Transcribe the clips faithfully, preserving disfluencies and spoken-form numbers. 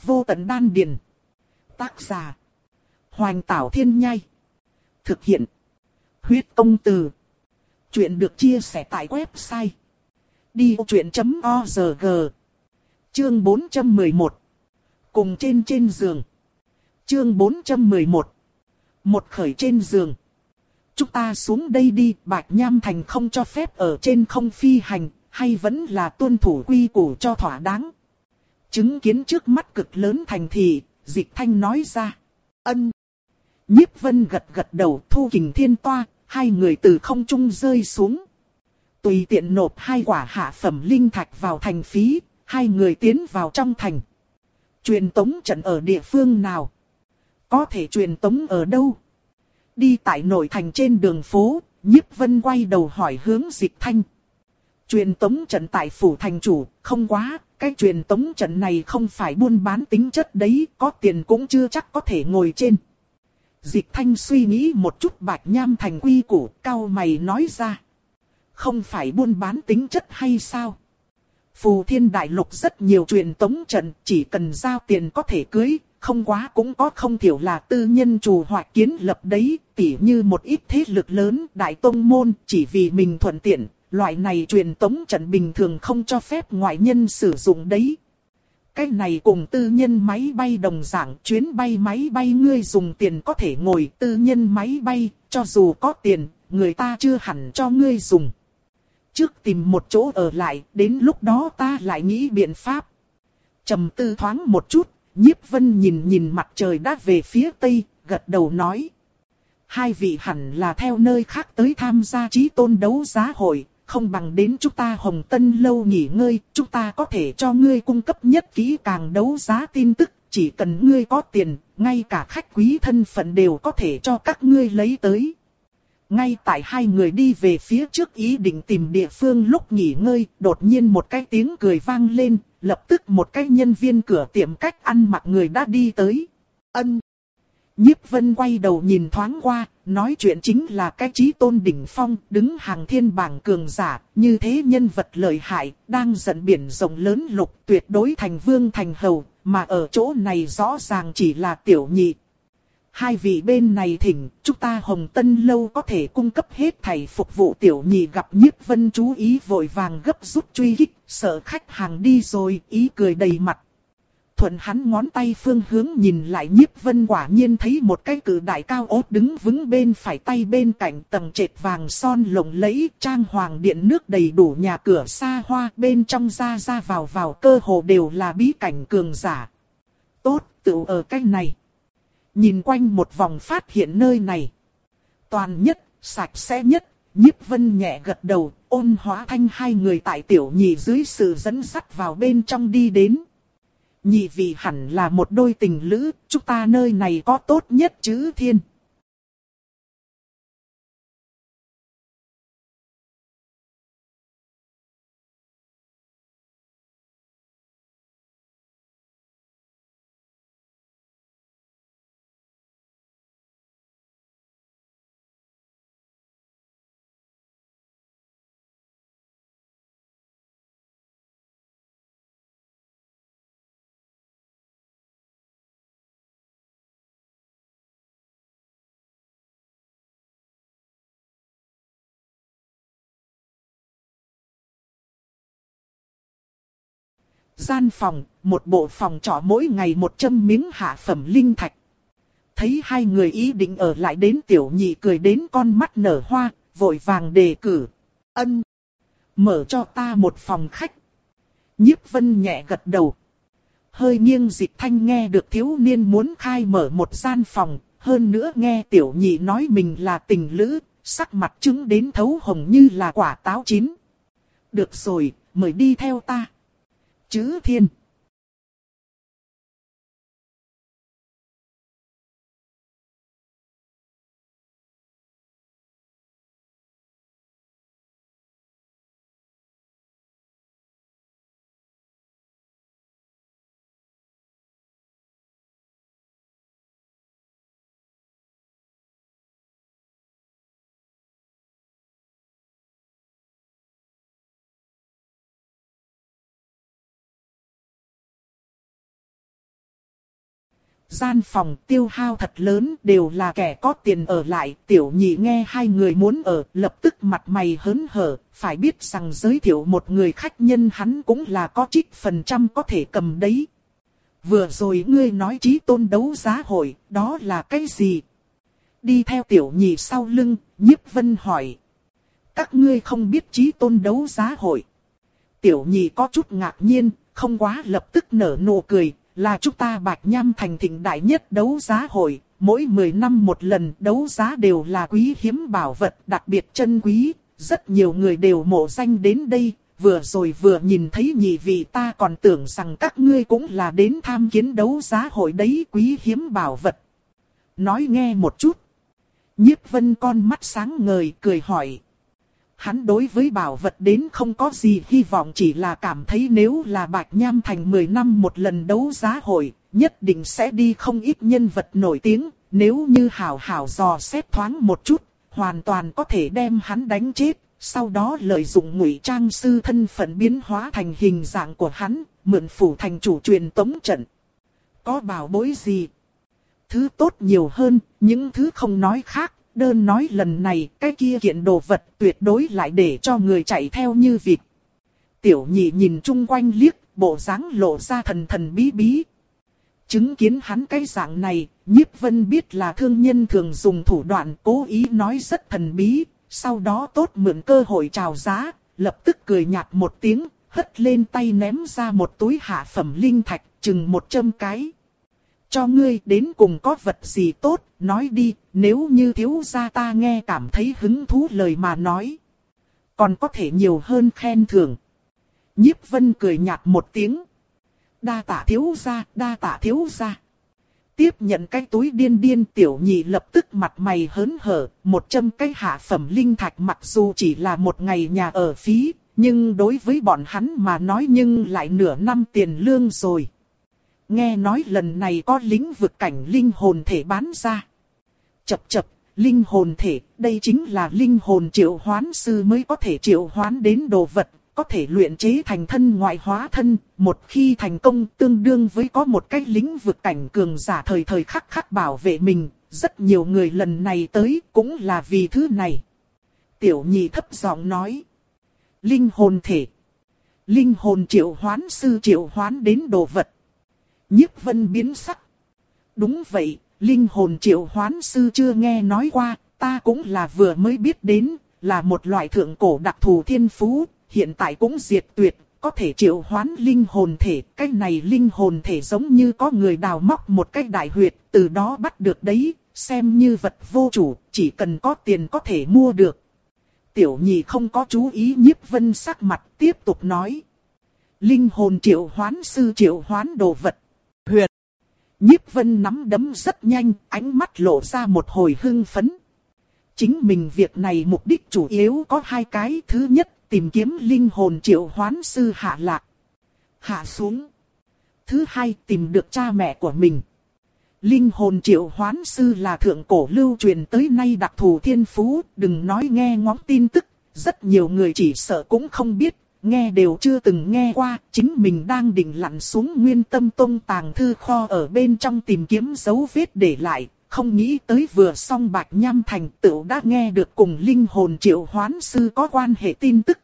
Vô tận đan điền. Tác giả. Hoành Tảo Thiên Nhai. Thực hiện. Huyết Công Từ. Chuyện được chia sẻ tại website đi vô chuyện chấm org. Chương bốn trăm mười một. Cùng trên trên giường. Chương bốn trăm mười một. Một khởi trên giường. Chúng ta xuống đây đi, Bạch Nham Thành không cho phép ở trên không phi hành, hay vẫn là tuân thủ quy củ cho thỏa đáng. Chứng kiến trước mắt cực lớn thành thị, Dịch Thanh nói ra. Ân. Nhiếp Vân gật gật đầu, thu kình thiên toa, hai người từ không trung rơi xuống. Tùy tiện nộp hai quả hạ phẩm linh thạch vào thành phí, hai người tiến vào trong thành. Truyền tống trận ở địa phương nào? Có thể truyền tống ở đâu? Đi tại nội thành trên đường phố, Nhiếp Vân quay đầu hỏi hướng Dịch Thanh. Truyền tống trận tại phủ thành chủ, không quá, cái truyền tống trận này không phải buôn bán tính chất đấy, có tiền cũng chưa chắc có thể ngồi trên. Dịch Thanh suy nghĩ một chút Bạch Nham Thành quy củ, cau mày nói ra. Không phải buôn bán tính chất hay sao? Phù Thiên Đại Lục rất nhiều truyền tống trận, chỉ cần giao tiền có thể cưới, không quá cũng có không thiểu là tư nhân chủ hoạch kiến lập đấy, tỉ như một ít thế lực lớn, đại tông môn, chỉ vì mình thuận tiện, loại này truyền tống trận bình thường không cho phép ngoại nhân sử dụng đấy. Cái này cùng tư nhân máy bay đồng dạng, chuyến bay máy bay ngươi dùng tiền có thể ngồi, tư nhân máy bay, cho dù có tiền, người ta chưa hẳn cho ngươi dùng. Trước tìm một chỗ ở lại, đến lúc đó ta lại nghĩ biện pháp. Trầm tư thoáng một chút, Nhiếp Vân nhìn nhìn mặt trời đã về phía tây, gật đầu nói. Hai vị hẳn là theo nơi khác tới tham gia chí tôn đấu giá hội, không bằng đến chúng ta Hồng Tân lâu nghỉ ngơi, chúng ta có thể cho ngươi cung cấp nhất kỹ càng đấu giá tin tức, chỉ cần ngươi có tiền, ngay cả khách quý thân phận đều có thể cho các ngươi lấy tới. Ngay tại hai người đi về phía trước ý định tìm địa phương lúc nghỉ ngơi, đột nhiên một cái tiếng cười vang lên, lập tức một cái nhân viên cửa tiệm cách ăn mặc người đã đi tới. Ân. Nhiếp Vân quay đầu nhìn thoáng qua, nói chuyện chính là cái chí tôn đỉnh phong, đứng hàng thiên bảng cường giả, như thế nhân vật lợi hại, đang dẫn biển rộng lớn lục tuyệt đối thành vương thành hầu, mà ở chỗ này rõ ràng chỉ là tiểu nhị. Hai vị bên này thỉnh, chúng ta Hồng Tân lâu có thể cung cấp hết thảy phục vụ tiểu nhị gặp Nhiếp Vân chú ý vội vàng gấp rút truy kích, sợ khách hàng đi rồi, ý cười đầy mặt. Thuận hắn ngón tay phương hướng nhìn lại Nhiếp Vân quả nhiên thấy một cái cự đại cao ốt đứng vững bên phải tay bên cạnh tầng trệt vàng son lộng lẫy, trang hoàng điện nước đầy đủ nhà cửa xa hoa, bên trong ra ra vào vào cơ hồ đều là bí cảnh cường giả. Tốt, tựu ở cái này. Nhìn quanh một vòng phát hiện nơi này toàn nhất, sạch sẽ nhất, Nhiếp Vân nhẹ gật đầu, Ôn Hóa Thanh hai người tại tiểu nhị dưới sự dẫn dắt vào bên trong đi đến. Nhị vị hẳn là một đôi tình lữ, chúng ta nơi này có tốt nhất chữ thiên. Gian phòng, một bộ phòng trọ mỗi ngày một trăm miếng hạ phẩm linh thạch. Thấy hai người ý định ở lại đến tiểu nhị cười đến con mắt nở hoa, vội vàng đề cử. Ân. Mở cho ta một phòng khách. Nhiếp Vân nhẹ gật đầu. Hơi nghiêng Dịch Thanh nghe được thiếu niên muốn khai mở một gian phòng, hơn nữa nghe tiểu nhị nói mình là tình lữ, sắc mặt trứng đến thấu hồng như là quả táo chín. Được rồi, mời đi theo ta. Chữ thiên. gian phòng tiêu hao thật lớn, đều là kẻ có tiền ở lại. Tiểu nhị nghe hai người muốn ở, lập tức mặt mày hớn hở, phải biết rằng giới thiệu một người khách nhân hắn cũng là có trích phần trăm có thể cầm đấy. Vừa rồi ngươi nói Chí Tôn đấu giá hội, đó là cái gì? Đi theo tiểu nhị sau lưng, Nhiếp Vân hỏi. Các ngươi không biết Chí Tôn đấu giá hội. Tiểu nhị có chút ngạc nhiên, không quá lập tức nở nụ cười, là chúng ta Bạch Nham thành thịnh đại nhất đấu giá hội, mỗi mười năm một lần đấu giá đều là quý hiếm bảo vật đặc biệt chân quý, rất nhiều người đều mộ danh đến đây, vừa rồi vừa nhìn thấy nhị vị ta còn tưởng rằng các ngươi cũng là đến tham kiến đấu giá hội đấy, quý hiếm bảo vật. Nói nghe một chút. Nhiếp Vân con mắt sáng ngời cười hỏi. Hắn đối với bảo vật đến không có gì hy vọng, chỉ là cảm thấy nếu là Bạch Nham thành mười năm một lần đấu giá hội, nhất định sẽ đi không ít nhân vật nổi tiếng, nếu như hảo hảo dò xét thoáng một chút, hoàn toàn có thể đem hắn đánh chết, sau đó lợi dụng ngụy trang sư thân phận biến hóa thành hình dạng của hắn, mượn phủ thành chủ truyền tống trận. Có bảo bối gì? Thứ tốt nhiều hơn, những thứ không nói khác. Đơn nói lần này, cái kia kiện đồ vật tuyệt đối lại để cho người chạy theo như vịt. Tiểu nhị nhìn chung quanh liếc, bộ dáng lộ ra thần thần bí bí. Chứng kiến hắn cái dạng này, Nhiếp Vân biết là thương nhân thường dùng thủ đoạn cố ý nói rất thần bí, sau đó tốt mượn cơ hội chào giá, lập tức cười nhạt một tiếng, hất lên tay ném ra một túi hạ phẩm linh thạch, chừng một trăm cái. Cho ngươi đến cùng có vật gì tốt, nói đi, nếu như thiếu gia ta nghe cảm thấy hứng thú lời mà nói. Còn có thể nhiều hơn khen thưởng. Nhiếp Vân cười nhạt một tiếng. Đa tạ thiếu gia, đa tạ thiếu gia. Tiếp nhận cái túi điên điên, tiểu nhị lập tức mặt mày hớn hở, một trăm cái hạ phẩm linh thạch mặc dù chỉ là một ngày nhà ở phí, nhưng đối với bọn hắn mà nói nhưng lại nửa năm tiền lương rồi. Nghe nói lần này có lĩnh vực cảnh linh hồn thể bán ra. Chập chập, linh hồn thể, đây chính là linh hồn triệu hoán sư mới có thể triệu hoán đến đồ vật, có thể luyện chế thành thân ngoại hóa thân, một khi thành công tương đương với có một cái lĩnh vực cảnh cường giả thời thời khắc khắc bảo vệ mình, rất nhiều người lần này tới cũng là vì thứ này. Tiểu nhị thấp giọng nói, linh hồn thể, linh hồn triệu hoán sư triệu hoán đến đồ vật. Nhiếp Vân biến sắc. Đúng vậy, linh hồn triệu hoán sư chưa nghe nói qua, ta cũng là vừa mới biết đến, là một loại thượng cổ đặc thù thiên phú, hiện tại cũng diệt tuyệt, có thể triệu hoán linh hồn thể. Cái này linh hồn thể giống như có người đào móc một cái đại huyệt, từ đó bắt được đấy, xem như vật vô chủ, chỉ cần có tiền có thể mua được. Tiểu nhị không có chú ý Nhiếp Vân sắc mặt, tiếp tục nói. Linh hồn triệu hoán sư triệu hoán đồ vật. Huyệt. Nhiếp Vân nắm đấm rất nhanh, ánh mắt lộ ra một hồi hưng phấn. Chính mình việc này mục đích chủ yếu có hai cái. Thứ nhất, tìm kiếm linh hồn triệu hoán sư hạ lạc. Hạ xuống. Thứ hai, tìm được cha mẹ của mình. Linh hồn triệu hoán sư là thượng cổ lưu truyền tới nay đặc thù thiên phú. Đừng nói nghe ngóng tin tức, rất nhiều người chỉ sợ cũng không biết. Nghe đều chưa từng nghe qua, chính mình đang định lặn xuống Nguyên Tâm Tông tàng thư kho ở bên trong tìm kiếm dấu vết để lại, không nghĩ tới vừa xong Bạch Nham thành tựu đã nghe được cùng linh hồn triệu hoán sư có quan hệ tin tức.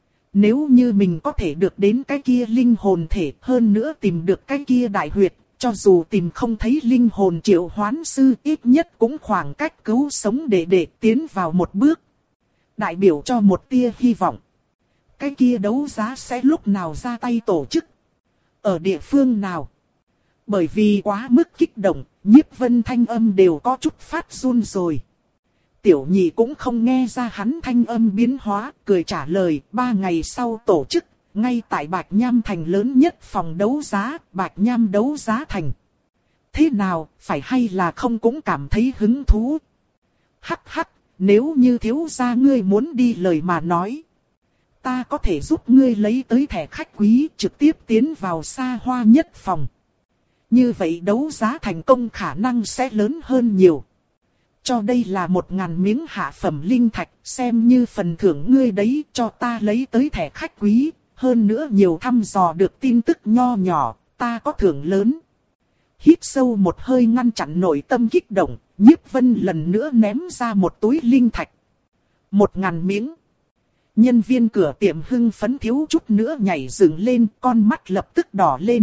Nếu như mình có thể được đến cái kia linh hồn thể, hơn nữa tìm được cái kia đại huyệt, cho dù tìm không thấy linh hồn triệu hoán sư, ít nhất cũng khoảng cách cứu sống để để tiến vào một bước. Đại biểu cho một tia hy vọng. Cái kia đấu giá sẽ lúc nào ra tay tổ chức? Ở địa phương nào? Bởi vì quá mức kích động, Nhiếp Vân thanh âm đều có chút phát run rồi. Tiểu nhị cũng không nghe ra hắn thanh âm biến hóa, cười trả lời, ba ngày sau tổ chức, ngay tại Bạch Nham thành lớn nhất phòng đấu giá, Bạch Nham đấu giá thành. Thế nào, phải hay là không cũng cảm thấy hứng thú? Hắc hắc, nếu như thiếu gia ngươi muốn đi lời mà nói. Ta có thể giúp ngươi lấy tới thẻ khách quý trực tiếp tiến vào xa hoa nhất phòng. Như vậy đấu giá thành công khả năng sẽ lớn hơn nhiều. Cho đây là một ngàn miếng hạ phẩm linh thạch, xem như phần thưởng ngươi đấy, cho ta lấy tới thẻ khách quý. Hơn nữa nhiều thăm dò được tin tức nho nhỏ, ta có thưởng lớn. Hít sâu một hơi ngăn chặn nội tâm kích động, Nhiếp Vân lần nữa ném ra một túi linh thạch. Một ngàn miếng. Nhân viên cửa tiệm hưng phấn thiếu chút nữa nhảy dựng lên, con mắt lập tức đỏ lên.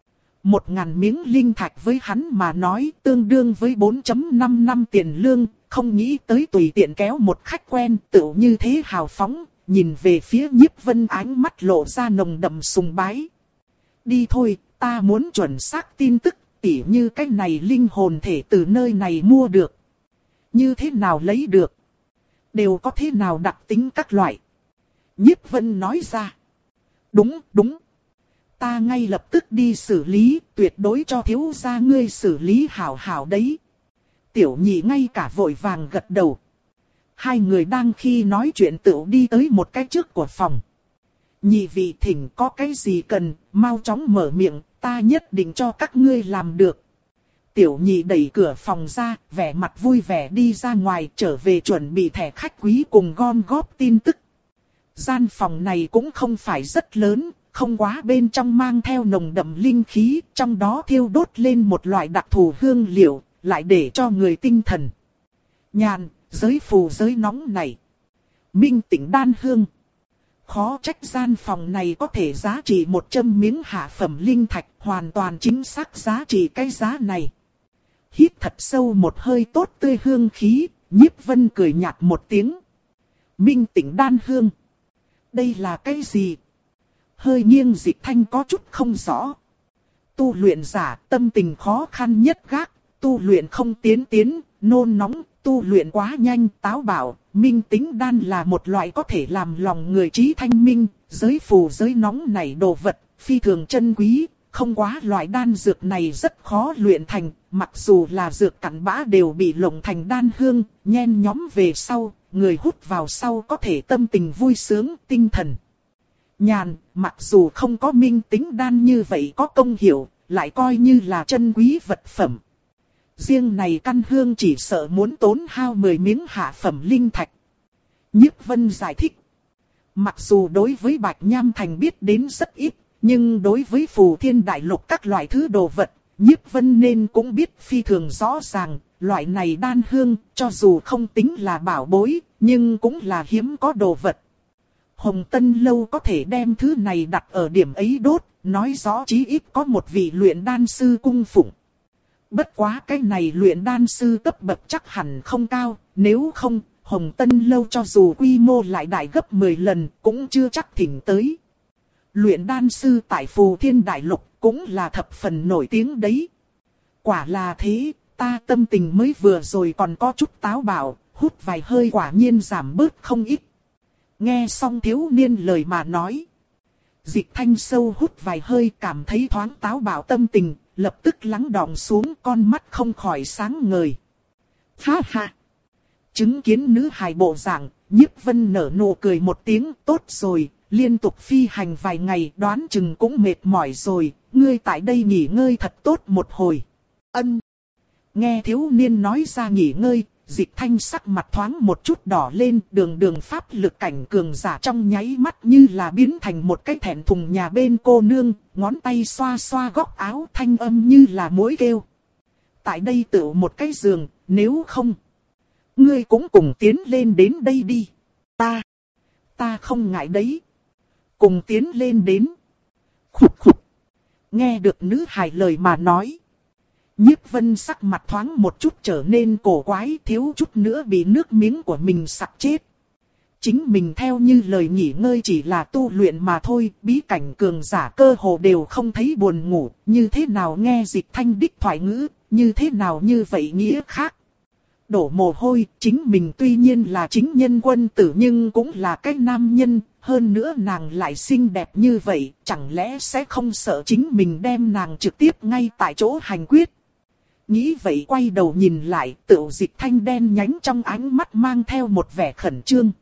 Một ngàn miếng linh thạch với hắn mà nói tương đương với bốn phẩy năm năm tiền lương, không nghĩ tới tùy tiện kéo một khách quen tựu như thế hào phóng, nhìn về phía Nhiếp Vân ánh mắt lộ ra nồng đậm sùng bái. Đi thôi, ta muốn chuẩn xác tin tức, tỉ như cái này linh hồn thể từ nơi này mua được. Như thế nào lấy được? Đều có thế nào đặc tính các loại. Nhiếp Vân nói ra. Đúng, đúng. Ta ngay lập tức đi xử lý, tuyệt đối cho thiếu gia ngươi xử lý hảo hảo đấy. Tiểu nhị ngay cả vội vàng gật đầu. Hai người đang khi nói chuyện tựu đi tới một cái trước của phòng. Nhị vị thỉnh có cái gì cần, mau chóng mở miệng, ta nhất định cho các ngươi làm được. Tiểu nhị đẩy cửa phòng ra, vẻ mặt vui vẻ đi ra ngoài, trở về chuẩn bị thẻ khách quý cùng gom góp tin tức. Gian phòng này cũng không phải rất lớn, không quá bên trong mang theo nồng đậm linh khí, trong đó thiêu đốt lên một loại đặc thù hương liệu, lại để cho người tinh thần. Nhàn, giới phù giới nóng này. Minh tỉnh đan hương. Khó trách gian phòng này có thể giá trị một trăm miếng hạ phẩm linh thạch, hoàn toàn chính xác giá trị cái giá này. Hít thật sâu một hơi tốt tươi hương khí, Nhiếp Vân cười nhạt một tiếng. Minh tỉnh đan hương. Đây là cái gì? Hơi nghiêng Dịch Thanh có chút không rõ. Tu luyện giả tâm tình khó khăn nhất gác, tu luyện không tiến tiến, nôn nóng, tu luyện quá nhanh, táo bạo. Minh tính đan là một loại có thể làm lòng người trí thanh minh, giới phù giới nóng này đồ vật, phi thường chân quý. Không quá loại đan dược này rất khó luyện thành, mặc dù là dược cặn bã đều bị lồng thành đan hương, nhen nhóm về sau, người hút vào sau có thể tâm tình vui sướng, tinh thần nhàn, mặc dù không có minh tính đan như vậy có công hiệu, lại coi như là chân quý vật phẩm. Riêng này căn hương chỉ sợ muốn tốn hao mười miếng hạ phẩm linh thạch. Nhiếp Vân giải thích. Mặc dù đối với Bạch Nham Thành biết đến rất ít, nhưng đối với Phù Thiên Đại Lục các loại thứ đồ vật, Nhiếp Vân nên cũng biết phi thường rõ ràng, loại này đan hương, cho dù không tính là bảo bối, nhưng cũng là hiếm có đồ vật. Hồng Tân Lâu có thể đem thứ này đặt ở điểm ấy đốt, nói rõ chí ít có một vị luyện đan sư cung phụng. Bất quá cái này luyện đan sư cấp bậc chắc hẳn không cao, nếu không, Hồng Tân Lâu cho dù quy mô lại đại gấp mười lần, cũng chưa chắc thỉnh tới. Luyện đan sư tại Phù Thiên Đại Lục cũng là thập phần nổi tiếng đấy. Quả là thế, ta tâm tình mới vừa rồi còn có chút táo bạo, hút vài hơi quả nhiên giảm bớt không ít. Nghe xong thiếu niên lời mà nói. Dịch Thanh sâu hút vài hơi cảm thấy thoáng táo bạo tâm tình, lập tức lắng đọng xuống, con mắt không khỏi sáng ngời. Ha ha! Chứng kiến nữ hài bộ dạng, Nhiếp Vân nở nụ cười một tiếng, tốt rồi, liên tục phi hành vài ngày đoán chừng cũng mệt mỏi rồi, ngươi tại đây nghỉ ngơi thật tốt một hồi. Ân! Nghe thiếu niên nói ra nghỉ ngơi, Dịch Thanh sắc mặt thoáng một chút đỏ lên, đường đường pháp lực cảnh cường giả trong nháy mắt như là biến thành một cái thẹn thùng nhà bên cô nương, ngón tay xoa xoa góc áo thanh âm như là muỗi kêu. Tại đây tựu một cái giường, nếu không, ngươi cũng cùng tiến lên đến đây đi. Ta, ta không ngại đấy. Cùng tiến lên đến. Khục khục. Nghe được nữ hài lời mà nói. Nhiếp Vân sắc mặt thoáng một chút trở nên cổ quái, thiếu chút nữa bị nước miếng của mình sặc chết. Chính mình theo như lời nghỉ ngơi chỉ là tu luyện mà thôi, bí cảnh cường giả cơ hồ đều không thấy buồn ngủ, như thế nào nghe Dịch Thanh đích thoại ngữ, như thế nào như vậy nghĩa khác. Đổ mồ hôi, chính mình tuy nhiên là chính nhân quân tử nhưng cũng là cái nam nhân, hơn nữa nàng lại xinh đẹp như vậy, chẳng lẽ sẽ không sợ chính mình đem nàng trực tiếp ngay tại chỗ hành quyết. Nghĩ vậy quay đầu nhìn lại, tựu Dịch Thanh đen nhánh trong ánh mắt mang theo một vẻ khẩn trương.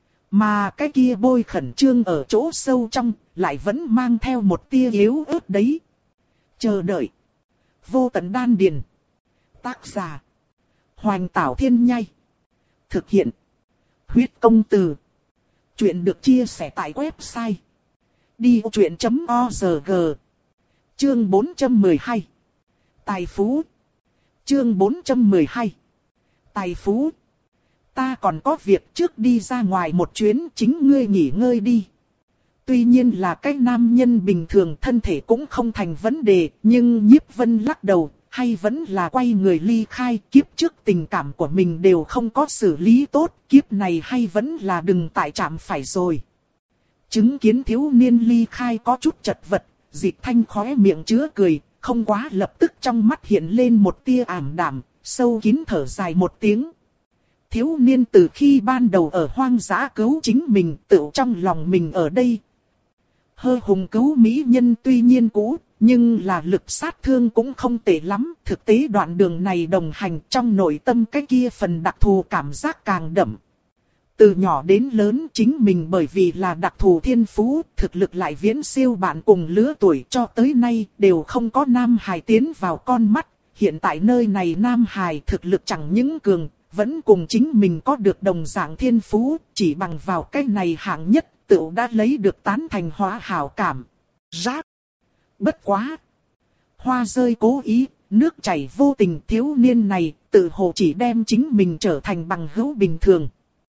Mà cái kia bôi khẩn trương ở chỗ sâu trong, lại vẫn mang theo một tia yếu ớt đấy. Chờ đợi. Vô tận đan điền. Tác giả. Hoành Tảo Thiên Nhai. Thực hiện. Huyết công từ. Chuyện được chia sẻ tại website. đi truyện chấm org. Chương bốn trăm mười hai. Tài phú. Chương bốn trăm mười hai. Tài phú. Ta còn có việc trước đi ra ngoài một chuyến, chính ngươi nghỉ ngơi đi. Tuy nhiên là cái nam nhân bình thường thân thể cũng không thành vấn đề, nhưng Nhiếp Vân lắc đầu, hay vẫn là quay người ly khai. Kiếp trước tình cảm của mình đều không có xử lý tốt, kiếp này hay vẫn là đừng tại chạm phải rồi. Chứng kiến thiếu niên ly khai có chút chật vật, Dịch Thanh khóe miệng chứa cười, không quá lập tức trong mắt hiện lên một tia ảm đạm, sâu kín thở dài một tiếng. Thiếu niên từ khi ban đầu ở hoang dã cứu chính mình, tự trong lòng mình ở đây. Hơ hùng cứu mỹ nhân tuy nhiên cũ, nhưng là lực sát thương cũng không tệ lắm. Thực tế đoạn đường này đồng hành trong nội tâm cái kia phần đặc thù cảm giác càng đậm. Từ nhỏ đến lớn chính mình bởi vì là đặc thù thiên phú, thực lực lại viễn siêu bạn cùng lứa tuổi cho tới nay đều không có nam hài tiến vào con mắt. Hiện tại nơi này nam hài thực lực chẳng những cường, vẫn cùng chính mình có được đồng dạng thiên phú, chỉ bằng vào cái này hạng nhất, tự đã lấy được tán thành hóa hảo cảm. Rác. Bất quá. Hoa rơi cố ý, nước chảy vô tình, thiếu niên này, tự hồ chỉ đem chính mình trở thành bằng hữu bình thường.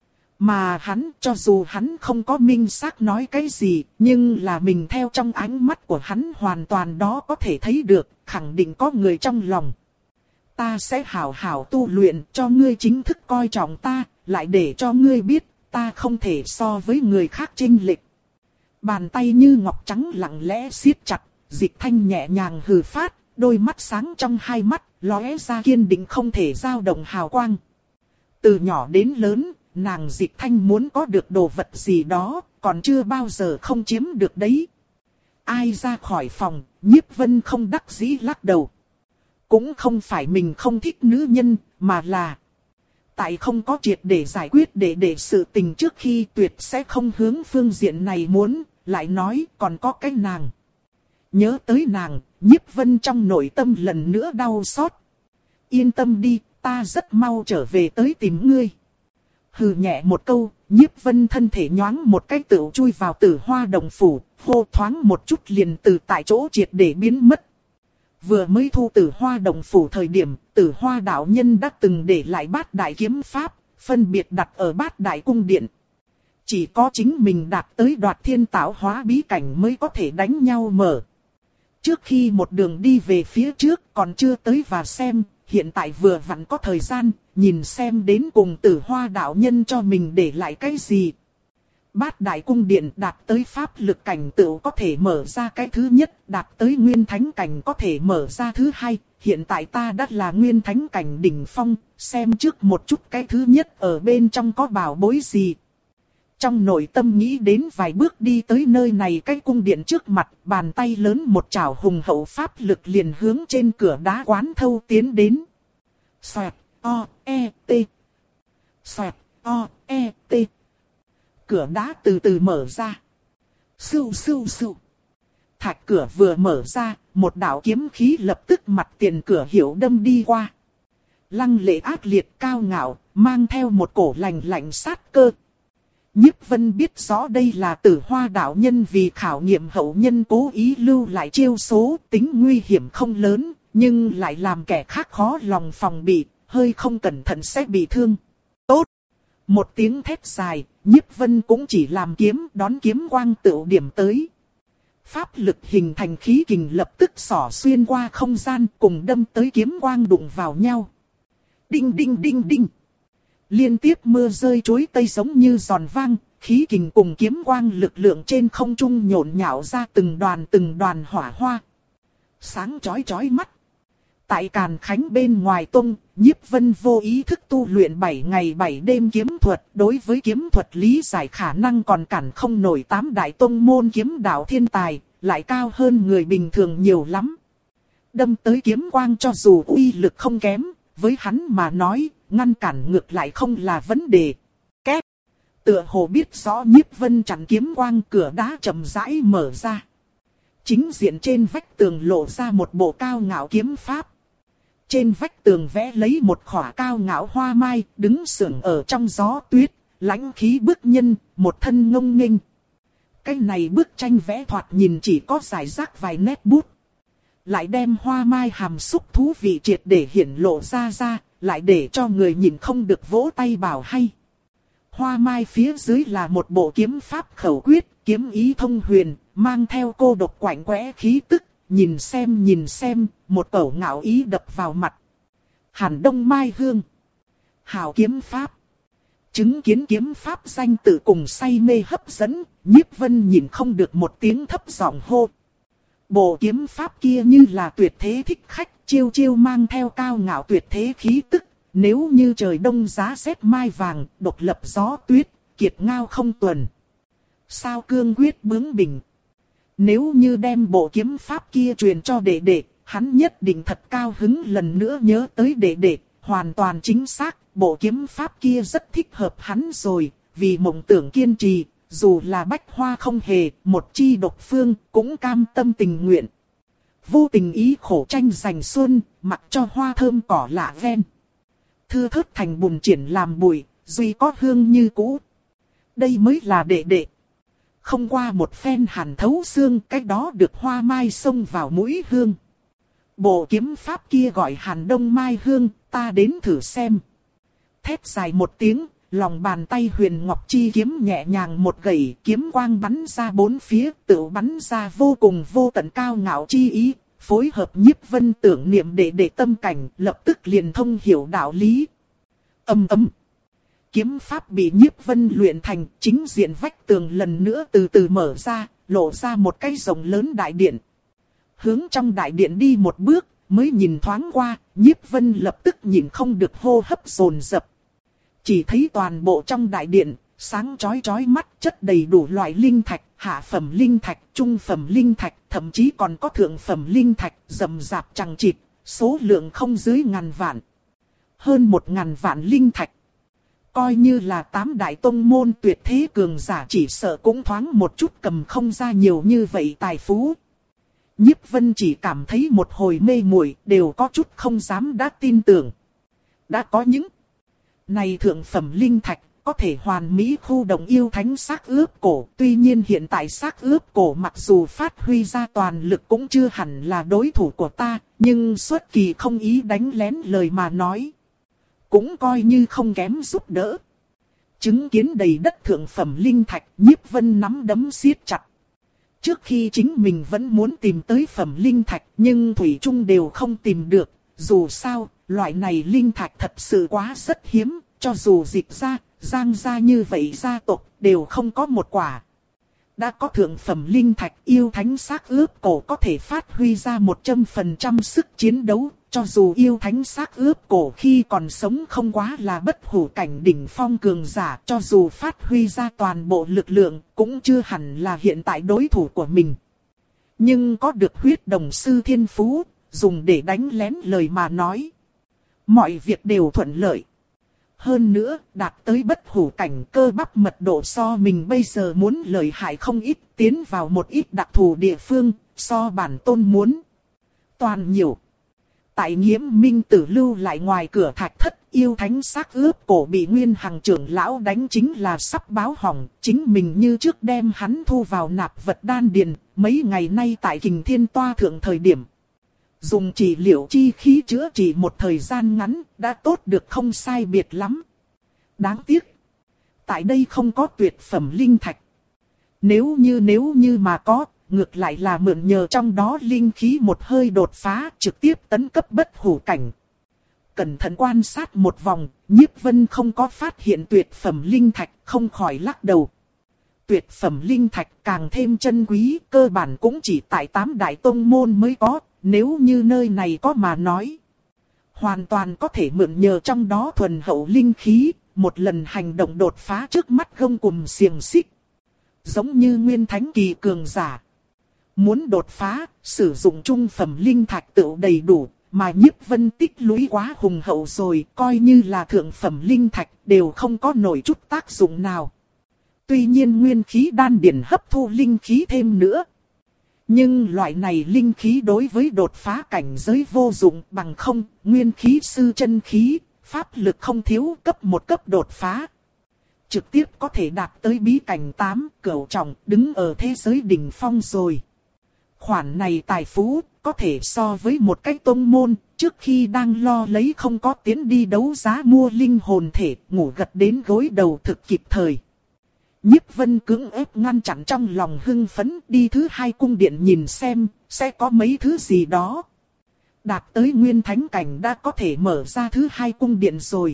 Mà hắn, cho dù hắn không có minh xác nói cái gì, nhưng là mình theo trong ánh mắt của hắn hoàn toàn đó có thể thấy được, khẳng định có người trong lòng. Ta sẽ hảo hảo tu luyện cho ngươi chính thức coi trọng ta, lại để cho ngươi biết, ta không thể so với người khác chênh lệch. Bàn tay như ngọc trắng lặng lẽ siết chặt, Dịch Thanh nhẹ nhàng hừ phát, đôi mắt sáng trong hai mắt, lóe ra kiên định không thể dao động hào quang. Từ nhỏ đến lớn, nàng Dịch Thanh muốn có được đồ vật gì đó, còn chưa bao giờ không chiếm được đấy. Ai ra khỏi phòng, Nhiếp Vân không đắc dĩ lắc đầu. Cũng không phải mình không thích nữ nhân, mà là tại không có triệt để giải quyết để để sự tình trước khi tuyệt sẽ không hướng phương diện này muốn, lại nói còn có cái nàng. Nhớ tới nàng, Nhiếp Vân trong nội tâm lần nữa đau xót. Yên tâm đi, ta rất mau trở về tới tìm ngươi. Hừ nhẹ một câu, Nhiếp Vân thân thể nhoáng một cái tựu chui vào Tử Hoa Đồng phủ, hô thoáng một chút liền từ tại chỗ triệt để biến mất. Vừa mới thu Tử Hoa Đồng phủ thời điểm, Tử Hoa đạo nhân đã từng để lại bát đại kiếm pháp, phân biệt đặt ở bát đại cung điện. Chỉ có chính mình đạt tới đoạt thiên tạo hóa bí cảnh mới có thể đánh nhau mở. Trước khi một đường đi về phía trước còn chưa tới và xem, hiện tại vừa vặn có thời gian, nhìn xem đến cùng Tử Hoa đạo nhân cho mình để lại cái gì. Bát đại cung điện đạt tới pháp lực cảnh tựu có thể mở ra cái thứ nhất, đạt tới nguyên thánh cảnh có thể mở ra thứ hai. Hiện tại ta đã là nguyên thánh cảnh đỉnh phong, xem trước một chút cái thứ nhất ở bên trong có bảo bối gì. Trong nội tâm nghĩ đến vài bước đi tới nơi này cái cung điện trước mặt, bàn tay lớn một chảo hùng hậu pháp lực liền hướng trên cửa đá quán thâu tiến đến. Xoẹt, o, e, t. Xoẹt, o, e, t. Cửa đá từ từ mở ra. Sưu sưu sưu. Thạch cửa vừa mở ra, một đạo kiếm khí lập tức mặt tiền cửa hiểu đâm đi qua. Lăng lệ ác liệt cao ngạo, mang theo một cổ lạnh lạnh sát cơ. Nhiếp Vân biết rõ đây là Tử Hoa đạo nhân vì khảo nghiệm hậu nhân cố ý lưu lại chiêu số, tính nguy hiểm không lớn, nhưng lại làm kẻ khác khó lòng phòng bị, hơi không cẩn thận sẽ bị thương. Tốt! Một tiếng thét dài, Nhiếp Vân cũng chỉ làm kiếm đón kiếm quang tựu điểm tới. Pháp lực hình thành khí kình lập tức xỏ xuyên qua không gian cùng đâm tới kiếm quang đụng vào nhau. Đinh đinh đinh đinh! Liên tiếp mưa rơi chuối tây giống như giòn vang, khí kình cùng kiếm quang lực lượng trên không trung nhộn nhạo ra từng đoàn từng đoàn hỏa hoa. Sáng chói chói mắt. Tại Càn Khánh bên ngoài tông, Nhiếp Vân vô ý thức tu luyện bảy ngày bảy đêm kiếm thuật. Đối với kiếm thuật lý giải khả năng còn cản không nổi tám đại tông môn kiếm đạo thiên tài, lại cao hơn người bình thường nhiều lắm. Đâm tới kiếm quang cho dù uy lực không kém, với hắn mà nói, ngăn cản ngược lại không là vấn đề. Két. Tựa hồ biết rõ Nhiếp Vân chặn kiếm quang, cửa đá chậm rãi mở ra. Chính diện trên vách tường lộ ra một bộ cao ngạo kiếm pháp. Trên vách tường vẽ lấy một khỏa cao ngạo hoa mai, đứng sưởng ở trong gió tuyết, lãnh khí bức nhân, một thân ngông nghênh. Cái này bức tranh vẽ thoạt nhìn chỉ có giải rác vài nét bút. lại đem hoa mai hàm xúc thú vị triệt để hiển lộ ra ra, lại để cho người nhìn không được vỗ tay bảo hay. Hoa mai phía dưới là một bộ kiếm pháp khẩu quyết, kiếm ý thông huyền, mang theo cô độc quạnh quẽ khí tức, nhìn xem nhìn xem, một cẩu ngạo ý đập vào mặt. Hàn Đông Mai Hương. Hảo kiếm pháp. Chứng kiến kiếm pháp danh tự cùng say mê hấp dẫn, Nhiếp Vân nhìn không được một tiếng thấp giọng hô. Bộ kiếm pháp kia như là tuyệt thế thích khách, chiêu chiêu mang theo cao ngạo tuyệt thế khí tức. Nếu như trời đông giá rét mai vàng, độc lập gió tuyết, kiệt ngao không tuần. Sao cương quyết bướng bỉnh. Nếu như đem bộ kiếm pháp kia truyền cho đệ đệ, hắn nhất định thật cao hứng lần nữa nhớ tới đệ đệ. Hoàn toàn chính xác, bộ kiếm pháp kia rất thích hợp hắn rồi, vì mộng tưởng kiên trì, dù là bách hoa không hề, một chi độc phương, cũng cam tâm tình nguyện. Vô tình ý khổ tranh giành xuân, mặc cho hoa thơm cỏ lạ ven. Thưa thớt thành bùn triển làm bụi, duy có hương như cũ. Đây mới là đệ đệ. Không qua một phen hàn thấu xương, cách đó được hoa mai xông vào mũi hương. Bộ kiếm pháp kia gọi Hàn Đông Mai Hương, ta đến thử xem. Thét dài một tiếng, lòng bàn tay huyền ngọc chi kiếm nhẹ nhàng một gẩy, kiếm quang bắn ra bốn phía, tự bắn ra vô cùng vô tận cao ngạo chi ý, phối hợp Nhiếp Vân tưởng niệm để để tâm cảnh, lập tức liền thông hiểu đạo lý. Ầm ầm. Kiếm pháp bị Nhiếp Vân luyện thành, chính diện vách tường lần nữa từ từ mở ra, lộ ra một cái rộng lớn đại điện. Hướng trong đại điện đi một bước, mới nhìn thoáng qua, Nhiếp Vân lập tức nhìn không được hô hấp dồn dập. Chỉ thấy toàn bộ trong đại điện, sáng chói chói mắt, chất đầy đủ loại linh thạch, hạ phẩm linh thạch, trung phẩm linh thạch, thậm chí còn có thượng phẩm linh thạch, rậm rạp chằng chịt, số lượng không dưới ngàn vạn. Hơn một ngàn vạn linh thạch. Coi như là tám đại tông môn tuyệt thế cường giả chỉ sợ cũng thoáng một chút cầm không ra nhiều như vậy tài phú. Nhiếp Vân chỉ cảm thấy một hồi mê muội, đều có chút không dám đã tin tưởng. Đã có những này thượng phẩm linh thạch, có thể hoàn mỹ khu động yêu thánh xác ướp cổ. Tuy nhiên hiện tại xác ướp cổ mặc dù phát huy ra toàn lực cũng chưa hẳn là đối thủ của ta, nhưng xuất kỳ không ý đánh lén lời mà nói. Cũng coi như không kém giúp đỡ. Chứng kiến đầy đất thượng phẩm linh thạch, Nhiếp Vân nắm đấm siết chặt. Trước khi chính mình vẫn muốn tìm tới phẩm linh thạch, nhưng thủy chung đều không tìm được. Dù sao, loại này linh thạch thật sự quá rất hiếm, cho dù dịch ra, giang ra như vậy gia tộc đều không có một quả. Đã có thượng phẩm linh thạch, yêu thánh xác ướp cổ có thể phát huy ra một trăm phần trăm sức chiến đấu. Cho dù yêu thánh xác ướp cổ khi còn sống không quá là bất hủ cảnh đỉnh phong cường giả, cho dù phát huy ra toàn bộ lực lượng, cũng chưa hẳn là hiện tại đối thủ của mình. Nhưng có được huyết đồng sư thiên phú, dùng để đánh lén lời mà nói. Mọi việc đều thuận lợi. Hơn nữa, đạt tới bất hủ cảnh cơ bắp mật độ so mình bây giờ muốn lợi hại không ít, tiến vào một ít đặc thù địa phương, so bản tôn muốn toàn nhiều. Tại Nghiễm Minh Tử lưu lại ngoài cửa thạch thất, yêu thánh xác ướp cổ bị Nguyên Hằng trưởng lão đánh chính là sắp báo hỏng, chính mình như trước đem hắn thu vào nạp vật đan điền, mấy ngày nay tại Kình Thiên Toa thượng thời điểm. Dùng trị liệu chi khí chữa trị một thời gian ngắn, đã tốt được không sai biệt lắm. Đáng tiếc, tại đây không có tuyệt phẩm linh thạch. Nếu như nếu như mà có, ngược lại là mượn nhờ trong đó linh khí một hơi đột phá, trực tiếp tấn cấp bất hủ cảnh. Cẩn thận quan sát một vòng, Nhiếp Vân không có phát hiện tuyệt phẩm linh thạch, không khỏi lắc đầu. Tuyệt phẩm linh thạch càng thêm chân quý, cơ bản cũng chỉ tại tám đại tông môn mới có, nếu như nơi này có mà nói. Hoàn toàn có thể mượn nhờ trong đó thuần hậu linh khí, một lần hành động đột phá trước mắt gông cùm xiềng xích. Giống như nguyên thánh kỳ cường giả. Muốn đột phá, sử dụng trung phẩm linh thạch tự đầy đủ, mà Nhiếp Vân tích lũy quá hùng hậu rồi, coi như là thượng phẩm linh thạch đều không có nổi chút tác dụng nào. Tuy nhiên nguyên khí đan điển hấp thu linh khí thêm nữa. Nhưng loại này linh khí đối với đột phá cảnh giới vô dụng, bằng không, nguyên khí sư chân khí, pháp lực không thiếu, cấp một cấp đột phá. Trực tiếp có thể đạt tới bí cảnh tám, cửu trọng, đứng ở thế giới đỉnh phong rồi. Khoản này tài phú, có thể so với một cái tông môn, trước khi đang lo lấy không có tiến đi đấu giá mua linh hồn thể, ngủ gật đến gối đầu thực kịp thời. Nhiếp Vân cưỡng ép ngăn chặn trong lòng hưng phấn, đi thứ hai cung điện nhìn xem, sẽ có mấy thứ gì đó. Đạt tới nguyên thánh cảnh đã có thể mở ra thứ hai cung điện rồi.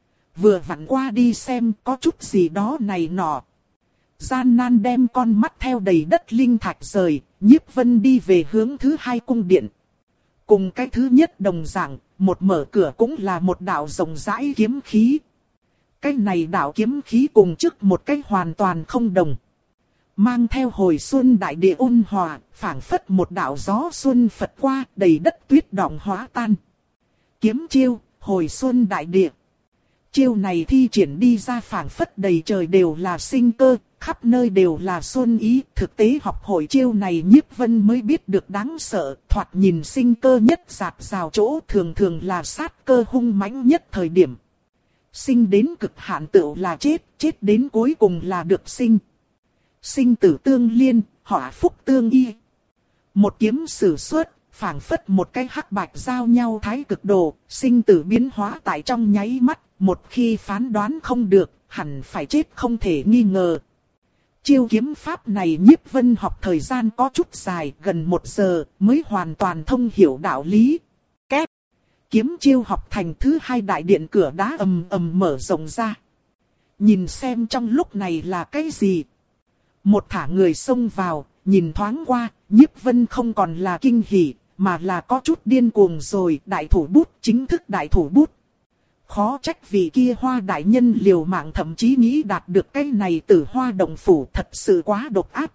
Vừa vặn qua đi xem có chút gì đó này nọ. Gian nan đem con mắt theo đầy đất linh thạch rời, Nhiếp Vân đi về hướng thứ hai cung điện. Cùng cái thứ nhất đồng dạng, một mở cửa cũng là một đạo rộng rãi kiếm khí. Cái này đạo kiếm khí cùng trước một cái hoàn toàn không đồng. Mang theo hồi xuân đại địa ôn hòa, phảng phất một đạo gió xuân phật qua, đầy đất tuyết đọng hóa tan. Kiếm chiêu, hồi xuân đại địa. Chiêu này thi triển đi ra phảng phất đầy trời đều là sinh cơ, khắp nơi đều là xuân ý. Thực tế học hội chiêu này Nhiếp Vân mới biết được đáng sợ, thoạt nhìn sinh cơ nhất dạt rào chỗ thường thường là sát cơ hung mãnh nhất thời điểm. Sinh đến cực hạn tựu là chết, chết đến cuối cùng là được sinh. Sinh tử tương liên, họa phúc tương y. Một kiếm sử xuất, phảng phất một cái hắc bạch giao nhau thái cực đồ, sinh tử biến hóa tại trong nháy mắt, một khi phán đoán không được, hẳn phải chết không thể nghi ngờ. Chiêu kiếm pháp này Nhiếp Vân học thời gian có chút dài, gần một giờ, mới hoàn toàn thông hiểu đạo lý. Kép! Kiếm chiêu học thành thứ hai đại điện cửa đá ầm ầm mở rộng ra. Nhìn xem trong lúc này là cái gì? Một thả người xông vào, nhìn thoáng qua, Nhiếp Vân không còn là kinh hỉ, mà là có chút điên cuồng rồi. Đại thủ bút, chính thức đại thủ bút. Khó trách vì kia Hoa đại nhân liều mạng thậm chí nghĩ đạt được cái này từ Hoa động phủ, thật sự quá độc ác.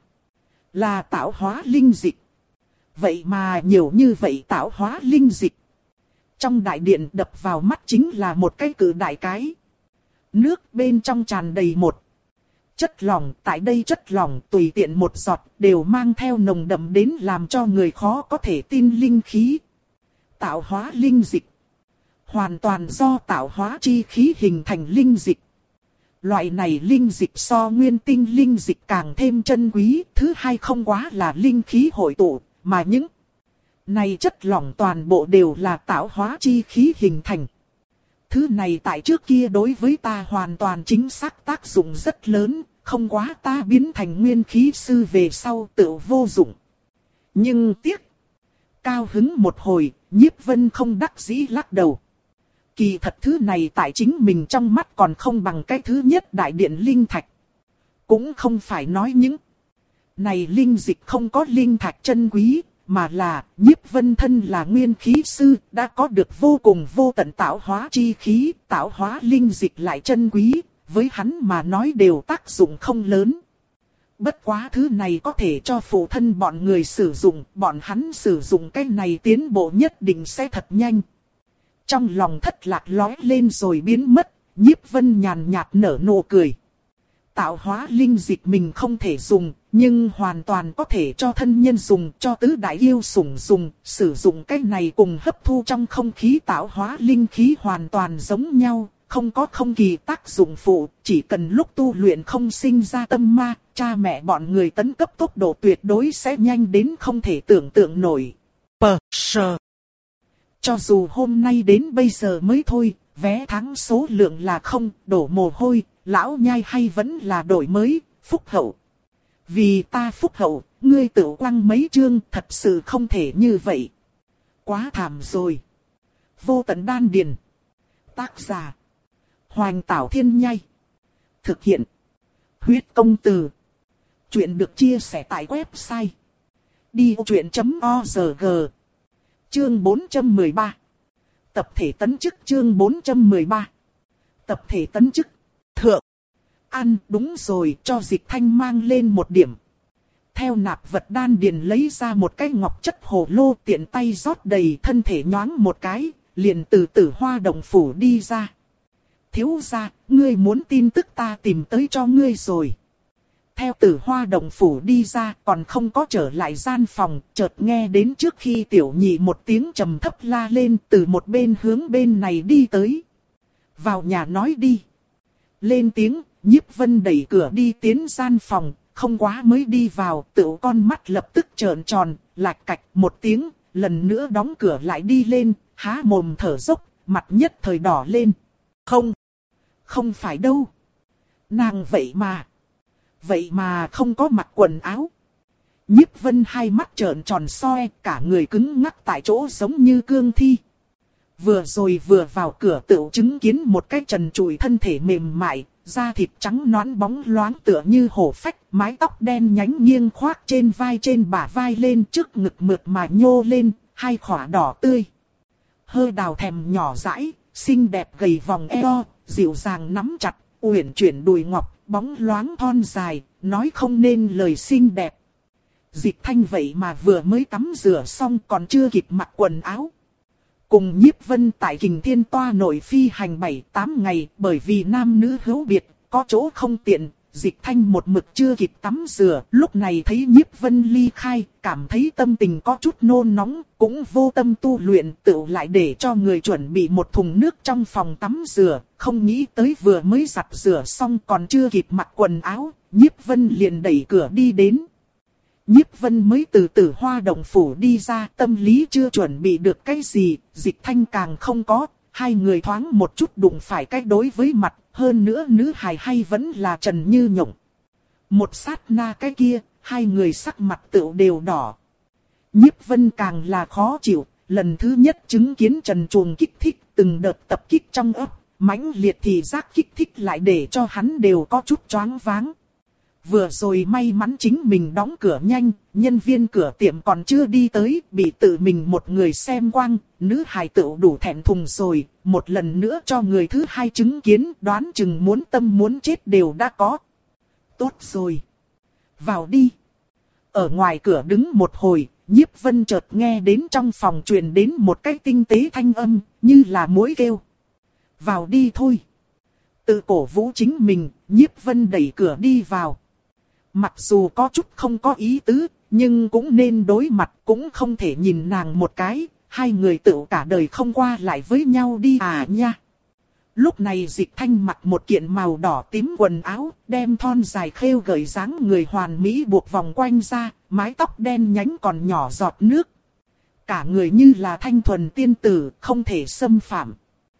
Là tạo hóa linh dịch. Vậy mà nhiều như vậy tạo hóa linh dịch. Trong đại điện đập vào mắt chính là một cái cự đại cái. Nước bên trong tràn đầy một chất lỏng, tại đây chất lỏng tùy tiện một giọt đều mang theo nồng đậm đến làm cho người khó có thể tin linh khí. Tạo hóa linh dịch. Hoàn toàn do tạo hóa chi khí hình thành linh dịch. Loại này linh dịch so nguyên tinh linh dịch càng thêm chân quý. Thứ hai không quá là linh khí hội tụ, mà những này chất lỏng toàn bộ đều là tạo hóa chi khí hình thành. Thứ này tại trước kia đối với ta hoàn toàn chính xác tác dụng rất lớn, không quá ta biến thành nguyên khí sư về sau tự vô dụng. Nhưng tiếc, cao hứng một hồi, Nhiếp Vân không đắc dĩ lắc đầu. Kỳ thật thứ này tại chính mình trong mắt còn không bằng cái thứ nhất đại điện linh thạch. Cũng không phải nói những này linh dịch không có linh thạch chân quý, mà là Nhiếp Vân thân là nguyên khí sư, đã có được vô cùng vô tận tạo hóa chi khí, tạo hóa linh dịch lại chân quý, với hắn mà nói đều tác dụng không lớn. Bất quá thứ này có thể cho phụ thân bọn người sử dụng, bọn hắn sử dụng cái này tiến bộ nhất định sẽ thật nhanh. Trong lòng thất lạc lóe lên rồi biến mất, Nhiếp Vân nhàn nhạt nở nụ cười. Tạo hóa linh dịch mình không thể dùng, nhưng hoàn toàn có thể cho thân nhân dùng, cho tứ đại yêu sủng dùng. Sử dụng cái này cùng hấp thu trong không khí tạo hóa linh khí hoàn toàn giống nhau, không có không kỳ tác dụng phụ. Chỉ cần lúc tu luyện không sinh ra tâm ma, cha mẹ bọn người tấn cấp tốc độ tuyệt đối sẽ nhanh đến không thể tưởng tượng nổi. Pờ sờ. Cho dù hôm nay đến bây giờ mới thôi, vé thắng số lượng là không, đổ mồ hôi, lão nhai hay vẫn là đổi mới, phúc hậu. Vì ta phúc hậu, ngươi tự quăng mấy chương, thật sự không thể như vậy. Quá thảm rồi. Vô tận đan điền. Tác giả. Hoành Tảo Thiên Nhai. Thực hiện. Huyết công từ. Chuyện được chia sẻ tại website. đi ô chuyện chấm org. Chương bốn trăm mười ba. Tập thể tấn chức chương bốn trăm mười ba. Tập thể tấn chức. Thượng. Ăn đúng rồi, cho Dịch Thanh mang lên một điểm. Theo nạp vật đan điền lấy ra một cái ngọc chất hồ lô, tiện tay rót đầy, thân thể nhoáng một cái, liền từ Tử Hoa động phủ đi ra. Thiếu gia, ngươi muốn tin tức ta tìm tới cho ngươi rồi. Theo Tử Hoa động phủ đi ra, còn không có trở lại gian phòng, chợt nghe đến trước khi tiểu nhị một tiếng trầm thấp la lên, từ một bên hướng bên này đi tới. Vào nhà nói đi. Lên tiếng, Nhiếp Vân đẩy cửa đi tiến gian phòng, không quá mới đi vào, tựu con mắt lập tức trợn tròn, lạch cạch một tiếng, lần nữa đóng cửa lại đi lên, há mồm thở dốc, mặt nhất thời đỏ lên. Không, không phải đâu. Nàng vậy mà, vậy mà không có mặc quần áo. Nhiếp Vân hai mắt trợn tròn soi, cả người cứng ngắc tại chỗ giống như cương thi. Vừa rồi vừa vào cửa tựu chứng kiến một cái trần trụi thân thể mềm mại, da thịt trắng nõn bóng loáng tựa như hổ phách, mái tóc đen nhánh nghiêng khoác trên vai trên bả vai lên trước ngực mượt mà nhô lên, hai khỏa đỏ tươi. Hơ đào thèm nhỏ dãi, xinh đẹp gầy vòng eo, dịu dàng nắm chặt, uyển chuyển đùi ngọc, bóng loáng thon dài, nói không nên lời xinh đẹp. Dịch Thanh vậy mà vừa mới tắm rửa xong còn chưa kịp mặc quần áo. Cùng Nhiếp Vân tại Kình Thiên Toa nội phi hành bảy tám ngày, bởi vì nam nữ hữu biệt, có chỗ không tiện, Dịch Thanh một mực chưa kịp tắm rửa, lúc này thấy Nhiếp Vân ly khai, cảm thấy tâm tình có chút nôn nóng, cũng vô tâm tu luyện, tự lại để cho người chuẩn bị một thùng nước trong phòng tắm rửa, không nghĩ tới vừa mới giặt rửa xong còn chưa kịp mặc quần áo, Nhiếp Vân liền đẩy cửa đi đến. Nhiếp Vân mới từ Tử Hoa Động Phủ đi ra, tâm lý chưa chuẩn bị được cái gì, Dịch Thanh càng không có, hai người thoáng một chút đụng phải cái đối với mặt, hơn nữa nữ hài hay vẫn là Trần Như Nhộng. Một sát na cái kia, hai người sắc mặt tựu đều đỏ. Nhiếp Vân càng là khó chịu, lần thứ nhất chứng kiến Trần Chuồng kích thích, từng đợt tập kích trong ấp, mãnh liệt thì giác kích thích lại để cho hắn đều có chút choáng váng. Vừa rồi may mắn chính mình đóng cửa nhanh, nhân viên cửa tiệm còn chưa đi tới, bị tự mình một người xem quang, nữ hài tựu đủ thẹn thùng rồi, một lần nữa cho người thứ hai chứng kiến, đoán chừng muốn tâm muốn chết đều đã có. Tốt rồi. Vào đi. Ở ngoài cửa đứng một hồi, Nhiếp Vân chợt nghe đến trong phòng truyền đến một cái tinh tế thanh âm, như là muỗi kêu. Vào đi thôi. Tự cổ vũ chính mình, Nhiếp Vân đẩy cửa đi vào. Mặc dù có chút không có ý tứ, nhưng cũng nên đối mặt, cũng không thể nhìn nàng một cái, hai người tự cả đời không qua lại với nhau đi à nha. Lúc này Dịch Thanh mặc một kiện màu đỏ tím quần áo, đem thon dài khêu gợi dáng người hoàn mỹ buộc vòng quanh ra, mái tóc đen nhánh còn nhỏ giọt nước. Cả người như là thanh thuần tiên tử, không thể xâm phạm.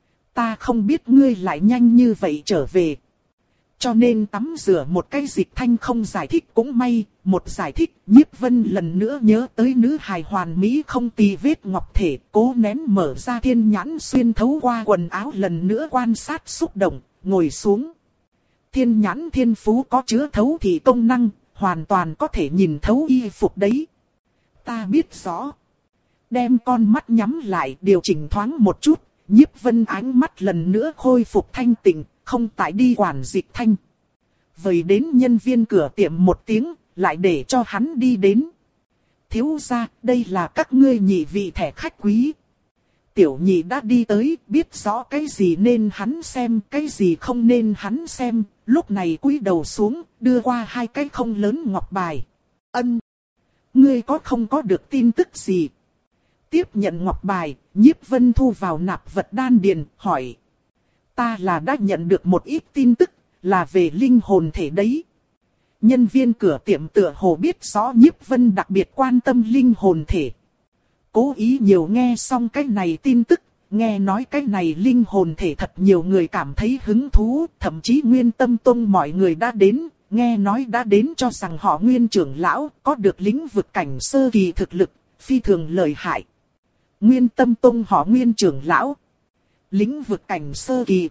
Ta không biết ngươi lại nhanh như vậy trở về. Cho nên tắm rửa một cái Dịch Thanh không giải thích cũng may, một giải thích Nhiếp Vân lần nữa nhớ tới nữ hài hoàn mỹ không tì vết ngọc thể, cố nén mở ra thiên nhãn xuyên thấu qua quần áo lần nữa quan sát xúc động, ngồi xuống. Thiên nhãn thiên phú có chứa thấu thị công năng, hoàn toàn có thể nhìn thấu y phục đấy. Ta biết rõ. Đem con mắt nhắm lại điều chỉnh thoáng một chút, Nhiếp Vân ánh mắt lần nữa khôi phục thanh tịnh. Không tại đi quản Dịch Thanh. Vậy đến nhân viên cửa tiệm một tiếng, lại để cho hắn đi đến. Thiếu gia, đây là các ngươi nhị vị thẻ khách quý. Tiểu nhị đã đi tới, biết rõ cái gì nên hắn xem, cái gì không nên hắn xem. Lúc này cúi đầu xuống, đưa qua hai cái không lớn ngọc bài. Ân, ngươi có không có được tin tức gì? Tiếp nhận ngọc bài, Nhiếp Vân thu vào nạp vật đan điền, hỏi. Ta là đã nhận được một ít tin tức, là về linh hồn thể đấy. Nhân viên cửa tiệm tựa hồ biết rõ Nhiếp Vân đặc biệt quan tâm linh hồn thể. Cố ý nhiều nghe xong cái này tin tức, nghe nói cái này linh hồn thể thật nhiều người cảm thấy hứng thú, thậm chí Nguyên Tâm Tông mọi người đã đến, nghe nói đã đến cho rằng họ Nguyên trưởng lão có được lĩnh vực cảnh sơ kỳ thực lực, phi thường lợi hại. Nguyên Tâm Tông họ Nguyên trưởng lão. Lĩnh vực cảnh sơ kỳ.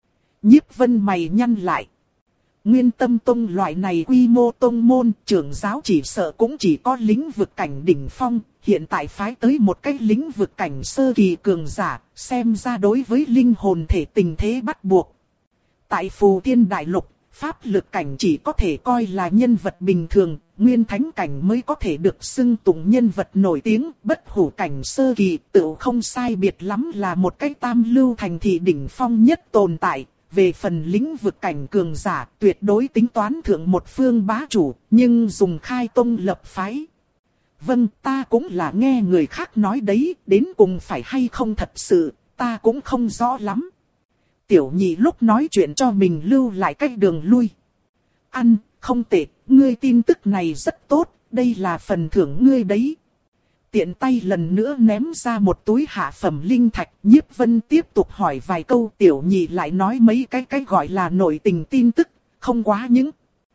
Nhiếp Vân mày nhăn lại. Nguyên Tâm Tông loại này quy mô tông môn, trưởng giáo chỉ sợ cũng chỉ có lĩnh vực cảnh đỉnh phong, hiện tại phái tới một cái lĩnh vực cảnh sơ kỳ cường giả, xem ra đối với linh hồn thể tình thế bắt buộc. Tại Phù Tiên Đại Lục, pháp lực cảnh chỉ có thể coi là nhân vật bình thường, nguyên thánh cảnh mới có thể được xưng tụng nhân vật nổi tiếng, bất hủ cảnh sơ kỳ tự không sai biệt lắm là một cái tam lưu thành thị đỉnh phong nhất tồn tại. Về phần lĩnh vực cảnh cường giả tuyệt đối tính toán thượng một phương bá chủ, nhưng dùng khai tông lập phái. Vâng, ta cũng là nghe người khác nói đấy, đến cùng phải hay không thật sự, ta cũng không rõ lắm. Tiểu nhị lúc nói chuyện cho mình lưu lại cách đường lui. Ăn, không tệ, ngươi tin tức này rất tốt, đây là phần thưởng ngươi đấy. Tiện tay lần nữa ném ra một túi hạ phẩm linh thạch, Nhiếp Vân tiếp tục hỏi vài câu, tiểu nhị lại nói mấy cái cái gọi là nội tình tin tức, không quá những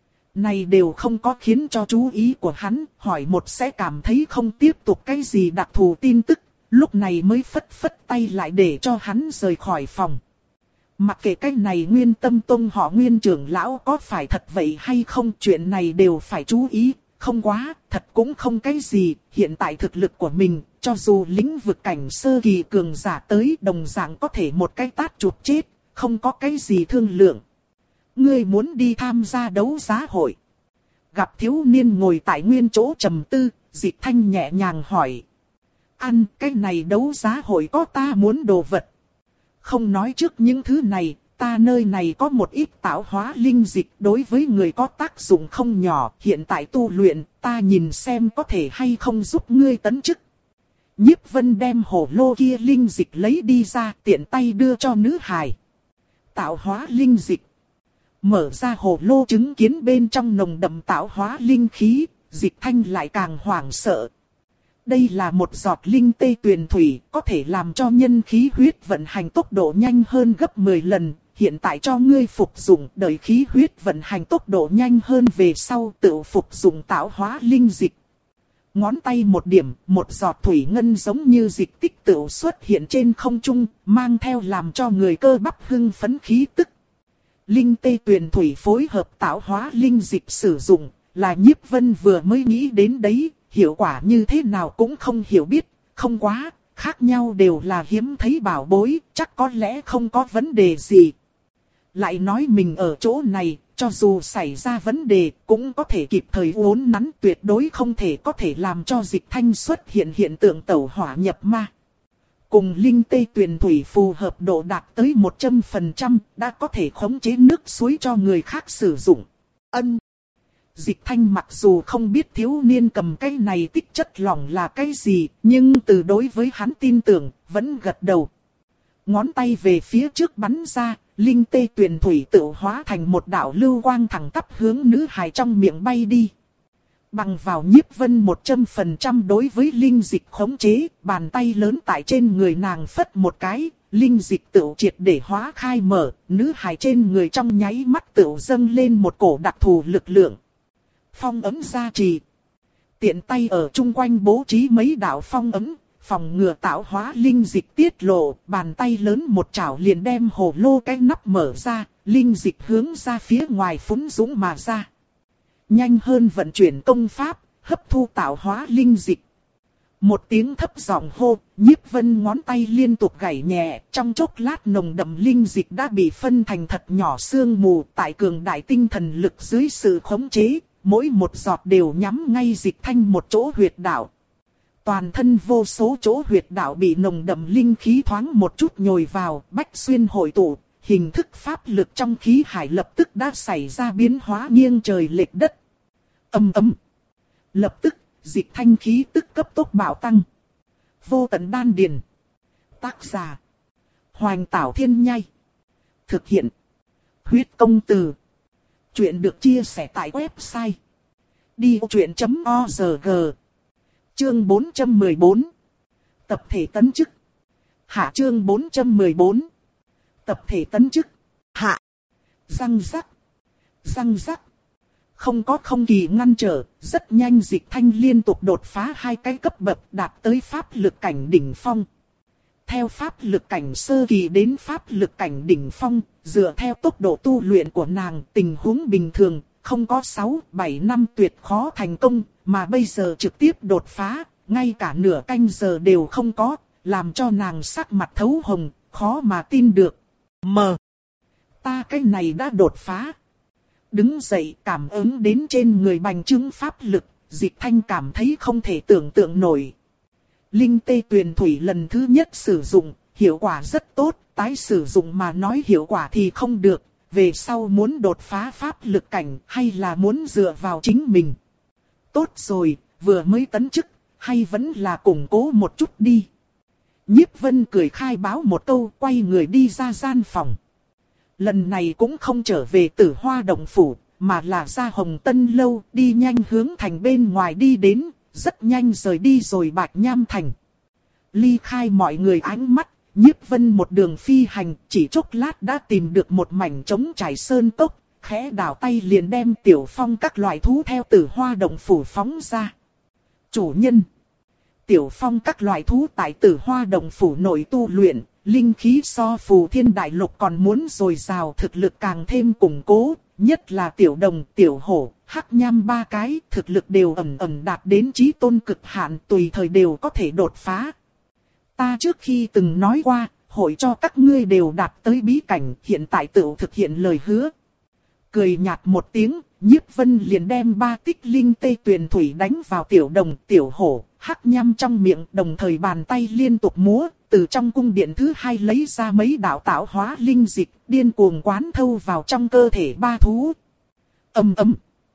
này đều không có khiến cho chú ý của hắn, hỏi một sẽ cảm thấy không tiếp tục cái gì đặc thù tin tức, lúc này mới phất phất tay lại để cho hắn rời khỏi phòng. Mặc kệ cái này Nguyên Tâm Tông họ Nguyên trưởng lão có phải thật vậy hay không, chuyện này đều phải chú ý, không quá, thật cũng không cái gì, hiện tại thực lực của mình, cho dù lĩnh vực cảnh sơ kỳ cường giả tới đồng dạng có thể một cái tát chụp chết, không có cái gì thương lượng. Ngươi muốn đi tham gia đấu giá hội. Gặp thiếu niên ngồi tại nguyên chỗ trầm tư, Dịch Thanh nhẹ nhàng hỏi. Ăn, cái này đấu giá hội có ta muốn đồ vật. Không nói trước những thứ này, ta nơi này có một ít tạo hóa linh dịch đối với người có tác dụng không nhỏ. Hiện tại tu luyện, ta nhìn xem có thể hay không giúp ngươi tấn chức. Nhiếp Vân đem hổ lô kia linh dịch lấy đi ra, tiện tay đưa cho nữ hài. Tạo hóa linh dịch. Mở ra hồ lô chứng kiến bên trong nồng đậm tạo hóa linh khí, Dịch Thanh lại càng hoảng sợ. Đây là một giọt linh tê tuyền thủy, có thể làm cho nhân khí huyết vận hành tốc độ nhanh hơn gấp mười lần. Hiện tại cho ngươi phục dụng, đợi khí huyết vận hành tốc độ nhanh hơn về sau tự phục dụng tạo hóa linh dịch. Ngón tay một điểm, một giọt thủy ngân giống như dịch tích tự xuất hiện trên không trung, mang theo làm cho người cơ bắp hưng phấn khí tức. Linh tê tuyền thủy phối hợp tạo hóa linh dịch sử dụng, là Nhiếp Vân vừa mới nghĩ đến đấy, hiệu quả như thế nào cũng không hiểu biết, không quá, khác nhau đều là hiếm thấy bảo bối, chắc có lẽ không có vấn đề gì. Lại nói mình ở chỗ này, cho dù xảy ra vấn đề, cũng có thể kịp thời uốn nắn, tuyệt đối không thể có thể làm cho Dịch Thanh xuất hiện hiện tượng tẩu hỏa nhập ma. Cùng linh tê tuyền thủy phù hợp độ đạt tới một trăm phần trăm, đã có thể khống chế nước suối cho người khác sử dụng. Ân. Dịch Thanh mặc dù không biết thiếu niên cầm cái này tích chất lỏng là cái gì, nhưng từ đối với hắn tin tưởng, vẫn gật đầu. Ngón tay về phía trước bắn ra, linh tê tuyền thủy tự hóa thành một đạo lưu quang thẳng tắp hướng nữ hài trong miệng bay đi. Bằng vào Nhiếp Vân một trăm phần trăm đối với linh dịch khống chế, bàn tay lớn tại trên người nàng phất một cái, linh dịch tự triệt để hóa khai mở, nữ hài trên người trong nháy mắt tự dâng lên một cổ đặc thù lực lượng. Phong ấm gia trì. Tiện tay ở chung quanh bố trí mấy đạo phong ấm, phòng ngừa tạo hóa linh dịch tiết lộ, bàn tay lớn một chảo liền đem hồ lô cái nắp mở ra, linh dịch hướng ra phía ngoài phúng dũng mà ra. Nhanh hơn vận chuyển công pháp, hấp thu tạo hóa linh dịch. Một tiếng thấp giọng hô, Nhiếp Vân ngón tay liên tục gảy nhẹ, trong chốc lát nồng đậm linh dịch đã bị phân thành thật nhỏ sương mù, tại cường đại tinh thần lực dưới sự khống chế, mỗi một giọt đều nhắm ngay Dịch Thanh một chỗ huyệt đạo. Toàn thân vô số chỗ huyệt đạo bị nồng đậm linh khí thoáng một chút nhồi vào, bách xuyên hội tụ, hình thức pháp lực trong khí hải lập tức đã xảy ra biến hóa nghiêng trời lệch đất. Ầm ầm. Lập tức, Dịch Thanh khí tức cấp tốc bạo tăng. Vô tận đan điền. Tác giả: Hoành Tảo Thiên Nhai. Thực hiện: Huyết Công Từ. Chuyện được chia sẻ tại website đi ô chuyện chấm org. Chương bốn trăm mười bốn. Tập thể tấn chức. Hạ chương bốn trăm mười bốn. Tập thể tấn chức. Hạ. Răng rắc. Răng rắc. Không có không kỳ ngăn trở, rất nhanh Dịch Thanh liên tục đột phá hai cái cấp bậc đạt tới pháp lực cảnh đỉnh phong. Theo pháp lực cảnh sơ kỳ đến pháp lực cảnh đỉnh phong, dựa theo tốc độ tu luyện của nàng, tình huống bình thường, không có sáu bảy năm tuyệt khó thành công, mà bây giờ trực tiếp đột phá, ngay cả nửa canh giờ đều không có, làm cho nàng sắc mặt thấu hồng, khó mà tin được. Mờ! Ta cái này đã đột phá. Đứng dậy cảm ứng đến trên người bành trướng pháp lực, Dịch Thanh cảm thấy không thể tưởng tượng nổi. Linh tê tuyền thủy lần thứ nhất sử dụng, hiệu quả rất tốt, tái sử dụng mà nói hiệu quả thì không được, về sau muốn đột phá pháp lực cảnh hay là muốn dựa vào chính mình. Tốt rồi, vừa mới tấn chức, hay vẫn là củng cố một chút đi. Nhiếp Vân cười khai báo một câu, quay người đi ra gian phòng. Lần này cũng không trở về Tử Hoa Động Phủ, mà là ra Hồng Tân Lâu, đi nhanh hướng thành bên ngoài đi đến, rất nhanh rời đi rồi Bạch Nham Thành. Ly khai mọi người ánh mắt, Nhiếp Vân một đường phi hành, chỉ chốc lát đã tìm được một mảnh trống trải sơn cốc, khẽ đảo tay liền đem Tiểu Phong các loại thú theo Tử Hoa Động Phủ phóng ra. Chủ nhân, Tiểu Phong các loại thú tại Tử Hoa Động Phủ nội tu luyện, linh khí so Phù Thiên Đại Lục còn muốn dồi dào, thực lực càng thêm củng cố, nhất là Tiểu Đồng, Tiểu Hổ, Hắc Nham ba cái, thực lực đều ẩn ẩn đạt đến chí tôn cực hạn, tùy thời đều có thể đột phá. Ta trước khi từng nói qua, hội cho các ngươi đều đạt tới bí cảnh, hiện tại tự thực hiện lời hứa. Cười nhạt một tiếng, Nhiếp Vân liền đem ba tích linh tê tuyền thủy đánh vào Tiểu Đồng, Tiểu Hổ, Hắc Nham trong miệng, đồng thời bàn tay liên tục múa, từ trong cung điện thứ hai lấy ra mấy đạo tạo hóa linh dịch, điên cuồng quán thâu vào trong cơ thể ba thú. Ầm ầm.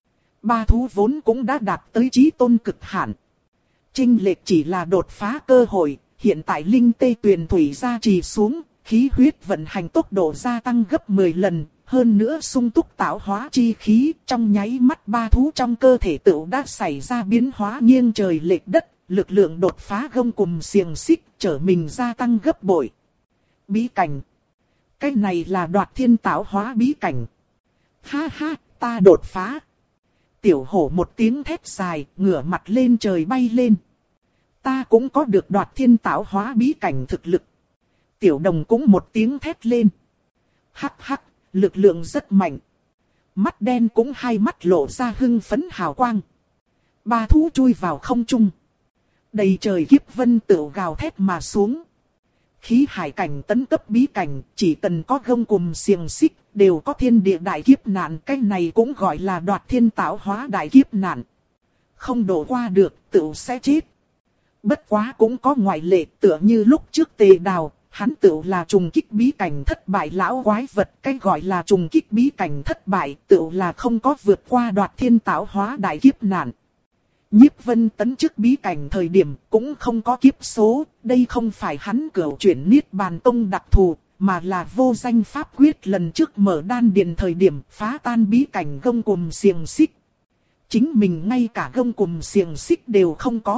Ba thú vốn cũng đã đạt tới chí tôn cực hạn. Chênh lệch chỉ là đột phá cơ hội, hiện tại linh tê tuyền thủy gia trì xuống, khí huyết vận hành tốc độ gia tăng gấp mười lần, hơn nữa sung túc tạo hóa chi khí, trong nháy mắt ba thú trong cơ thể tựu đã xảy ra biến hóa nghiêng trời lệch đất, lực lượng đột phá gông cùm xiềng xích, trở mình gia tăng gấp bội. Bí cảnh. Cái này là Đoạt Thiên tạo hóa bí cảnh. Ha ha, ta đột phá. Tiểu Hổ một tiếng thét dài, ngửa mặt lên trời bay lên. Ta cũng có được Đoạt Thiên tạo hóa bí cảnh thực lực. Tiểu Đồng cũng một tiếng thét lên. Hắc hắc, lực lượng rất mạnh. Mắt đen cũng hai mắt lộ ra hưng phấn hào quang. Ba thú chui vào không trung. Đầy trời kiếp vân tựu gào thét mà xuống. Khí hải cảnh tấn cấp bí cảnh, chỉ cần có gông cùm xiềng xích, đều có thiên địa đại kiếp nạn. Cái này cũng gọi là Đoạt Thiên tạo hóa đại kiếp nạn. Không đổ qua được, tựu sẽ chết. Bất quá cũng có ngoại lệ, tựa như lúc trước Tề Đào, hắn tựu là trùng kích bí cảnh thất bại lão quái vật. Cái gọi là trùng kích bí cảnh thất bại, tựu là không có vượt qua Đoạt Thiên tạo hóa đại kiếp nạn. Nhiếp Vân tấn chức bí cảnh thời điểm cũng không có kiếp số, đây không phải hắn cửu chuyển Niết Bàn Tông đặc thù, mà là vô danh pháp quyết lần trước mở đan điền thời điểm phá tan bí cảnh gông cùm xiềng xích. Chính mình ngay cả gông cùm xiềng xích đều không có.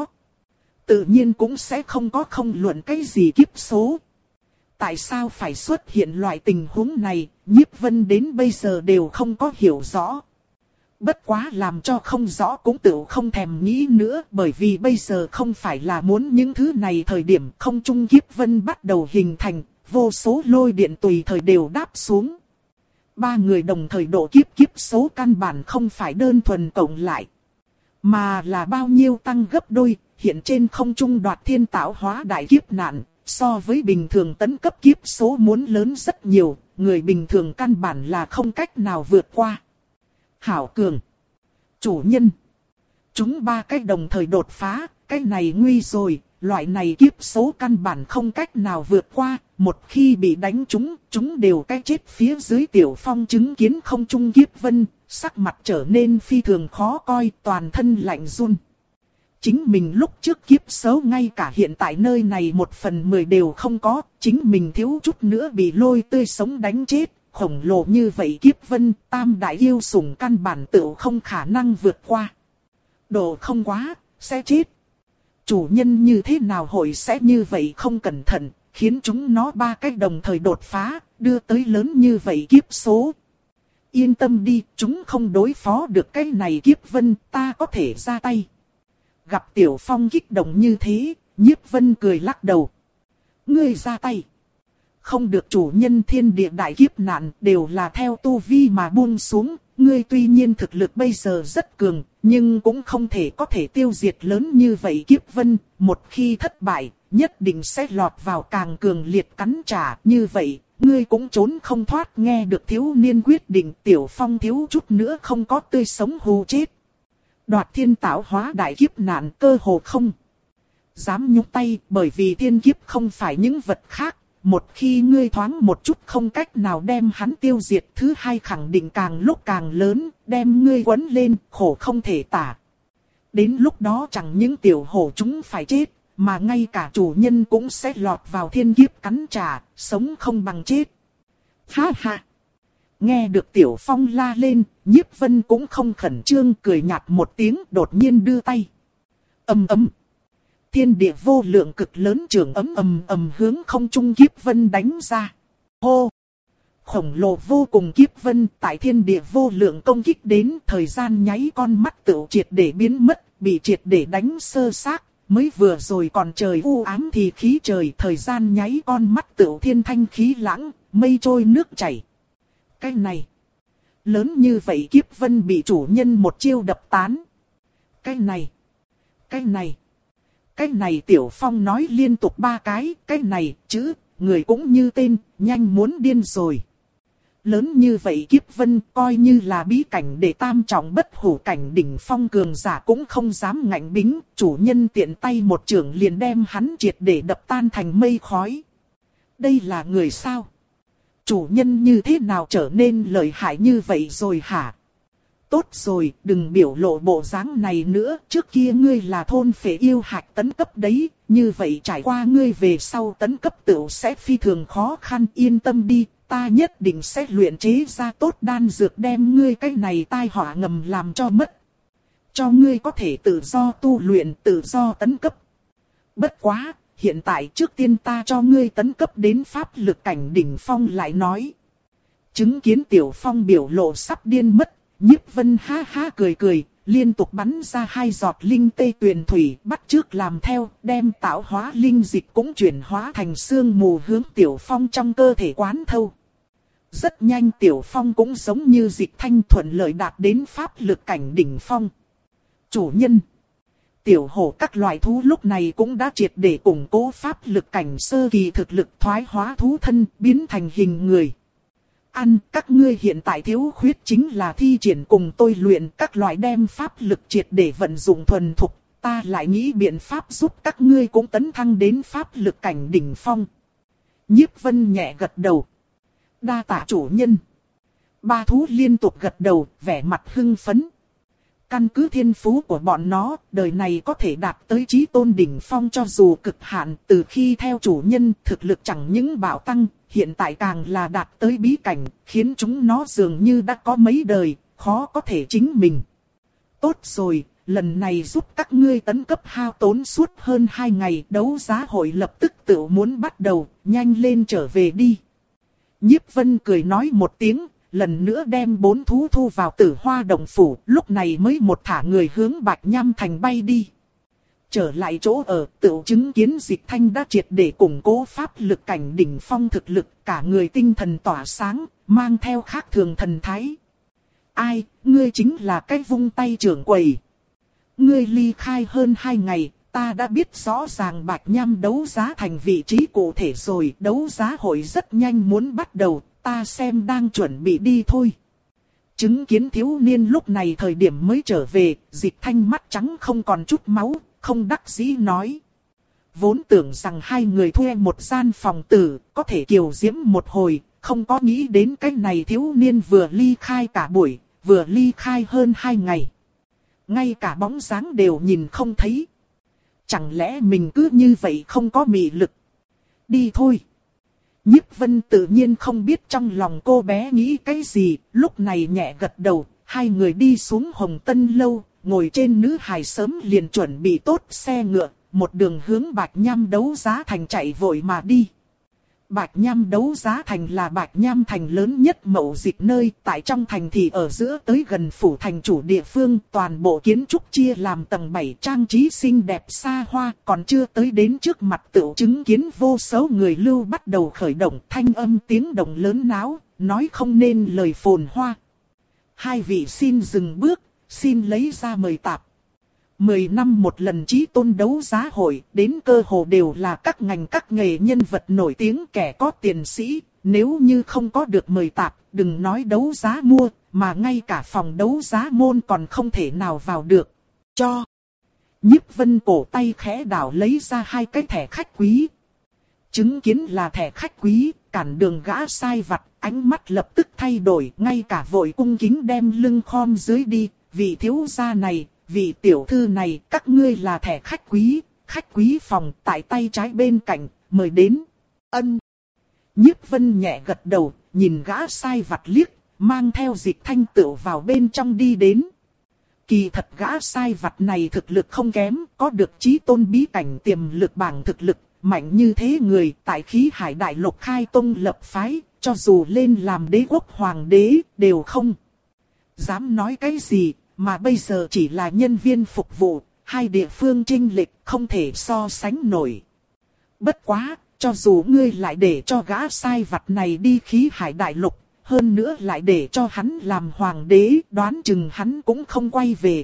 Tự nhiên cũng sẽ không có không luận cái gì kiếp số. Tại sao phải xuất hiện loại tình huống này, Nhiếp Vân đến bây giờ đều không có hiểu rõ. Bất quá làm cho không rõ cũng tự không thèm nghĩ nữa, bởi vì bây giờ không phải là muốn những thứ này thời điểm không trung kiếp vân bắt đầu hình thành, vô số lôi điện tùy thời đều đáp xuống. Ba người đồng thời độ kiếp kiếp số căn bản không phải đơn thuần cộng lại, mà là bao nhiêu tăng gấp đôi, hiện trên không trung Đoạt Thiên tạo hóa đại kiếp nạn, so với bình thường tấn cấp kiếp số muốn lớn rất nhiều, người bình thường căn bản là không cách nào vượt qua. Hảo Cường, chủ nhân, chúng ba cái đồng thời đột phá, cái này nguy rồi, loại này kiếp số căn bản không cách nào vượt qua, một khi bị đánh chúng, chúng đều cái chết phía dưới. Tiểu Phong chứng kiến không trung kiếp vân, sắc mặt trở nên phi thường khó coi, toàn thân lạnh run. Chính mình lúc trước kiếp số ngay cả hiện tại nơi này một phần mười đều không có, chính mình thiếu chút nữa bị lôi tươi sống đánh chết. Khổng lồ như vậy kiếp vân, tam đại yêu sủng căn bản tự không khả năng vượt qua. Đồ không quá, sẽ chết. Chủ nhân như thế nào hội sẽ như vậy không cẩn thận, khiến chúng nó ba cách đồng thời đột phá, đưa tới lớn như vậy kiếp số. Yên tâm đi, chúng không đối phó được cái này kiếp vân, ta có thể ra tay. Gặp Tiểu Phong kích động như thế, Nhiếp Vân cười lắc đầu. Ngươi ra tay. Không được, chủ nhân, thiên địa đại kiếp nạn đều là theo tu vi mà buông xuống. Ngươi tuy nhiên thực lực bây giờ rất cường, nhưng cũng không thể có thể tiêu diệt lớn như vậy kiếp vân. Một khi thất bại, nhất định sẽ lọt vào càng cường liệt cắn trả. Như vậy, ngươi cũng trốn không thoát. Nghe được thiếu niên quyết định, Tiểu Phong thiếu chút nữa không có tươi sống hù chết. Đoạt Thiên tạo hóa đại kiếp nạn cơ hồ không dám nhúc tay, bởi vì thiên kiếp không phải những vật khác. Một khi ngươi thoáng một chút không cách nào đem hắn tiêu diệt, thứ hai khẳng định càng lúc càng lớn, đem ngươi quấn lên, khổ không thể tả. Đến lúc đó chẳng những tiểu hổ chúng phải chết, mà ngay cả chủ nhân cũng sẽ lọt vào thiên kiếp cắn trả, sống không bằng chết. Ha ha! Nghe được Tiểu Phong la lên, Nhiếp Vân cũng không khẩn trương, cười nhạt một tiếng, đột nhiên đưa tay. Ầm ầm. Thiên địa vô lượng cực lớn trường ấm ầm ầm hướng không trung Kiếp Vân đánh ra. Hô! Khổng lồ vô cùng Kiếp Vân tại thiên địa vô lượng công kích đến, thời gian nháy con mắt tựu triệt để biến mất, bị triệt để đánh sơ xác. Mới vừa rồi còn trời u ám thì khí trời, thời gian nháy con mắt tựu thiên thanh khí lãng, mây trôi nước chảy. Cái này, lớn như vậy Kiếp Vân bị chủ nhân một chiêu đập tán. Cái này, cái này, cái này Tiểu Phong nói liên tục ba cái, cái này, chữ, người cũng như tên, nhanh muốn điên rồi. Lớn như vậy Kiếp Vân coi như là bí cảnh để tam trọng bất hủ cảnh đỉnh phong cường giả cũng không dám ngạnh bính, chủ nhân tiện tay một chưởng liền đem hắn triệt để đập tan thành mây khói. Đây là người sao? Chủ nhân như thế nào trở nên lợi hại như vậy rồi hả? Tốt rồi, đừng biểu lộ bộ dáng này nữa, trước kia ngươi là thôn phệ yêu hạch tấn cấp đấy, như vậy trải qua ngươi về sau tấn cấp tựu sẽ phi thường khó khăn, yên tâm đi, ta nhất định sẽ luyện chế ra tốt đan dược đem ngươi cái này tai họa ngầm làm cho mất. Cho ngươi có thể tự do tu luyện, tự do tấn cấp. Bất quá, hiện tại trước tiên ta cho ngươi tấn cấp đến pháp lực cảnh đỉnh phong lại nói. Chứng kiến Tiểu Phong biểu lộ sắp điên mất, Nhiếp Vân ha ha cười cười, liên tục bắn ra hai giọt linh tê tuyền thủy, bắt chước làm theo, đem tạo hóa linh dịch cũng chuyển hóa thành sương mù hướng Tiểu Phong trong cơ thể quán thâu. Rất nhanh Tiểu Phong cũng giống như dịch thanh thuận lợi đạt đến pháp lực cảnh đỉnh phong. Chủ nhân, Tiểu hổ các loài thú lúc này cũng đã triệt để củng cố pháp lực cảnh sơ kỳ thực lực, thoái hóa thú thân, biến thành hình người. Ăn, các ngươi hiện tại thiếu khuyết chính là thi triển cùng tôi luyện các loại đem pháp lực triệt để vận dụng thuần thục, ta lại nghĩ biện pháp giúp các ngươi cũng tấn thăng đến pháp lực cảnh đỉnh phong. Nhiếp Vân nhẹ gật đầu. Đa tạ chủ nhân. Ba thú liên tục gật đầu, vẻ mặt hưng phấn. Căn cứ thiên phú của bọn nó, đời này có thể đạt tới chí tôn đỉnh phong cho dù cực hạn, từ khi theo chủ nhân thực lực chẳng những bạo tăng, hiện tại càng là đạt tới bí cảnh, khiến chúng nó dường như đã có mấy đời, khó có thể chính mình. Tốt rồi, lần này giúp các ngươi tấn cấp hao tốn suốt hơn hai ngày, đấu giá hội lập tức tự muốn bắt đầu, nhanh lên trở về đi. Nhiếp Vân cười nói một tiếng, lần nữa đem bốn thú thu vào Tử Hoa Động Phủ, lúc này mới một thả người hướng Bạch Nham Thành bay đi. Trở lại chỗ ở, tự chứng kiến Dịch Thanh đã triệt để củng cố pháp lực cảnh đỉnh phong thực lực, cả người tinh thần tỏa sáng, mang theo khác thường thần thái. Ai, ngươi chính là cái vung tay trưởng quầy. Ngươi ly khai hơn hai ngày, ta đã biết rõ ràng Bạch Nham đấu giá thành vị trí cụ thể rồi, đấu giá hội rất nhanh muốn bắt đầu, ta xem đang chuẩn bị đi thôi. Chứng kiến thiếu niên lúc này thời điểm mới trở về, Dịch Thanh mắt trắng không còn chút máu, không đắc dĩ nói. Vốn tưởng rằng hai người thuê một gian phòng tử, có thể kiều diễm một hồi, không có nghĩ đến cái này thiếu niên vừa ly khai cả buổi, vừa ly khai hơn hai ngày. Ngay cả bóng dáng đều nhìn không thấy. Chẳng lẽ mình cứ như vậy không có mị lực? Đi thôi. Nhiếp Vân tự nhiên không biết trong lòng cô bé nghĩ cái gì, lúc này nhẹ gật đầu, hai người đi xuống Hồng Tân Lâu, ngồi trên nữ hài sớm liền chuẩn bị tốt xe ngựa, một đường hướng Bạch Nham đấu giá thành chạy vội mà đi. Bạch Nham đấu giá thành là Bạch Nham thành lớn nhất mậu dịch nơi, tại trong thành thì ở giữa tới gần phủ thành chủ địa phương, toàn bộ kiến trúc chia làm tầng bảy, trang trí xinh đẹp xa hoa, còn chưa tới đến trước mặt tựu chứng kiến vô số người lưu bắt đầu khởi động, thanh âm tiếng động lớn náo, nói không nên lời phồn hoa. Hai vị xin dừng bước, xin lấy ra mời tạp. Mười năm một lần chí tôn đấu giá hội, đến cơ hồ đều là các ngành các nghề nhân vật nổi tiếng kẻ có tiền sĩ, nếu như không có được mời tạp, đừng nói đấu giá mua, mà ngay cả phòng đấu giá môn còn không thể nào vào được. Cho. Nhiếp Vân cổ tay khẽ đảo lấy ra hai cái thẻ khách quý. Chứng kiến là thẻ khách quý, cản đường gã sai vặt, ánh mắt lập tức thay đổi, ngay cả vội cung kính đem lưng khom dưới đi, vị thiếu gia này. Vị tiểu thư này, các ngươi là thẻ khách quý, khách quý phòng tại tay trái bên cạnh, mời đến. Ân. Nhiếp Vân nhẹ gật đầu, nhìn gã sai vặt liếc, mang theo Dịch Thanh Tựu vào bên trong đi đến. Kỳ thật gã sai vặt này thực lực không kém, có được chí tôn bí cảnh tiềm lực bảng thực lực, mạnh như thế người tại Khí Hải Đại Lục khai tông lập phái, cho dù lên làm đế quốc hoàng đế, đều không dám nói cái gì, mà bây giờ chỉ là nhân viên phục vụ, hai địa phương chênh lệch không thể so sánh nổi. Bất quá, cho dù ngươi lại để cho gã sai vặt này đi Khí Hải Đại Lục, hơn nữa lại để cho hắn làm hoàng đế, đoán chừng hắn cũng không quay về.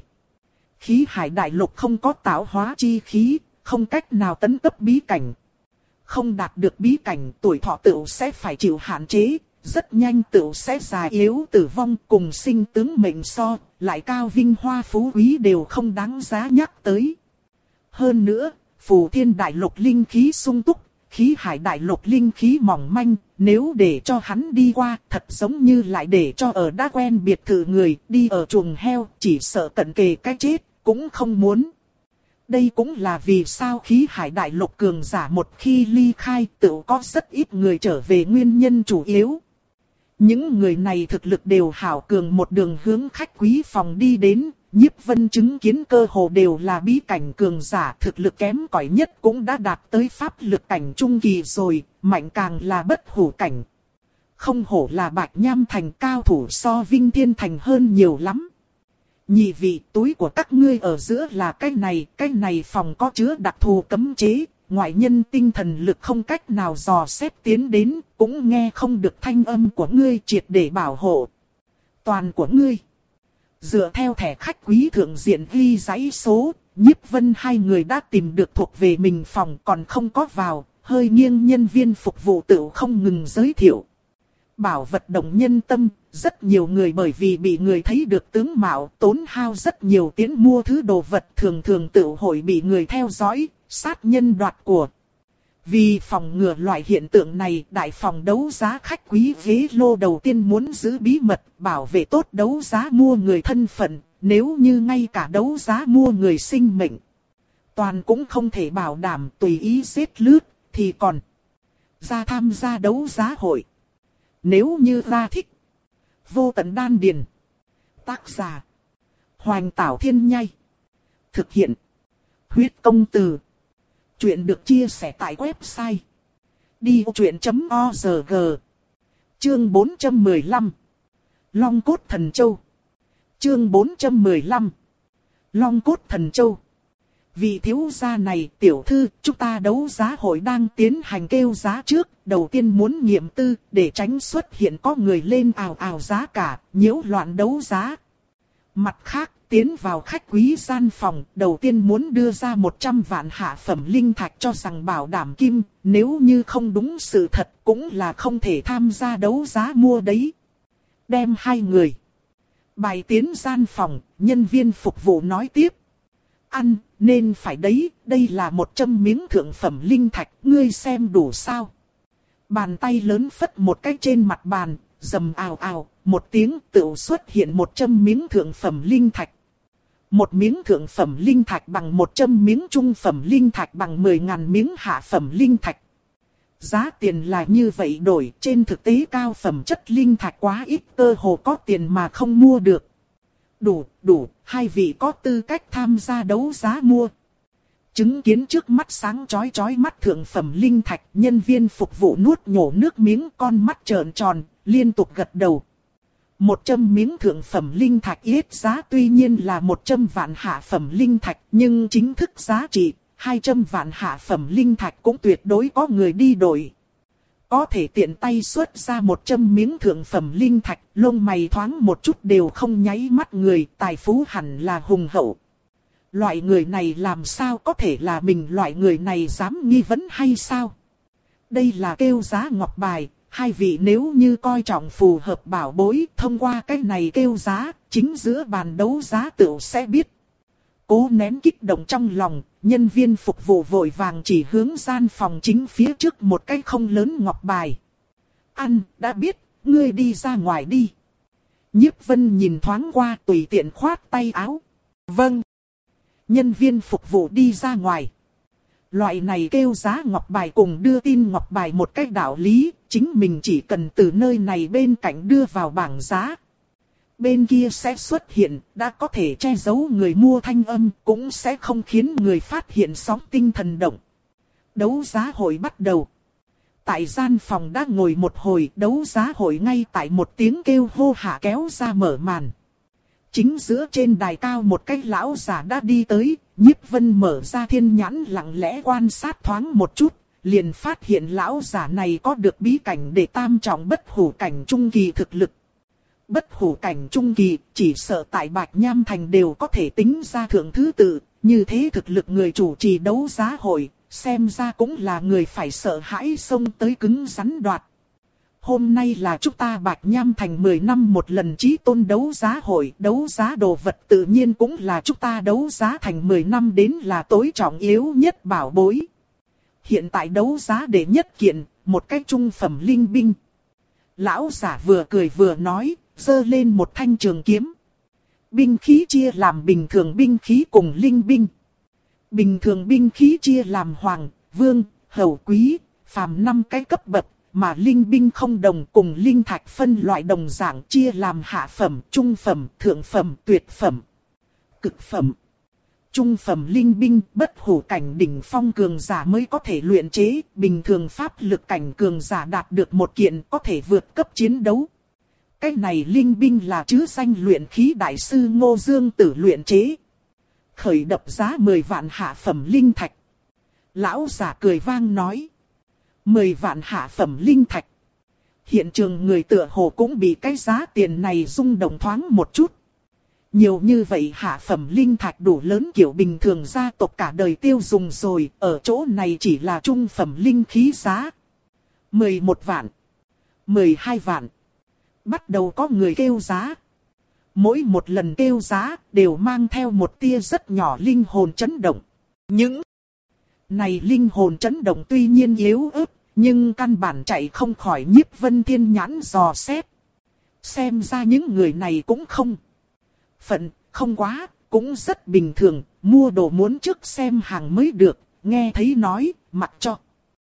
Khí Hải Đại Lục không có tạo hóa chi khí, không cách nào tấn cấp bí cảnh. Không đạt được bí cảnh, tuổi thọ tựu sẽ phải chịu hạn chế, rất nhanh tựu sẽ già yếu tử vong, cùng sinh tướng mệnh so, lại cao vinh hoa phú quý đều không đáng giá nhắc tới. Hơn nữa, Phù Thiên Đại Lục linh khí sung túc, Khí Hải Đại Lục linh khí mỏng manh, nếu để cho hắn đi qua, thật giống như lại để cho ở đã quen biệt thự người, đi ở chuồng heo, chỉ sợ cận kề cái chết, cũng không muốn. Đây cũng là vì sao Khí Hải Đại Lục cường giả một khi ly khai, tự có rất ít người trở về nguyên nhân chủ yếu. Những người này thực lực đều hảo cường, một đường hướng khách quý phòng đi đến. Nhiếp Vân chứng kiến cơ hồ đều là bí cảnh cường giả, thực lực kém cỏi nhất cũng đã đạt tới pháp lực cảnh trung kỳ rồi, mạnh càng là bất hủ cảnh. Không hổ là Bạch Nham Thành, cao thủ so Vinh Thiên Thành hơn nhiều lắm. Nhị vị, túi của các ngươi ở giữa là cái này, cái này phòng có chứa đặc thù cấm chế, ngoại nhân tinh thần lực không cách nào dò xét tiến đến, cũng nghe không được thanh âm của ngươi, triệt để bảo hộ toàn của ngươi. Dựa theo thẻ khách quý thượng diện ghi dãy số, Nhiếp Vân hai người đã tìm được thuộc về mình phòng, còn không có vào, hơi nghiêng nhân viên phục vụ tự không ngừng giới thiệu. Bảo vật động nhân tâm, rất nhiều người bởi vì bị người thấy được tướng mạo, tốn hao rất nhiều tiền mua thứ đồ vật, thường thường tự hội bị người theo dõi, sát nhân đoạt của. Vì phòng ngừa loại hiện tượng này, đại phòng đấu giá khách quý ghế lô đầu tiên muốn giữ bí mật, bảo vệ tốt đấu giá mua người thân phận, nếu như ngay cả đấu giá mua người sinh mệnh toàn cũng không thể bảo đảm, tùy ý giết lướt, thì còn ra tham gia đấu giá hội. Nếu như ra thích, Vô Tận Đan Điền. Tác giả Hoành Tảo Thiên Nhai. Thực hiện Huyết Công Từ. Chuyện được chia sẻ tại website đi o chuyện chấm org. Chương bốn trăm mười lăm. Long Cốt Thần Châu. Chương bốn trăm mười lăm. Long Cốt Thần Châu. Vị thiếu gia này, tiểu thư, chúng ta đấu giá hội đang tiến hành kêu giá trước, đầu tiên muốn nghiệm tư, để tránh xuất hiện có người lên ào ào giá cả, nhiễu loạn đấu giá. Mặt khác, tiến vào khách quý gian phòng, đầu tiên muốn đưa ra một trăm vạn hạ phẩm linh thạch cho rằng bảo đảm kim, nếu như không đúng sự thật cũng là không thể tham gia đấu giá mua đấy. Đem hai người bài tiến gian phòng, nhân viên phục vụ nói tiếp. Ăn, nên phải đấy, đây là một trăm miếng thượng phẩm linh thạch, ngươi xem đủ sao? Bàn tay lớn phất một cái trên mặt bàn, rầm ào ào, một tiếng tựu xuất hiện một trăm miếng thượng phẩm linh thạch. Một miếng thượng phẩm linh thạch bằng một trăm miếng trung phẩm linh thạch bằng mười ngàn miếng hạ phẩm linh thạch. Giá tiền là như vậy đổi, trên thực tế cao phẩm chất linh thạch quá ít, cơ hồ có tiền mà không mua được. Đủ, đủ, hai vị có tư cách tham gia đấu giá mua. Chứng kiến trước mắt sáng chói chói mắt thượng phẩm linh thạch, nhân viên phục vụ nuốt nhổ nước miếng, con mắt trợn tròn, liên tục gật đầu. Một trăm miếng thượng phẩm linh thạch yết giá tuy nhiên là một trăm vạn hạ phẩm linh thạch, nhưng chính thức giá trị hai trăm vạn hạ phẩm linh thạch cũng tuyệt đối có người đi đổi. Có thể tiện tay xuất ra một trăm miếng thượng phẩm linh thạch, lông mày thoáng một chút đều không nháy mắt người, tài phú hẳn là hùng hậu. Loại người này làm sao có thể là mình, loại người này dám nghi vấn hay sao? Đây là kêu giá ngọc bài, hai vị nếu như coi trọng phù hợp bảo bối, thông qua cái này kêu giá, chính giữa bàn đấu giá tựu sẽ biết. Cố nén kích động trong lòng, nhân viên phục vụ vội vàng chỉ hướng gian phòng chính phía trước một cái không lớn ngọc bài. Ăn, đã biết, ngươi đi ra ngoài đi. Nhiếp Vân nhìn thoáng qua, tùy tiện khoát tay áo. Vâng. Nhân viên phục vụ đi ra ngoài. Loại này kêu giá ngọc bài cùng đưa tin ngọc bài một cách đạo lý, chính mình chỉ cần từ nơi này bên cạnh đưa vào bảng giá. Bên kia sẽ xuất hiện, đã có thể che giấu người mua thanh âm, cũng sẽ không khiến người phát hiện sóng tinh thần động. Đấu giá hội bắt đầu. Tại gian phòng đã ngồi một hồi, đấu giá hội ngay tại một tiếng kêu hô hạ kéo ra mở màn. Chính giữa trên đài cao một cái lão giả đã đi tới, Nhiếp Vân mở ra thiên nhãn lặng lẽ quan sát thoáng một chút, liền phát hiện lão giả này có được bí cảnh để tam trọng bất hủ cảnh trung kỳ thực lực. Bất hủ cảnh trung kỳ, chỉ sợ tại Bạch Nham Thành đều có thể tính ra thượng thứ tự, như thế thực lực người chủ trì đấu giá hội, xem ra cũng là người phải sợ hãi xông tới cứng rắn đoạt. Hôm nay là chúng ta Bạch Nham Thành mười năm một lần chí tôn đấu giá hội, đấu giá đồ vật tự nhiên cũng là chúng ta đấu giá thành mười năm đến là tối trọng yếu nhất bảo bối. Hiện tại đấu giá đệ nhất kiện, một cái trung phẩm linh binh. Lão giả vừa cười vừa nói, giơ lên một thanh trường kiếm. Binh khí chia làm bình thường binh khí cùng linh binh. Bình thường binh khí chia làm hoàng, vương, hầu quý, phàm năm cái cấp bậc, mà linh binh không đồng cùng linh thạch phân loại đồng dạng chia làm hạ phẩm, trung phẩm, thượng phẩm, tuyệt phẩm, cực phẩm. Trung phẩm linh binh bất hủ cảnh đỉnh phong cường giả mới có thể luyện chế, bình thường pháp lực cảnh cường giả đạt được một kiện có thể vượt cấp chiến đấu. Cái này linh binh là chữ danh luyện khí đại sư Ngô Dương Tử luyện chế. Khởi đập giá mười vạn hạ phẩm linh thạch. Lão giả cười vang nói. mười vạn hạ phẩm linh thạch. Hiện trường người tựa hồ cũng bị cái giá tiền này rung động thoáng một chút. Nhiều như vậy hạ phẩm linh thạch đủ lớn kiểu bình thường gia tộc cả đời tiêu dùng rồi, ở chỗ này chỉ là trung phẩm linh khí giá. mười một vạn. mười hai vạn. Bắt đầu có người kêu giá. Mỗi một lần kêu giá đều mang theo một tia rất nhỏ linh hồn chấn động. Những này linh hồn chấn động tuy nhiên yếu ớt, nhưng căn bản chạy không khỏi Nhiếp Vân thiên nhãn dò xét. Xem ra những người này cũng không phận, không quá, cũng rất bình thường, mua đồ muốn trước xem hàng mới được, nghe thấy nói, mặc cho.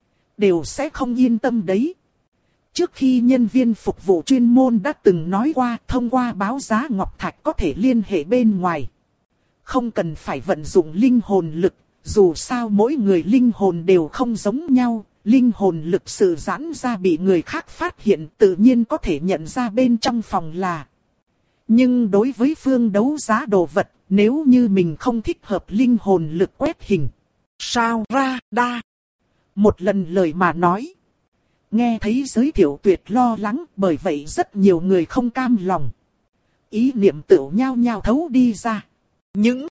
Đều sẽ không yên tâm đấy. Trước khi nhân viên phục vụ chuyên môn đã từng nói qua, thông qua báo giá ngọc thạch có thể liên hệ bên ngoài. Không cần phải vận dụng linh hồn lực, dù sao mỗi người linh hồn đều không giống nhau, linh hồn lực sự giãn ra bị người khác phát hiện tự nhiên có thể nhận ra bên trong phòng là. Nhưng đối với phương đấu giá đồ vật, nếu như mình không thích hợp linh hồn lực quét hình. Sao ra đa? Một lần lời mà nói. Nghe thấy giới thiệu tuyệt lo lắng, bởi vậy rất nhiều người không cam lòng. Ý niệm tựu nhao nhao thấu đi ra. Những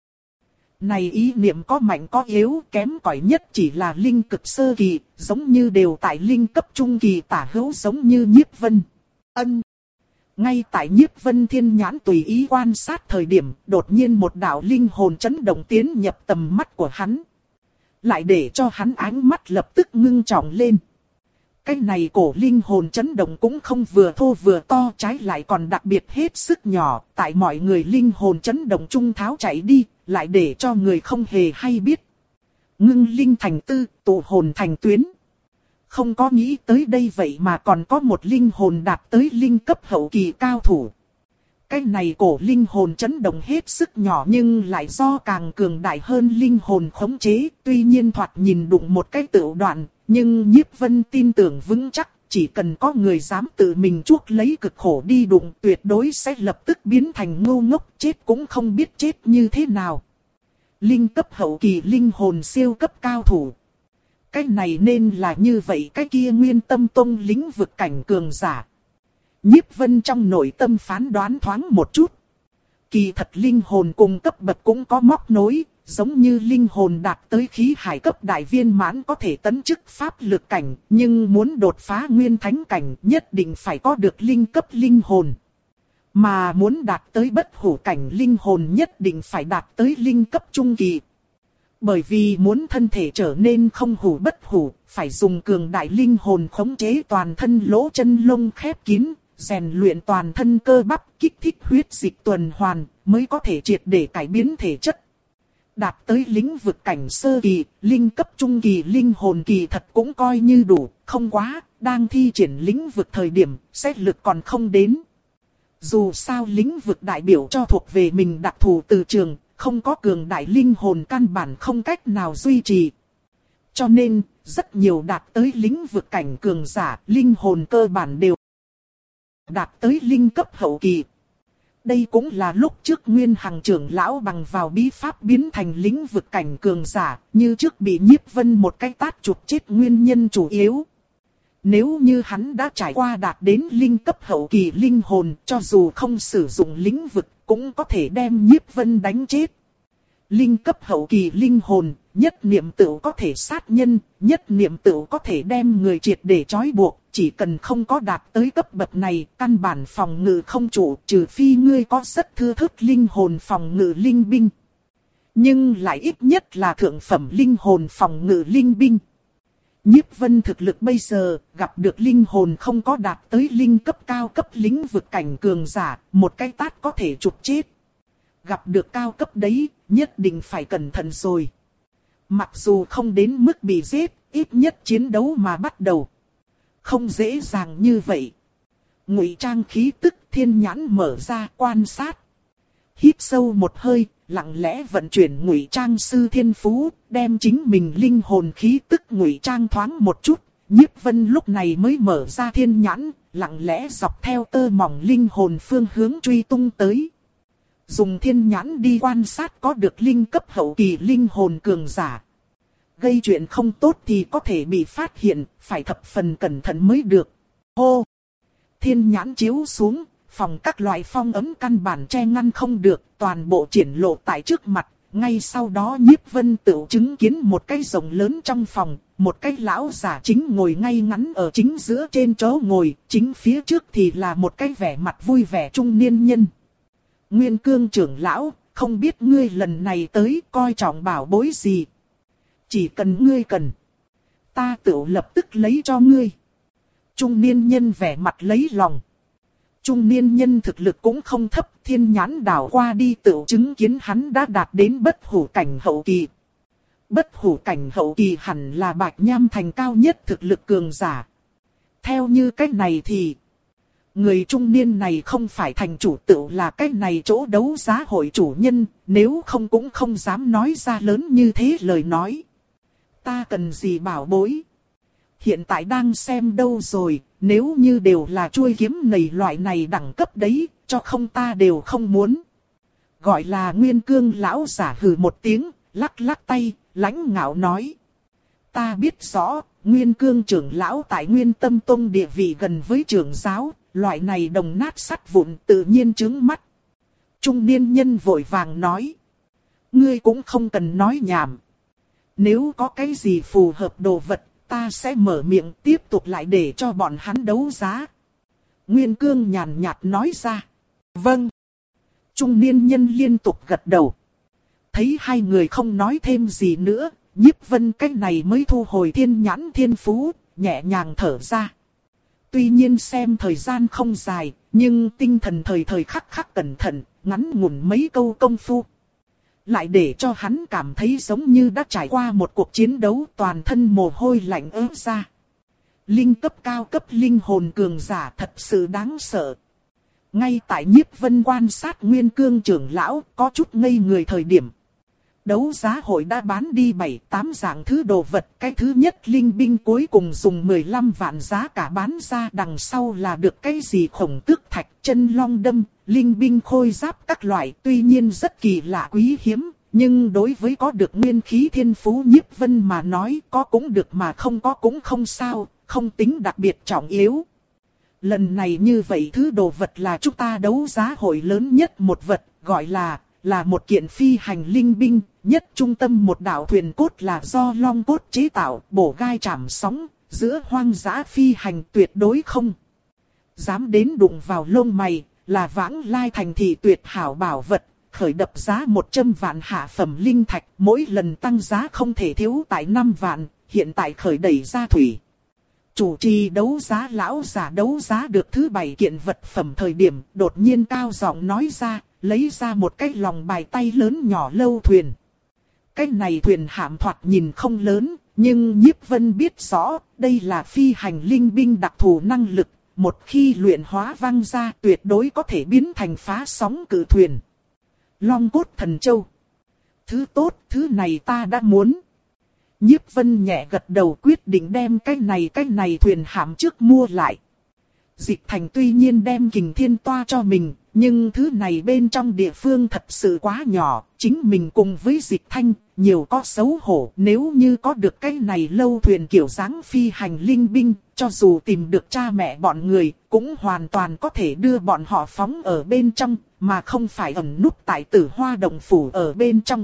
này ý niệm có mạnh có yếu, kém cỏi nhất chỉ là linh cực sơ kỳ, giống như đều tại linh cấp trung kỳ tả hữu giống như Nhiếp Vân. Ân. Ngay tại Nhiếp Vân thiên nhãn tùy ý quan sát thời điểm, đột nhiên một đạo linh hồn chấn động tiến nhập tầm mắt của hắn. Lại để cho hắn ánh mắt lập tức ngưng trọng lên. Cái này cổ linh hồn chấn động cũng không vừa thô vừa to, trái lại còn đặc biệt hết sức nhỏ, tại mọi người linh hồn chấn động trung tháo chạy đi, lại để cho người không hề hay biết. Ngưng linh thành tư, tụ hồn thành tuyến. Không có nghĩ tới đây vậy mà còn có một linh hồn đạt tới linh cấp hậu kỳ cao thủ. Cái này cổ linh hồn chấn động hết sức nhỏ nhưng lại do càng cường đại hơn linh hồn khống chế, tuy nhiên thoạt nhìn đụng một cái tựu đoạn. Nhưng Nhiếp Vân tin tưởng vững chắc, chỉ cần có người dám tự mình chuốc lấy cực khổ đi đụng, tuyệt đối sẽ lập tức biến thành ngu ngốc, chết cũng không biết chết như thế nào. Linh cấp hậu kỳ linh hồn siêu cấp cao thủ. Cái này nên là như vậy, cái kia Nguyên Tâm Tông lĩnh vực cảnh cường giả. Nhiếp Vân trong nội tâm phán đoán thoáng một chút. Kỳ thật linh hồn cùng cấp bậc cũng có móc nối. Giống như linh hồn đạt tới khí hải cấp đại viên mãn có thể tấn chức pháp lực cảnh, nhưng muốn đột phá nguyên thánh cảnh nhất định phải có được linh cấp linh hồn. Mà muốn đạt tới bất hủ cảnh linh hồn nhất định phải đạt tới linh cấp trung kỳ. Bởi vì muốn thân thể trở nên không hủ bất hủ, phải dùng cường đại linh hồn khống chế toàn thân lỗ chân lông khép kín, rèn luyện toàn thân cơ bắp, kích thích huyết dịch tuần hoàn, mới có thể triệt để cải biến thể chất. Đạt tới lĩnh vực cảnh sơ kỳ, linh cấp trung kỳ linh hồn kỳ thật cũng coi như đủ, không quá, đang thi triển lĩnh vực thời điểm, xét lực còn không đến. Dù sao lĩnh vực đại biểu cho thuộc về mình đặc thù từ trường, không có cường đại linh hồn căn bản không cách nào duy trì. Cho nên, rất nhiều đạt tới lĩnh vực cảnh cường giả, linh hồn cơ bản đều đạt tới linh cấp hậu kỳ. Đây cũng là lúc trước Nguyên Hằng trưởng lão bằng vào bí pháp biến thành lĩnh vực cảnh cường giả, như trước bị Nhiếp Vân một cái tát chụp chết nguyên nhân chủ yếu. Nếu như hắn đã trải qua đạt đến linh cấp hậu kỳ linh hồn, cho dù không sử dụng lĩnh vực, cũng có thể đem Nhiếp Vân đánh chết. Linh cấp hậu kỳ linh hồn, nhất niệm tựu có thể sát nhân, nhất niệm tựu có thể đem người triệt để trói buộc, chỉ cần không có đạt tới cấp bậc này, căn bản phòng ngự không trụ, trừ phi ngươi có rất thưa thớt linh hồn phòng ngự linh binh. Nhưng lại ít nhất là thượng phẩm linh hồn phòng ngự linh binh. Nhiếp Vân thực lực bây giờ, gặp được linh hồn không có đạt tới linh cấp cao cấp lĩnh vực cảnh cường giả, một cái tát có thể chụp chết. Gặp được cao cấp đấy, nhất định phải cẩn thận rồi. Mặc dù không đến mức bị giết, ít nhất chiến đấu mà bắt đầu. Không dễ dàng như vậy. Ngụy trang khí tức, thiên nhãn mở ra quan sát. Hít sâu một hơi, lặng lẽ vận chuyển ngụy trang sư thiên phú, đem chính mình linh hồn khí tức ngụy trang thoáng một chút. Nhiếp Vân lúc này mới mở ra thiên nhãn, lặng lẽ dọc theo tơ mỏng linh hồn phương hướng truy tung tới. Dùng thiên nhãn đi quan sát có được linh cấp hậu kỳ linh hồn cường giả. Gây chuyện không tốt thì có thể bị phát hiện, phải thập phần cẩn thận mới được. Hô! Thiên nhãn chiếu xuống, phòng các loại phong ấm căn bản che ngăn không được, toàn bộ triển lộ tại trước mặt. Ngay sau đó Nhiếp Vân tự chứng kiến một cái rồng lớn trong phòng, một cái lão giả chính ngồi ngay ngắn ở chính giữa trên chỗ ngồi, chính phía trước thì là một cái vẻ mặt vui vẻ trung niên nhân. Nguyên Cương trưởng lão, không biết ngươi lần này tới coi trọng bảo bối gì. Chỉ cần ngươi cần, ta tự lập tức lấy cho ngươi. Trung niên nhân vẻ mặt lấy lòng. Trung niên nhân thực lực cũng không thấp, thiên nhãn đảo qua đi tự chứng kiến hắn đã đạt đến bất hủ cảnh hậu kỳ. Bất hủ cảnh hậu kỳ hẳn là Bạch Nham Thành cao nhất thực lực cường giả. Theo như cách này thì, người trung niên này không phải thành chủ tự là cái này chỗ đấu giá hội chủ nhân, nếu không cũng không dám nói ra lớn như thế lời nói. Ta cần gì bảo bối? Hiện tại đang xem đâu rồi, nếu như đều là chuôi kiếm nầy loại này đẳng cấp đấy, cho không ta đều không muốn. Gọi là Nguyên Cương lão giả hừ một tiếng, lắc lắc tay, lãnh ngạo nói. Ta biết rõ, Nguyên Cương trưởng lão tại Nguyên Tâm Tông địa vị gần với trưởng giáo, loại này đồng nát sắt vụn tự nhiên trướng mắt. Trung niên nhân vội vàng nói. Ngươi cũng không cần nói nhảm. Nếu có cái gì phù hợp đồ vật, ta sẽ mở miệng tiếp tục lại để cho bọn hắn đấu giá. Nguyên Cương nhàn nhạt nói ra. Vâng. Trung niên nhân liên tục gật đầu. Thấy hai người không nói thêm gì nữa, Nhiếp Vân cách này mới thu hồi thiên nhãn thiên phú, nhẹ nhàng thở ra. Tuy nhiên xem thời gian không dài, nhưng tinh thần thời thời khắc khắc cẩn thận, ngắn ngủn mấy câu công phu. Lại để cho hắn cảm thấy giống như đã trải qua một cuộc chiến đấu, toàn thân mồ hôi lạnh ướt ra. Linh cấp cao cấp linh hồn cường giả thật sự đáng sợ. Ngay tại Nhiếp Vân quan sát Nguyên Cương trưởng lão có chút ngây người thời điểm. Đấu giá hội đã bán đi bảy tám dạng thứ đồ vật. Cái thứ nhất linh binh cuối cùng dùng mười lăm vạn giá cả bán ra, đằng sau là được cái gì khổng tước thạch, chân long đâm, linh binh khôi giáp các loại. Tuy nhiên rất kỳ lạ quý hiếm, nhưng đối với có được nguyên khí thiên phú Nhiếp Vân mà nói, có cũng được mà không có cũng không sao, không tính đặc biệt trọng yếu. Lần này như vậy thứ đồ vật là chúng ta đấu giá hội lớn nhất một vật, gọi là, là một kiện phi hành linh binh, nhất trung tâm một đạo thuyền cốt là do long cốt chế tạo, bổ gai chạm sóng, giữa hoang dã phi hành tuyệt đối không dám đến đụng vào lông mày, là vãng lai thành thị tuyệt hảo bảo vật, khởi đập giá một trăm vạn hạ phẩm linh thạch, mỗi lần tăng giá không thể thiếu tại năm vạn, hiện tại khởi đẩy ra thủy. Chủ trì đấu giá lão giả đấu giá được thứ bảy kiện vật phẩm thời điểm, đột nhiên cao giọng nói ra, lấy ra một cái lòng bài tay lớn nhỏ lâu thuyền. cái này thuyền hạm thoạt nhìn không lớn, nhưng Nhiếp Vân biết rõ, đây là phi hành linh binh đặc thù năng lực, một khi luyện hóa văng ra tuyệt đối có thể biến thành phá sóng cự thuyền. Long cốt thần châu. Thứ tốt, thứ này ta đã muốn. Nhiếp Vân nhẹ gật đầu quyết định đem cái này cái này thuyền hạm trước mua lại. Dịch Thành tuy nhiên đem Kình Thiên Toa cho mình, nhưng thứ này bên trong địa phương thật sự quá nhỏ, chính mình cùng với Dịch Thanh, nhiều có xấu hổ. Nếu như có được cái này lâu thuyền kiểu dáng phi hành linh binh, cho dù tìm được cha mẹ bọn người, cũng hoàn toàn có thể đưa bọn họ phóng ở bên trong, mà không phải ẩn núp tại Tử Hoa Động Phủ ở bên trong.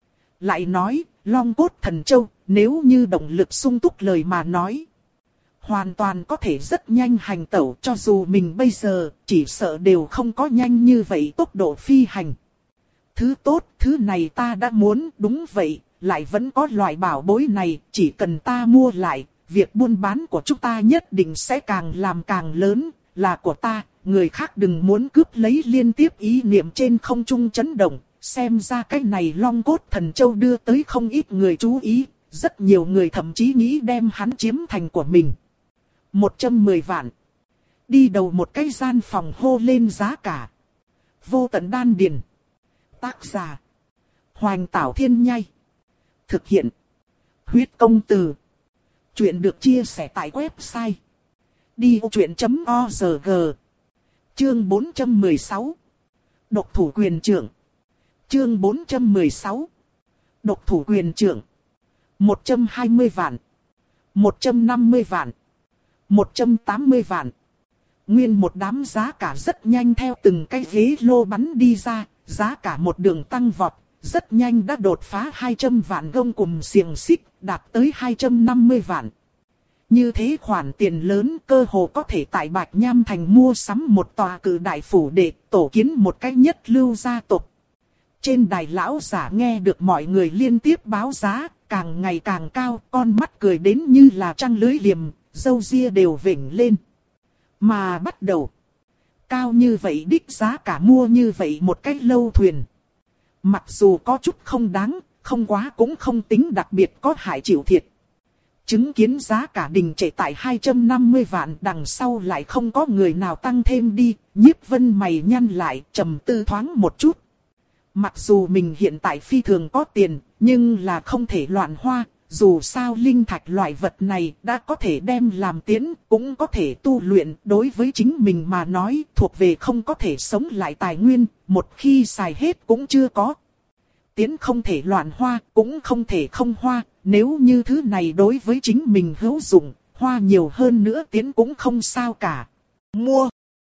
Lại nói, Long cốt thần châu, nếu như động lực sung túc lời mà nói, hoàn toàn có thể rất nhanh hành tẩu, cho dù mình bây giờ chỉ sợ đều không có nhanh như vậy tốc độ phi hành. Thứ tốt, thứ này ta đã muốn, đúng vậy, lại vẫn có loại bảo bối này, chỉ cần ta mua lại, việc buôn bán của chúng ta nhất định sẽ càng làm càng lớn, là của ta, người khác đừng muốn cướp lấy. Liên tiếp ý niệm trên không trung chấn động, xem ra cái này Long cốt thần châu đưa tới không ít người chú ý, rất nhiều người thậm chí nghĩ đem hắn chiếm thành của mình. một trăm mười vạn. Đi đầu một cái gian phòng hô lên giá cả. Vô tận đan điền. Tác giả. Hoành Tảo Thiên Nhai. Thực hiện. Huyết công từ. Chuyện được chia sẻ tại website. đi ô chuyện chấm o rờ giê. Chương bốn trăm mười sáu. Độc thủ quyền trưởng. Chương bốn trăm mười sáu. Độc thủ quyền trưởng. một trăm hai mươi vạn. một trăm năm mươi vạn. một trăm tám mươi vạn. Nguyên một đám giá cả rất nhanh theo từng cái ghế lô bắn đi ra, giá cả một đường tăng vọt, rất nhanh đã đột phá hai trăm vạn gông cùm xiềng xích, đạt tới hai trăm năm mươi vạn. Như thế khoản tiền lớn cơ hồ có thể tại Bạch Nham Thành mua sắm một tòa cử đại phủ để tổ kiến một cái nhất lưu gia tộc. Trên đài lão giả nghe được mọi người liên tiếp báo giá, càng ngày càng cao, con mắt cười đến như là trăng lưới liềm, râu ria đều vểnh lên. Mà bắt đầu, cao như vậy đích giá cả mua như vậy một cái lâu thuyền. Mặc dù có chút không đáng, không quá cũng không tính đặc biệt có hại chịu thiệt. Chứng kiến giá cả đình trệ tại hai trăm năm mươi vạn, đằng sau lại không có người nào tăng thêm đi, Nhiếp Vân mày nhăn lại, trầm tư thoáng một chút. Mặc dù mình hiện tại phi thường có tiền, nhưng là không thể loạn hoa, dù sao linh thạch loại vật này đã có thể đem làm tiến, cũng có thể tu luyện, đối với chính mình mà nói thuộc về không có thể sống lại tài nguyên, một khi xài hết cũng chưa có. Tiến không thể loạn hoa, cũng không thể không hoa, nếu như thứ này đối với chính mình hữu dụng, hoa nhiều hơn nữa tiến cũng không sao cả. Mua.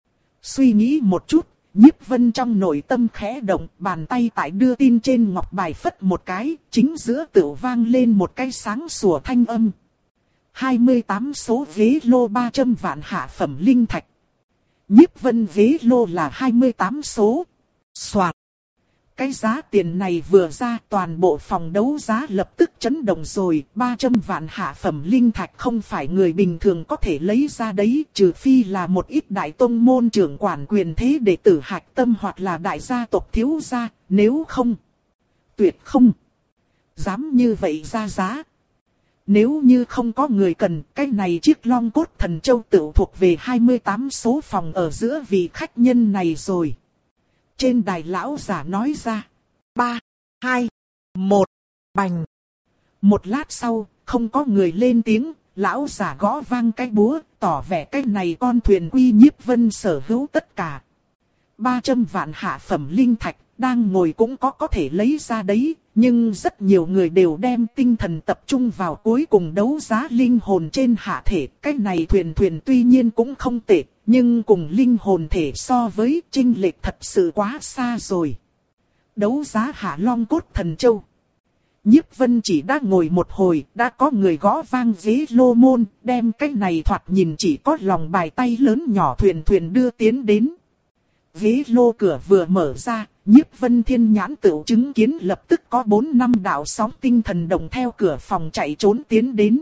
Suy nghĩ một chút, Nhiếp Vân trong nội tâm khẽ động, bàn tay tại đưa tin trên ngọc bài phất một cái, chính giữa tựu vang lên một cái sáng sủa thanh âm. hai mươi tám số ghế lô ba trăm vạn hạ phẩm linh thạch. Nhiếp Vân ghế lô là hai mươi tám số. Soạt. Cái giá tiền này vừa ra, toàn bộ phòng đấu giá lập tức chấn động rồi. ba trăm vạn hạ phẩm linh thạch không phải người bình thường có thể lấy ra đấy, trừ phi là một ít đại tông môn trưởng quản quyền thế đệ tử hạch tâm hoặc là đại gia tộc thiếu gia, nếu không, tuyệt không dám như vậy ra giá. Nếu như không có người cần, cái này chiếc Long cốt thần châu tựu thuộc về hai mươi tám số phòng ở giữa vị khách nhân này rồi. Trên đài lão giả nói ra. Ba, hai, một, bành. Một lát sau, không có người lên tiếng, lão giả gõ vang cái búa, tỏ vẻ cái này con thuyền quy Nhiếp Vân sở hữu tất cả. ba trăm vạn hạ phẩm linh thạch, đang ngồi cũng có có thể lấy ra đấy, nhưng rất nhiều người đều đem tinh thần tập trung vào cuối cùng đấu giá linh hồn trên hạ thể. Cái này thuyền thuyền tuy nhiên cũng không tệ, nhưng cùng linh hồn thể so với chênh lệch thật sự quá xa rồi. Đấu giá hạ Long cốt thần châu. Nhiếp Vân chỉ đã ngồi một hồi, đã có người gõ vang ghế lô môn, đem cái này thoạt nhìn chỉ có lòng bài tay lớn nhỏ thuyền thuyền đưa tiến đến. Ghế lô cửa vừa mở ra, Nhiếp Vân thiên nhãn tựu chứng kiến lập tức có bốn năm đạo sóng tinh thần đồng theo cửa phòng chạy trốn tiến đến.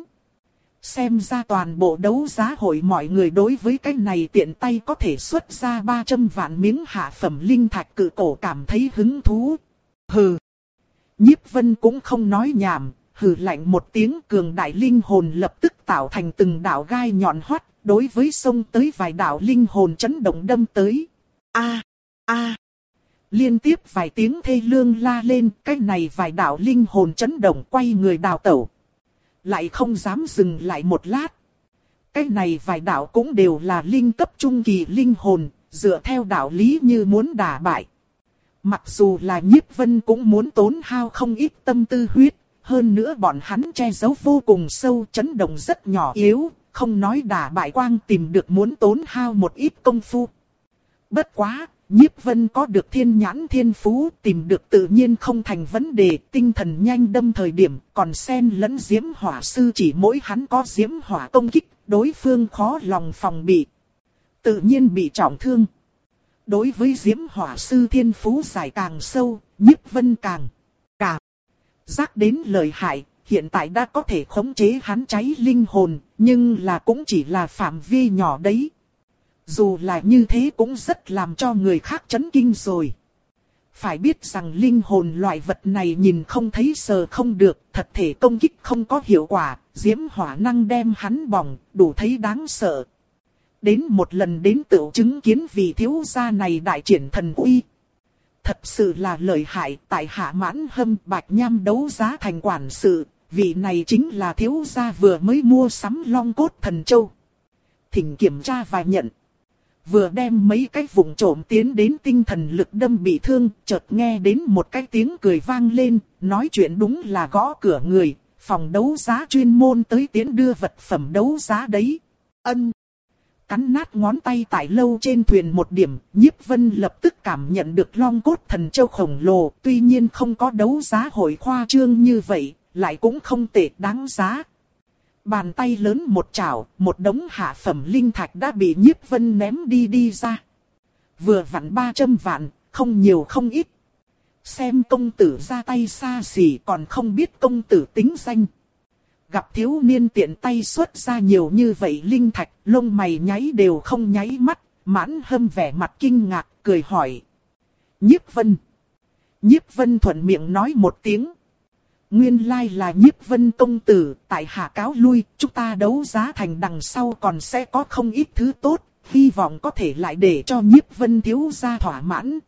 Xem ra toàn bộ đấu giá hội mọi người đối với cái này tiện tay có thể xuất ra ba trăm vạn miếng hạ phẩm linh thạch cự cổ cảm thấy hứng thú. Hừ. Nhiếp Vân cũng không nói nhảm, hừ lạnh một tiếng, cường đại linh hồn lập tức tạo thành từng đạo gai nhọn hoắt, đối với xông tới vài đạo linh hồn chấn động đâm tới. A a liên tiếp vài tiếng thê lương la lên, cái này vài đạo linh hồn chấn động quay người đào tẩu. Lại không dám dừng lại một lát. Cái này vài đạo cũng đều là linh cấp trung kỳ linh hồn, dựa theo đạo lý như muốn đả bại. Mặc dù là Nhiếp Vân cũng muốn tốn hao không ít tâm tư huyết, hơn nữa bọn hắn che giấu vô cùng sâu, chấn động rất nhỏ yếu, không nói đả bại quang tìm được muốn tốn hao một ít công phu. Bất quá, Nhiếp Vân có được thiên nhãn thiên phú, tìm được tự nhiên không thành vấn đề, tinh thần nhanh đâm thời điểm, còn xen lẫn diễm hỏa sư chỉ mỗi hắn có diễm hỏa công kích, đối phương khó lòng phòng bị. Tự nhiên bị trọng thương. Đối với diễm hỏa sư thiên phú giải càng sâu, Nhiếp Vân càng càng giác đến lợi hại, hiện tại đã có thể khống chế hắn cháy linh hồn, nhưng là cũng chỉ là phạm vi nhỏ đấy. Dù là như thế cũng rất làm cho người khác chấn kinh rồi. Phải biết rằng linh hồn loại vật này nhìn không thấy sờ không được, thật thể công kích không có hiệu quả, diễm hỏa năng đem hắn bỏng, đủ thấy đáng sợ. Đến một lần đến tựu chứng kiến vị thiếu gia này đại triển thần uy. Thật sự là lợi hại, tại Hạ Mãn Hâm Bạch Nham đấu giá thành quản sự, vị này chính là thiếu gia vừa mới mua sắm Long Cốt Thần Châu. Thỉnh kiểm tra và nhận. Vừa đem mấy cái vùng trộm tiến đến tinh thần lực đâm bị thương, chợt nghe đến một cái tiếng cười vang lên, nói chuyện đúng là gõ cửa người, phòng đấu giá chuyên môn tới tiến đưa vật phẩm đấu giá đấy. Ân. Cắn nát ngón tay tại lâu trên thuyền một điểm, Nhiếp Vân lập tức cảm nhận được Long Cốt Thần Châu khổng lồ, tuy nhiên không có đấu giá hội khoa trương như vậy, lại cũng không tệ đáng giá. Bàn tay lớn một chảo, một đống hạ phẩm linh thạch đã bị Nhiếp Vân ném đi đi ra. Vừa vặn ba trăm vạn, không nhiều không ít. Xem công tử ra tay xa xỉ còn không biết công tử tính danh. Gặp thiếu niên tiện tay xuất ra nhiều như vậy linh thạch, lông mày nháy đều không nháy mắt, Mãn Hâm vẻ mặt kinh ngạc, cười hỏi. Nhiếp Vân. Nhiếp Vân thuận miệng nói một tiếng. Nguyên lai là Nhiếp Vân công tử, tại hạ cáo lui, chúng ta đấu giá thành đằng sau còn sẽ có không ít thứ tốt, hy vọng có thể lại để cho Nhiếp Vân thiếu gia thỏa mãn.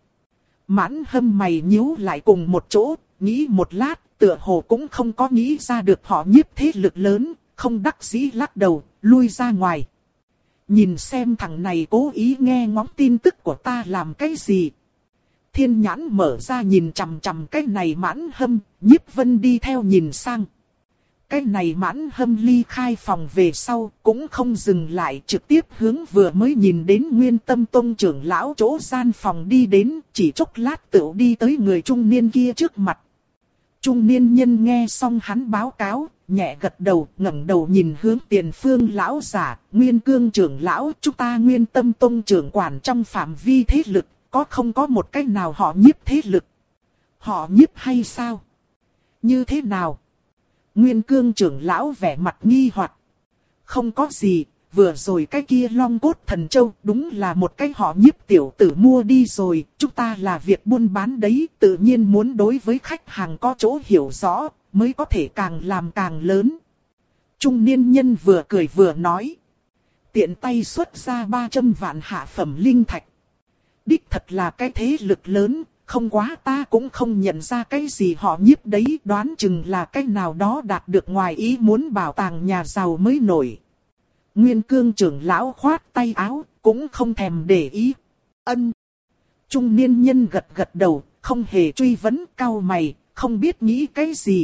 Mãn Hâm mày nhíu lại cùng một chỗ, nghĩ một lát, tựa hồ cũng không có nghĩ ra được họ Nhiếp thế lực lớn, không đắc dĩ lắc đầu, lui ra ngoài. Nhìn xem thằng này cố ý nghe ngóng tin tức của ta làm cái gì. Thiên nhãn mở ra nhìn chằm chằm cái này Mãn Hâm, Nhiếp Vân đi theo nhìn sang. Cái này Mãn Hâm ly khai phòng về sau, cũng không dừng lại, trực tiếp hướng vừa mới nhìn đến Nguyên Tâm Tông trưởng lão chỗ gian phòng đi đến, chỉ chốc lát tựu đi tới người trung niên kia trước mặt. Trung niên nhân nghe xong hắn báo cáo, nhẹ gật đầu, ngẩng đầu nhìn hướng Tiền Phương lão giả, Nguyên Cương trưởng lão, chúng ta Nguyên Tâm Tông trưởng quản trong phạm vi thế lực. Có không có một cách nào họ Nhiếp thế lực? Họ Nhiếp hay sao? Như thế nào? Nguyên Cương trưởng lão vẻ mặt nghi hoặc. Không có gì, vừa rồi cái kia Long Cốt Thần Châu đúng là một cái họ Nhiếp tiểu tử mua đi rồi. Chúng ta là việc buôn bán đấy, tự nhiên muốn đối với khách hàng có chỗ hiểu rõ, mới có thể càng làm càng lớn. Trung niên nhân vừa cười vừa nói. Tiện tay xuất ra ba trăm vạn hạ phẩm linh thạch. Đích thật là cái thế lực lớn, không quá ta cũng không nhận ra cái gì họ Nhiếp đấy, đoán chừng là cái nào đó đạt được ngoài ý muốn bảo tàng nhà giàu mới nổi. Nguyên Cương trưởng lão khoát tay áo, cũng không thèm để ý. Ân. Trung niên nhân gật gật đầu, không hề truy vấn, cau mày, không biết nghĩ cái gì.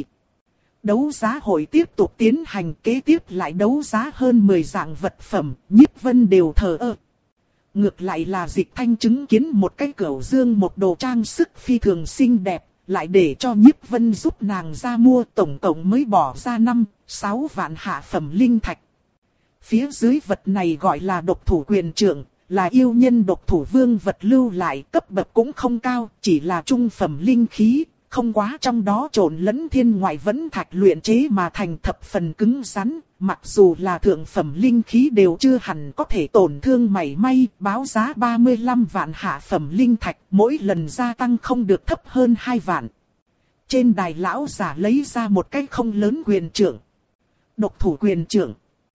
Đấu giá hội tiếp tục tiến hành, kế tiếp lại đấu giá hơn mười dạng vật phẩm, Nhiếp Vân đều thờ ơ. Ngược lại là Dịch Thanh chứng kiến một cái cửu dương một đồ trang sức phi thường xinh đẹp, lại để cho Nhiếp Vân giúp nàng ra mua, tổng cộng mới bỏ ra năm, sáu vạn hạ phẩm linh thạch. Phía dưới vật này gọi là độc thủ quyền trượng, là yêu nhân độc thủ vương vật lưu lại, cấp bậc cũng không cao, chỉ là trung phẩm linh khí, không quá trong đó trộn lẫn thiên ngoại vẫn thạch luyện chế mà thành thập phần cứng rắn. Mặc dù là thượng phẩm linh khí đều chưa hẳn có thể tổn thương mảy may, báo giá ba mươi lăm vạn hạ phẩm linh thạch, mỗi lần gia tăng không được thấp hơn hai vạn. Trên đài lão giả lấy ra một cái không lớn quyền trượng. Độc thủ quyền trượng.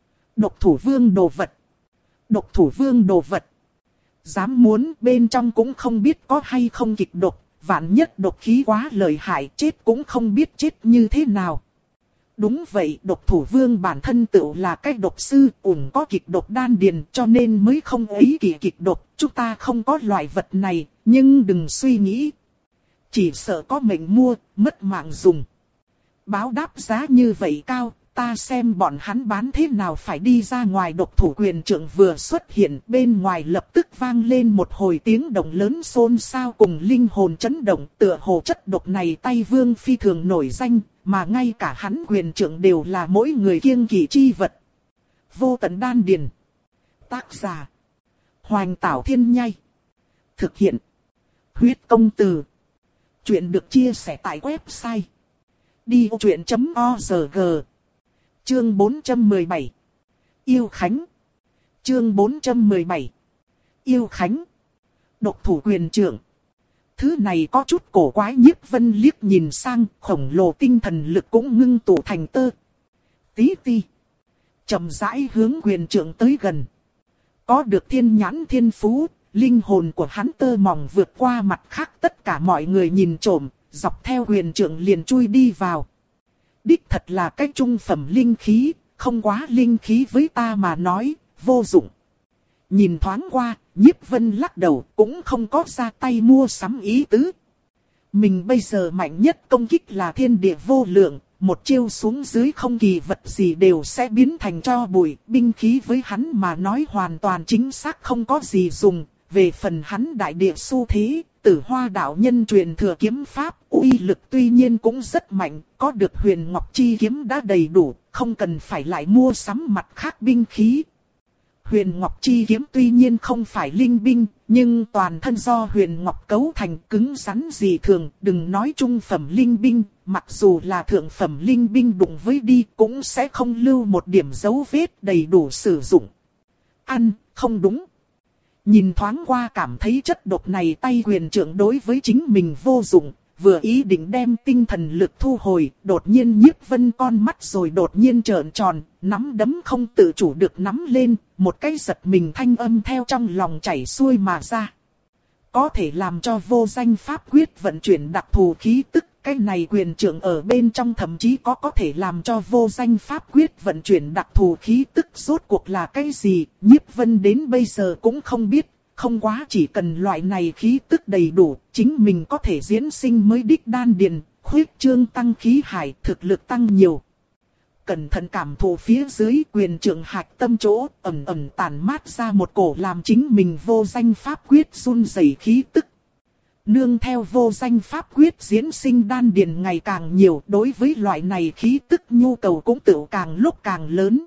Độc thủ vương đồ vật. Độc thủ vương đồ vật. Dám muốn bên trong cũng không biết có hay không kịch độc. Vạn nhất độc khí quá lợi hại, chết cũng không biết chết như thế nào. Đúng vậy, độc thủ vương bản thân tự là cái độc sư, ủng có kịch độc đan điền cho nên mới không ấy kỳ kịch độc. Chúng ta không có loại vật này, nhưng đừng suy nghĩ. Chỉ sợ có mệnh mua, mất mạng dùng. Báo đáp giá như vậy cao, ta xem bọn hắn bán thế nào phải đi ra ngoài. Độc thủ quyền trượng vừa xuất hiện, bên ngoài lập tức vang lên một hồi tiếng động lớn xôn xao cùng linh hồn chấn động. Tựa hồ chất độc này tay vương phi thường nổi danh, mà ngay cả hắn quyền trượng đều là mỗi người kiêng kỵ chi vật. Vô tận đan điền. Tác giả: Hoành Tảo Thiên Nhai. Thực hiện: Huyết Công Từ. Chuyện được chia sẻ tại website đi vô chuyện chấm org. Chương bốn trăm mười bảy. Yêu Khánh. Chương bốn trăm mười bảy. Yêu Khánh. Độc thủ quyền trượng. Thứ này có chút cổ quái. Nhiếp Vân liếc nhìn sang, khổng lồ tinh thần lực cũng ngưng tụ thành tơ. Tí ti. Chậm rãi hướng quyền trượng tới gần. Có được thiên nhãn thiên phú, linh hồn của hắn tơ mỏng vượt qua mặt khác tất cả mọi người nhìn trộm, dọc theo quyền trượng liền chui đi vào. Đích thật là cái trung phẩm linh khí, không quá linh khí với ta mà nói, vô dụng. Nhìn thoáng qua, Nhiếp Vân lắc đầu, cũng không có ra tay mua sắm ý tứ. Mình bây giờ mạnh nhất công kích là thiên địa vô lượng, một chiêu xuống dưới không kỳ vật gì đều sẽ biến thành tro bụi. Binh khí với hắn mà nói hoàn toàn chính xác không có gì dùng. Về phần hắn đại địa xu thế, Tử Hoa đạo nhân truyền thừa kiếm pháp, uy lực tuy nhiên cũng rất mạnh, có được Huyền Ngọc chi kiếm đã đầy đủ, không cần phải lại mua sắm mặt khác binh khí. Huyền Ngọc chi kiếm tuy nhiên không phải linh binh, nhưng toàn thân do Huyền Ngọc cấu thành, cứng rắn dị thường, đừng nói trung phẩm linh binh, mặc dù là thượng phẩm linh binh đụng với đi cũng sẽ không lưu một điểm dấu vết, đầy đủ sử dụng. Ăn, không đúng. Nhìn thoáng qua cảm thấy chất độc này tay quyền trượng đối với chính mình vô dụng, vừa ý định đem tinh thần lực thu hồi, đột nhiên Nhiếp Vân con mắt rồi đột nhiên trợn tròn, nắm đấm không tự chủ được nắm lên, một cái giật mình thanh âm theo trong lòng chảy xuôi mà ra. Có thể làm cho vô danh pháp quyết vận chuyển đặc thù khí tức, cái này quyền trượng ở bên trong thậm chí có có thể làm cho vô danh pháp quyết vận chuyển đặc thù khí tức. Rốt cuộc là cái gì, Nhiếp Vân đến bây giờ cũng không biết. Không quá chỉ cần loại này khí tức đầy đủ, chính mình có thể diễn sinh mới đích đan điền, khuyết trương tăng khí hải, thực lực tăng nhiều. Cẩn thận cảm thụ phía dưới quyền trượng hạch tâm chỗ, ẩm ẩm tản mát ra một cổ làm chính mình vô danh pháp quyết run rẩy khí tức. Nương theo vô danh pháp quyết diễn sinh đan điền ngày càng nhiều, đối với loại này khí tức nhu cầu cũng tự càng lúc càng lớn.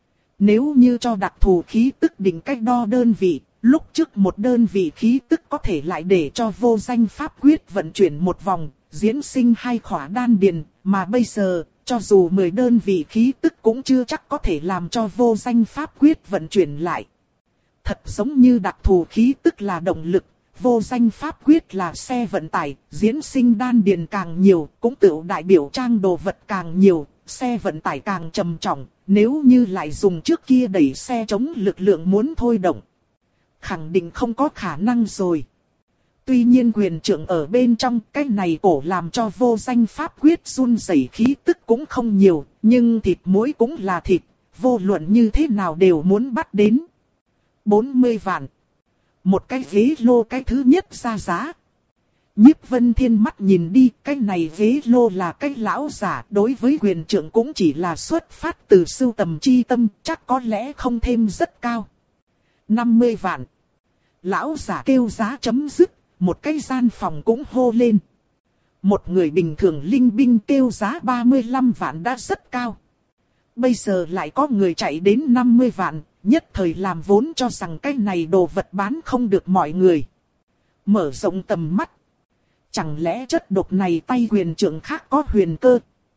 Nếu như cho đặc thù khí tức định cách đo đơn vị, lúc trước một đơn vị khí tức có thể lại để cho vô danh pháp quyết vận chuyển một vòng, diễn sinh hai khỏa đan điền, mà bây giờ, cho dù mười đơn vị khí tức cũng chưa chắc có thể làm cho vô danh pháp quyết vận chuyển lại. Thật giống như đặc thù khí tức là động lực, vô danh pháp quyết là xe vận tải, diễn sinh đan điền càng nhiều, cũng tự đại biểu trang đồ vật càng nhiều, xe vận tải càng trầm trọng, nếu như lại dùng trước kia đẩy xe chống lực lượng muốn thôi động, khẳng định không có khả năng rồi. Tuy nhiên quyền trượng ở bên trong, cái này cổ làm cho vô danh pháp quyết run rẩy khí tức cũng không nhiều, nhưng thịt muối cũng là thịt, vô luận như thế nào đều muốn bắt đến. bốn mươi vạn. Một cái ghế lô cái thứ nhất ra giá. Nhiếp Vân Thiên mắt nhìn đi, cái này ghế lô là cái lão giả, đối với quyền trượng cũng chỉ là xuất phát từ sưu tầm chi tâm, chắc có lẽ không thêm rất cao. năm mươi vạn. Lão giả kêu giá chấm dứt, một cái gian phòng cũng hô lên. Một người bình thường linh binh kêu giá ba mươi lăm vạn đã rất cao. Bây giờ lại có người chạy đến năm mươi vạn, nhất thời làm vốn cho rằng cái này đồ vật bán không được mọi người. Mở rộng tầm mắt. Chẳng lẽ chất độc này tay quyền trượng khác có huyền cơ?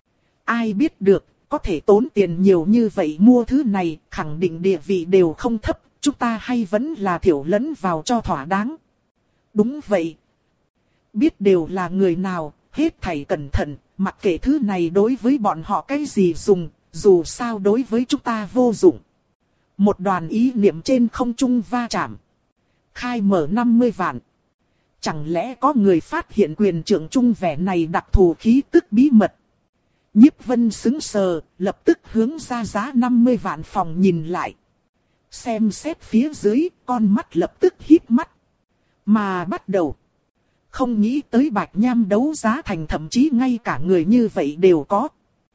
Ai biết được, có thể tốn tiền nhiều như vậy mua thứ này, khẳng định địa vị đều không thấp, chúng ta hay vẫn là thiểu lẫn vào cho thỏa đáng. Đúng vậy. Biết đều là người nào, hết thảy cẩn thận, mặc kệ thứ này đối với bọn họ cái gì dùng, dù sao đối với chúng ta vô dụng. Một đoàn ý niệm trên không trung va chạm. Khai mở năm mươi vạn. Chẳng lẽ có người phát hiện quyền trưởng trung vẻ này đặc thù khí tức bí mật? Nhiếp Vân sững sờ, lập tức hướng ra giá năm mươi vạn phòng nhìn lại. Xem xét phía dưới, con mắt lập tức híp mắt. Mà bắt đầu. Không nghĩ tới Bạch Nham đấu giá thành thậm chí ngay cả người như vậy đều có.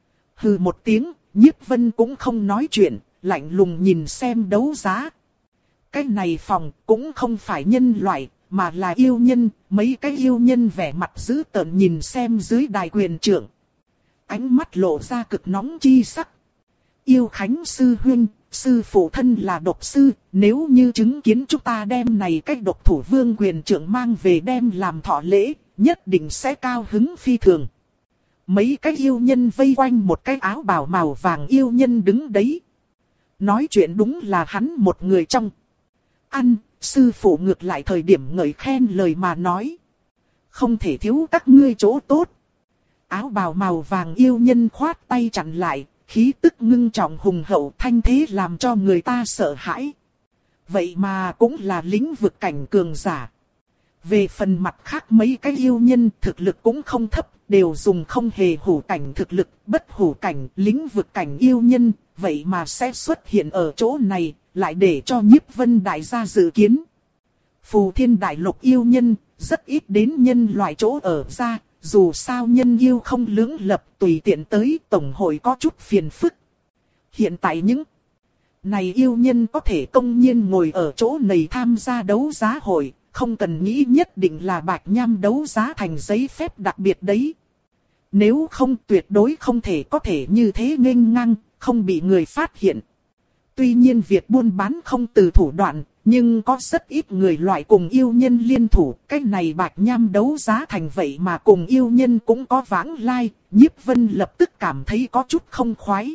Hừ một tiếng, Nhiếp Vân cũng không nói chuyện, lạnh lùng nhìn xem đấu giá. Cái này phòng cũng không phải nhân loại, mà là yêu nhân, mấy cái yêu nhân vẻ mặt dữ tợn nhìn xem dưới đài quyền trưởng. Ánh mắt lộ ra cực nóng chi sắc. Yêu Khánh sư huynh, sư phụ thân là độc sư, nếu như chứng kiến chúng ta đem này cách độc thủ vương quyền trưởng mang về đem làm thọ lễ, nhất định sẽ cao hứng phi thường. Mấy cái yêu nhân vây quanh một cái áo bào màu vàng yêu nhân đứng đấy. Nói chuyện đúng là hắn một người trong. Ăn, sư phụ ngược lại thời điểm ngợi khen lời mà nói. Không thể thiếu các ngươi chỗ tốt. Áo bào màu vàng yêu nhân khoát tay chặn lại, khí tức ngưng trọng hùng hậu thanh thế làm cho người ta sợ hãi. Vậy mà cũng là lĩnh vực cảnh cường giả. Về phần mặt khác mấy cái yêu nhân thực lực cũng không thấp, đều dùng không hề hủ cảnh thực lực, bất hủ cảnh, lĩnh vực cảnh yêu nhân, vậy mà sẽ xuất hiện ở chỗ này, lại để cho Nhiếp Vân đại gia dự kiến. Phù Thiên Đại Lục yêu nhân, rất ít đến nhân loại chỗ ở ra, dù sao nhân yêu không lưỡng lập tùy tiện tới tổng hội có chút phiền phức. Hiện tại những này yêu nhân có thể công nhiên ngồi ở chỗ này tham gia đấu giá hội, không cần nghĩ nhất định là Bạch Nham đấu giá thành giấy phép đặc biệt đấy. Nếu không tuyệt đối không thể có thể như thế nghênh ngang, không bị người phát hiện. Tuy nhiên việc buôn bán không từ thủ đoạn, nhưng có rất ít người loại cùng yêu nhân liên thủ. Cái này Bạch Nham đấu giá thành vậy mà cùng yêu nhân cũng có vãng lai, Nhiếp Vân lập tức cảm thấy có chút không khoái.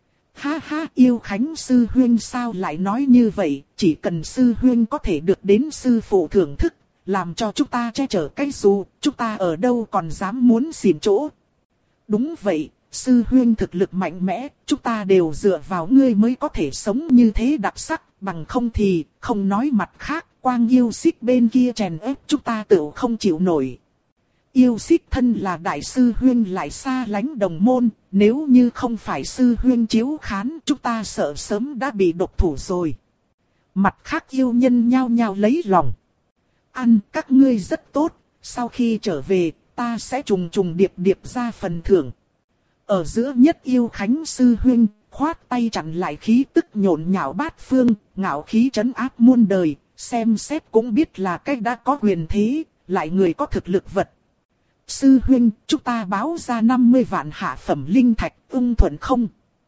Ha ha, Yêu Khánh sư huynh sao lại nói như vậy, chỉ cần sư huynh có thể được đến sư phụ thưởng thức, làm cho chúng ta che chở cái dù, chúng ta ở đâu còn dám muốn xỉn chỗ. Đúng vậy, sư huynh thực lực mạnh mẽ, chúng ta đều dựa vào ngươi mới có thể sống như thế đặc sắc, bằng không thì, không nói mặt khác, Quang Yêu Xích bên kia chèn ép chúng ta tự không chịu nổi. Yêu Xích thân là đại sư huynh lại xa lánh đồng môn, nếu như không phải sư huynh chiếu khán, chúng ta sợ sớm đã bị độc thủ rồi. Mặt khác yêu nhân nhao nhao lấy lòng. Ăn, các ngươi rất tốt, sau khi trở về, ta sẽ trùng trùng điệp điệp ra phần thưởng. Ở giữa nhất Yêu Khánh sư huynh, khoát tay chặn lại khí tức nhộn nhạo bát phương, ngạo khí trấn áp muôn đời, xem xét cũng biết là cách đã có quyền thế, lại người có thực lực vật. Sư huynh, chúng ta báo ra năm mươi vạn hạ phẩm linh thạch, ưng thuận không?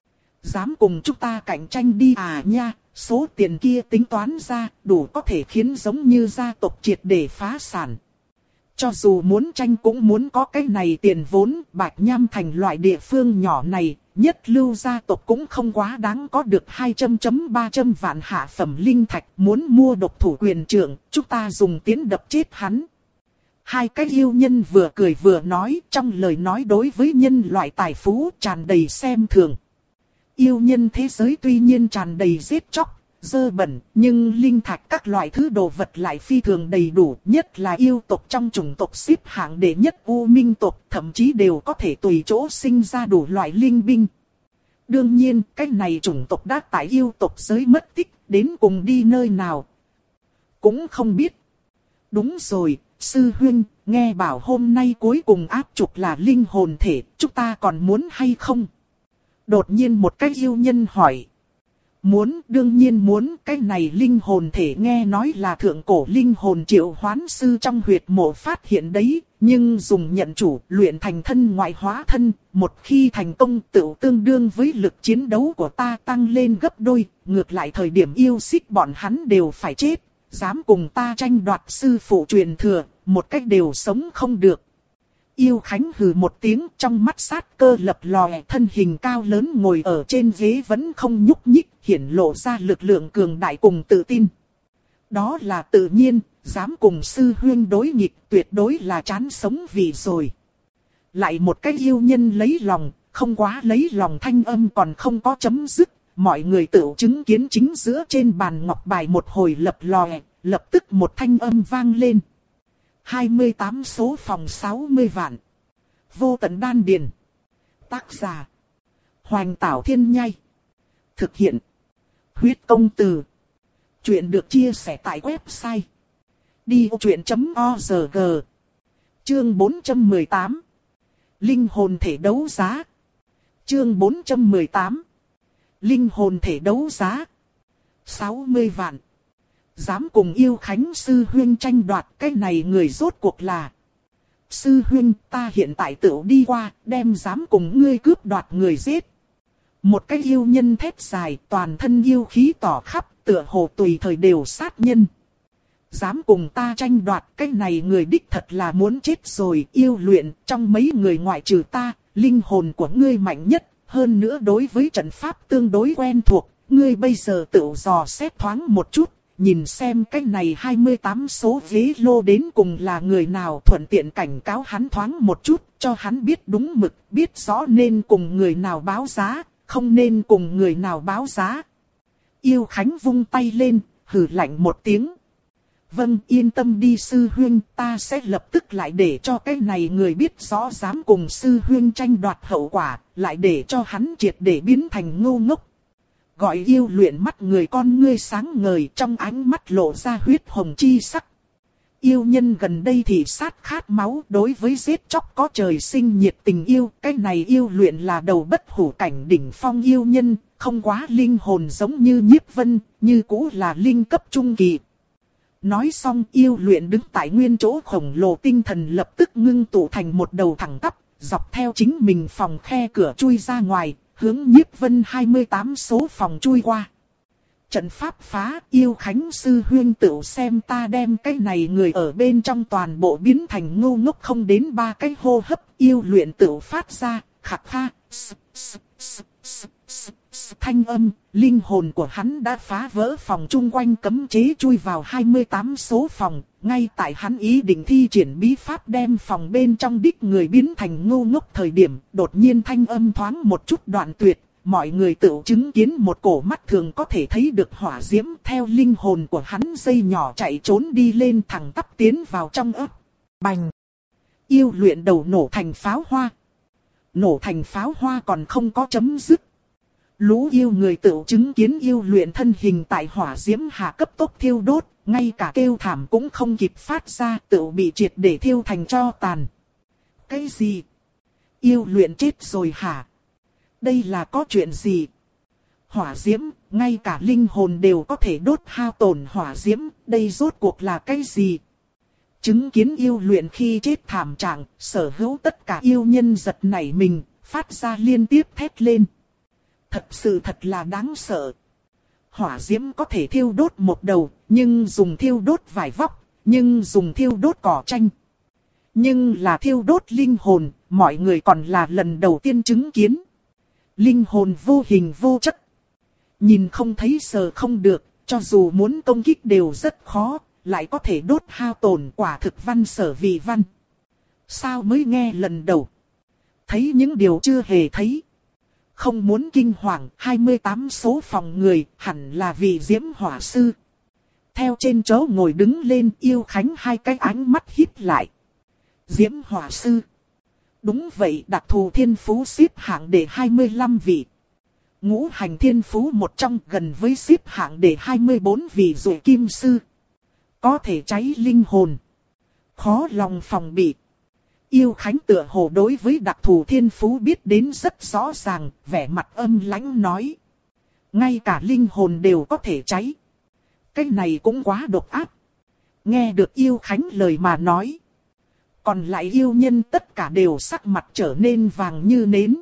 Dám cùng chúng ta cạnh tranh đi à nha, số tiền kia tính toán ra, đủ có thể khiến giống như gia tộc triệt để phá sản. Cho dù muốn tranh cũng muốn có cái này tiền vốn, Bạch Nham thành loại địa phương nhỏ này, nhất lưu gia tộc cũng không quá đáng có được hai trăm ba trăm vạn hạ phẩm linh thạch, muốn mua độc thủ quyền trưởng, chúng ta dùng tiến đập chết hắn. Hai cái yêu nhân vừa cười vừa nói, trong lời nói đối với nhân loại tài phú tràn đầy xem thường. Yêu nhân thế giới tuy nhiên tràn đầy giết chóc, dơ bẩn, nhưng linh thạch các loại thứ đồ vật lại phi thường đầy đủ, nhất là yêu tộc trong chủng tộc xếp hạng đệ nhất U Minh tộc, thậm chí đều có thể tùy chỗ sinh ra đủ loại linh binh. Đương nhiên, cái này chủng tộc đã tại yêu tộc giới mất tích, đến cùng đi nơi nào cũng không biết. Đúng rồi, sư huynh, nghe bảo hôm nay cuối cùng áp trục là linh hồn thể, chúng ta còn muốn hay không? Đột nhiên một cái yêu nhân hỏi. Muốn, đương nhiên muốn, cái này linh hồn thể nghe nói là thượng cổ linh hồn triệu hoán sư trong huyệt mộ phát hiện đấy, nhưng dùng nhận chủ, luyện thành thân ngoại hóa thân, một khi thành công tự tương đương với lực chiến đấu của ta tăng lên gấp đôi, ngược lại thời điểm yêu xích bọn hắn đều phải chết, dám cùng ta tranh đoạt sư phụ truyền thừa, một cách đều sống không được. Yêu Khánh hừ một tiếng, trong mắt sát cơ lập lòe, thân hình cao lớn ngồi ở trên ghế vẫn không nhúc nhích, hiển lộ ra lực lượng cường đại cùng tự tin. Đó là tự nhiên, dám cùng sư huynh đối nghịch tuyệt đối là chán sống vì rồi. Lại một cái yêu nhân lấy lòng, không quá lấy lòng thanh âm còn không có chấm dứt. Mọi người tự chứng kiến chính giữa trên bàn ngọc bài một hồi lập lòe, lập tức một thanh âm vang lên. hai mươi tám số phòng sáu mươi vạn. Vô tận đan điền. Tác giả. Hoành Tảo Thiên Nhai. Thực hiện. Huyết Công Từ. Chuyện được chia sẻ tại website. đi ô chuyện chấm o rờ giê. Chương bốn trăm mười tám. Linh hồn thể đấu giá. Chương bốn trăm mười tám. Linh hồn thể đấu giá. sáu mươi vạn. Dám cùng yêu Khánh sư huynh tranh đoạt, cái này người rốt cuộc là. Sư huynh, ta hiện tại tự đi qua, đem dám cùng ngươi cướp đoạt người giết. Một cái yêu nhân thét dài, toàn thân yêu khí tỏ khắp, tựa hồ tùy thời đều sát nhân. Dám cùng ta tranh đoạt, cái này người đích thật là muốn chết rồi. Yêu luyện, trong mấy người ngoại trừ ta, linh hồn của ngươi mạnh nhất. Hơn nữa đối với trận pháp tương đối quen thuộc, ngươi bây giờ tự dò xét thoáng một chút, nhìn xem cái này hai mươi tám số ghế lô đến cùng là người nào, thuận tiện cảnh cáo hắn thoáng một chút, cho hắn biết đúng mực, biết rõ nên cùng người nào báo giá, không nên cùng người nào báo giá. Yêu Khánh vung tay lên, hừ lạnh một tiếng. Vâng, yên tâm đi sư huynh, ta sẽ lập tức lại để cho cái này người biết rõ dám cùng sư huynh tranh đoạt hậu quả, lại để cho hắn triệt để biến thành ngu ngốc. Gọi yêu luyện mắt người con ngươi sáng ngời, trong ánh mắt lộ ra huyết hồng chi sắc. Yêu nhân gần đây thì sát khát máu, đối với giết chóc có trời sinh nhiệt tình yêu. Cái này yêu luyện là đầu bất hủ cảnh đỉnh phong yêu nhân, không quá linh hồn giống như Nhiếp Vân, như cũ là linh cấp trung kỳ. Nói xong yêu luyện đứng tại nguyên chỗ khổng lồ, tinh thần lập tức ngưng tụ thành một đầu thẳng tắp, dọc theo chính mình phòng khe cửa chui ra ngoài, hướng Nhiếp Vân hai mươi tám số phòng chui qua. Trận pháp phá, yêu Khánh sư huynh tự xem ta đem cái này người ở bên trong toàn bộ biến thành ngu ngốc không đến ba cái hô hấp. Yêu luyện tự phát ra, khạc kha, s, s, s, s, s, s, thanh âm, linh hồn của hắn đã phá vỡ phòng chung quanh cấm chế chui vào hai mươi tám số phòng. Ngay tại hắn ý định thi triển bí pháp đem phòng bên trong đích người biến thành ngu ngốc thời điểm, đột nhiên thanh âm thoáng một chút đoạn tuyệt. Mọi người tự chứng kiến một cổ mắt thường có thể thấy được hỏa diễm theo linh hồn của hắn dây nhỏ chạy trốn đi lên, thẳng tắp tiến vào trong ấp. Bành! Yêu luyện đầu nổ thành pháo hoa. Nổ thành pháo hoa còn không có chấm dứt. Lũ yêu người tự chứng kiến yêu luyện thân hình tại hỏa diễm hạ cấp tốc thiêu đốt, ngay cả kêu thảm cũng không kịp phát ra, tự bị triệt để thiêu thành tro tàn. Cái gì? Yêu luyện chết rồi hả? Đây là có chuyện gì? Hỏa diễm, ngay cả linh hồn đều có thể đốt hao tổn hỏa diễm, đây rốt cuộc là cái gì? Chứng kiến yêu luyện khi chết thảm trạng, sở hữu tất cả yêu nhân giật nảy mình, phát ra liên tiếp thét lên. Thật sự thật là đáng sợ. Hỏa diễm có thể thiêu đốt một đầu, nhưng dùng thiêu đốt vải vóc, nhưng dùng thiêu đốt cỏ tranh. Nhưng là thiêu đốt linh hồn, mọi người còn là lần đầu tiên chứng kiến. Linh hồn vô hình vô chất. Nhìn không thấy sờ không được, cho dù muốn công kích đều rất khó, lại có thể đốt hao tổn, quả thực văn sở vì văn. Sao mới nghe lần đầu? Thấy những điều chưa hề thấy. Không muốn kinh hoàng, hai mươi tám số phòng người hẳn là vì diễm hỏa sư. Theo trên chỗ ngồi đứng lên, yêu Khánh hai cái ánh mắt híp lại. Diễm hỏa sư. Đúng vậy, đặc thù thiên phú xếp hạng đệ hai mươi lăm vị. Ngũ hành thiên phú một trong, gần với xếp hạng đệ hai mươi bốn vị rồi kim sư. Có thể cháy linh hồn. Khó lòng phòng bị. Yêu Khánh tựa hồ đối với đặc thù thiên phú biết đến rất rõ ràng, vẻ mặt âm lãnh nói. Ngay cả linh hồn đều có thể cháy. Cái này cũng quá độc ác. Nghe được Yêu Khánh lời mà nói. Còn lại yêu nhân tất cả đều sắc mặt trở nên vàng như nến.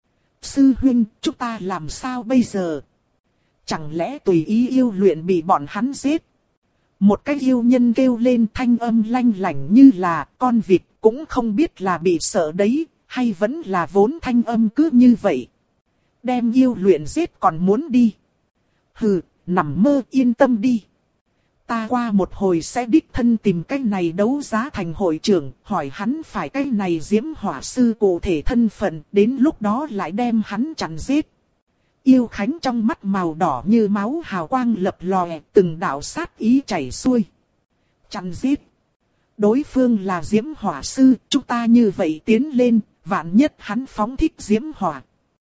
Sư huynh, chúng ta làm sao bây giờ? Chẳng lẽ tùy ý yêu luyện bị bọn hắn giết? Một cái yêu nhân kêu lên, thanh âm lanh lảnh như là con vịt, cũng không biết là bị sợ đấy, hay vẫn là vốn thanh âm cứ như vậy. Đem yêu luyện giết còn muốn đi. Hừ, nằm mơ, yên tâm đi. Ta qua một hồi sẽ đích thân tìm cái này đấu giá thành hội trưởng, hỏi hắn phải cái này diễm hỏa sư cụ thể thân phận, đến lúc đó lại đem hắn chặn giết. Yêu Khánh trong mắt màu đỏ như máu hào quang lập lòe, từng đạo sát ý chảy xuôi. Chặn giết. Đối phương là diễm hỏa sư, chúng ta như vậy tiến lên, vạn nhất hắn phóng thích diễm hỏa.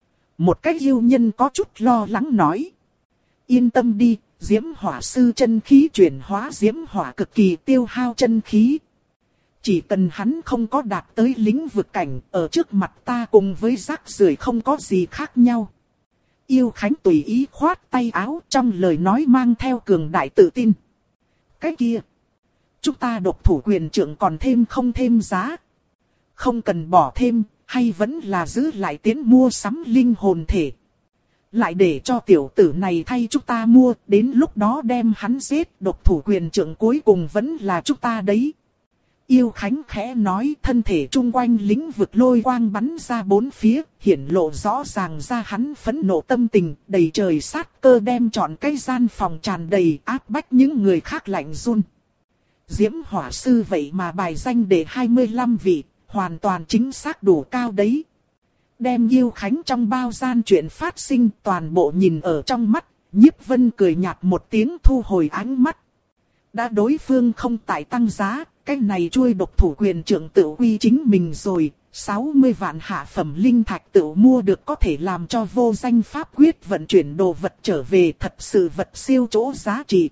Một cái yêu nhân có chút lo lắng nói. Yên tâm đi, diễm hỏa sư chân khí chuyển hóa diễm hỏa cực kỳ tiêu hao chân khí. Chỉ cần hắn không có đạt tới lĩnh vực cảnh, ở trước mặt ta cùng với rác rưởi không có gì khác nhau. Yêu Khánh tùy ý khoát tay áo, trong lời nói mang theo cường đại tự tin. Cái kia, chúng ta độc thủ quyền trưởng còn thêm không thêm giá. Không cần bỏ thêm, hay vẫn là giữ lại tiến mua sắm linh hồn thể. Lại để cho tiểu tử này thay chúng ta mua, đến lúc đó đem hắn giết, độc thủ quyền trưởng cuối cùng vẫn là chúng ta đấy. Yêu Khánh khẽ nói, thân thể chung quanh lĩnh vực lôi quang bắn ra bốn phía, hiển lộ rõ ràng ra hắn phẫn nộ tâm tình, đầy trời sát cơ đem trọn cái gian phòng tràn đầy, áp bách những người khác lạnh run. Diễm hỏa sư vậy mà bài danh để hai mươi lăm vị, hoàn toàn chính xác đủ cao đấy. Đem Yêu Khánh trong bao gian chuyện phát sinh toàn bộ nhìn ở trong mắt, Nhiếp Vân cười nhạt một tiếng thu hồi ánh mắt. Đã đối phương không tại tăng giá, cái này chui độc thủ quyền trưởng tự quy chính mình rồi, sáu mươi vạn hạ phẩm linh thạch tự mua được có thể làm cho vô danh pháp quyết vận chuyển đồ vật trở về, thật sự vật siêu chỗ giá trị.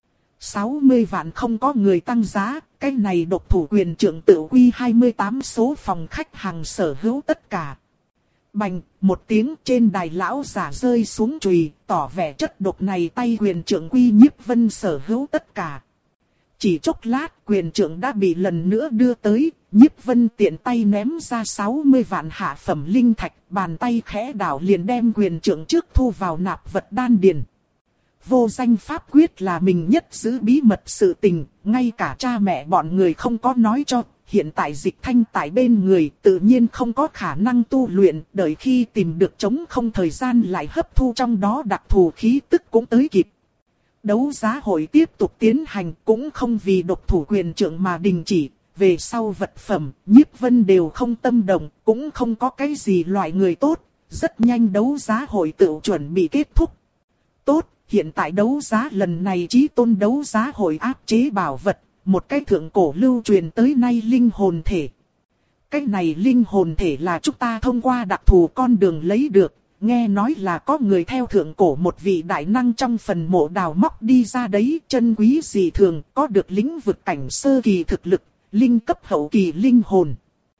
sáu mươi vạn không có người tăng giá, cái này độc thủ quyền trưởng tự quy hai mươi tám số phòng khách hàng sở hữu tất cả. Bành, một tiếng trên đài lão giả rơi xuống chùy, tỏ vẻ chất độc này tay quyền trưởng quy Nhiếp Vân sở hữu tất cả. Chỉ chốc lát quyền trưởng đã bị lần nữa đưa tới, Nhiếp Vân tiện tay ném ra sáu mươi vạn hạ phẩm linh thạch, bàn tay khẽ đảo liền đem quyền trưởng trước thu vào nạp vật đan điền. Vô danh pháp quyết là mình nhất giữ bí mật sự tình, ngay cả cha mẹ bọn người không có nói cho. Hiện tại Dịch Thanh tại bên người tự nhiên không có khả năng tu luyện, đợi khi tìm được trống không thời gian lại hấp thu trong đó đặc thù khí tức cũng tới kịp. Đấu giá hội tiếp tục tiến hành cũng không vì độc thủ quyền trưởng mà đình chỉ, về sau vật phẩm, Nhiếp Vân đều không tâm động, cũng không có cái gì loại người tốt, rất nhanh đấu giá hội tự chuẩn bị kết thúc. Tốt, hiện tại đấu giá lần này chí tôn đấu giá hội áp chế bảo vật. Một cái thượng cổ lưu truyền tới nay linh hồn thể. Cái này linh hồn thể là chúng ta thông qua đặc thù con đường lấy được. Nghe nói là có người theo thượng cổ một vị đại năng trong phần mộ đào móc đi ra đấy. Chân quý dị thường, có được lĩnh vực cảnh sơ kỳ thực lực, linh cấp hậu kỳ linh hồn.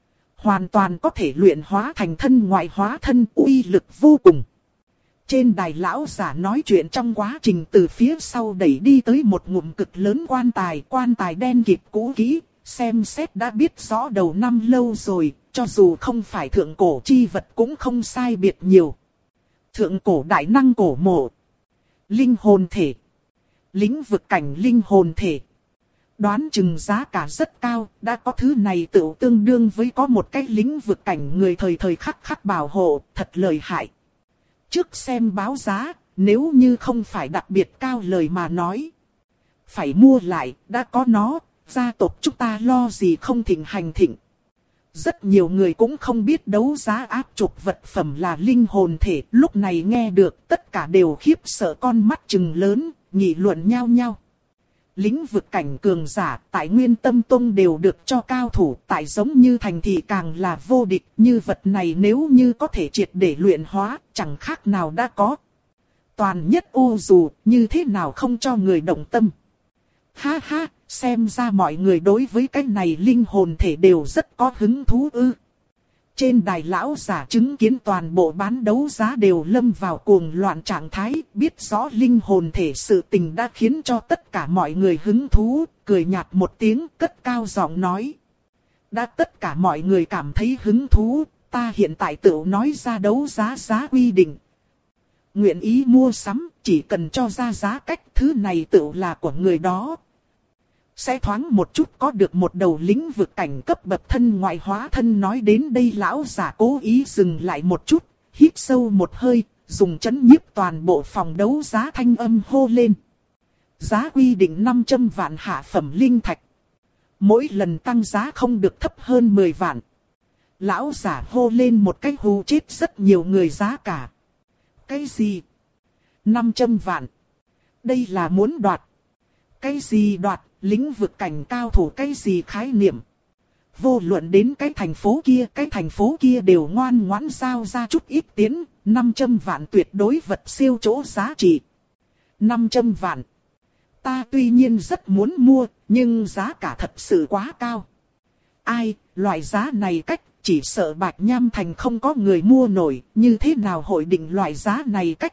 Hoàn toàn có thể luyện hóa thành thân ngoại hóa thân, uy lực vô cùng. Trên đài lão giả nói chuyện trong quá trình từ phía sau đẩy đi tới một ngụm cực lớn quan tài, quan tài đen kịt cũ kỹ, xem xét đã biết rõ đầu năm lâu rồi, cho dù không phải thượng cổ chi vật cũng không sai biệt nhiều. Thượng cổ đại năng cổ mộ, linh hồn thể, lĩnh vực cảnh linh hồn thể. Đoán chừng giá cả rất cao, đã có thứ này tự tương đương với có một cái lĩnh vực cảnh người thời thời khắc khắc bảo hộ, thật lợi hại. Trước xem báo giá, nếu như không phải đặc biệt cao lời mà nói. Phải mua lại, đã có nó, gia tộc chúng ta lo gì không thịnh hành thịnh. Rất nhiều người cũng không biết đấu giá áp trục vật phẩm là linh hồn thể, lúc này nghe được tất cả đều khiếp sợ con mắt trừng lớn, nghị luận nhau nhau. Lĩnh vực cảnh cường giả tại Nguyên Tâm Tông đều được cho cao thủ, tại giống như thành thị càng là vô địch, như vật này nếu như có thể triệt để luyện hóa, chẳng khác nào đã có. Toàn nhất ô dù, như thế nào không cho người động tâm. Ha ha, xem ra mọi người đối với cái này linh hồn thể đều rất có hứng thú ư. Trên đài lão giả chứng kiến toàn bộ bán đấu giá đều lâm vào cuồng loạn trạng thái, biết rõ linh hồn thể sự tình đã khiến cho tất cả mọi người hứng thú, cười nhạt một tiếng cất cao giọng nói. Đã tất cả mọi người cảm thấy hứng thú, ta hiện tại tự nói ra đấu giá giá quy định. Nguyện ý mua sắm, chỉ cần cho ra giá cách, thứ này tự là của người đó. Sẽ thoáng một chút có được một đầu lĩnh vực cảnh cấp bậc thân ngoại hóa thân. Nói đến đây lão giả cố ý dừng lại một chút, hít sâu một hơi, dùng chấn nhiếp toàn bộ phòng đấu giá thanh âm hô lên. Giá quy định năm trăm vạn hạ phẩm linh thạch. Mỗi lần tăng giá không được thấp hơn mười vạn. Lão giả hô lên một cái hù chết rất nhiều người giá cả. Cái gì? năm trăm vạn. Đây là muốn đoạt. Cái gì đoạt, lĩnh vực cảnh cao thủ cái gì khái niệm. Vô luận đến cái thành phố kia, cái thành phố kia đều ngoan ngoãn giao ra chút ít tiền, năm trăm vạn tuyệt đối vật siêu chỗ giá trị. năm trăm vạn. Ta tuy nhiên rất muốn mua, nhưng giá cả thật sự quá cao. Ai, loại giá này cách, chỉ sợ Bạch Nham Thành không có người mua nổi, như thế nào hội định loại giá này cách.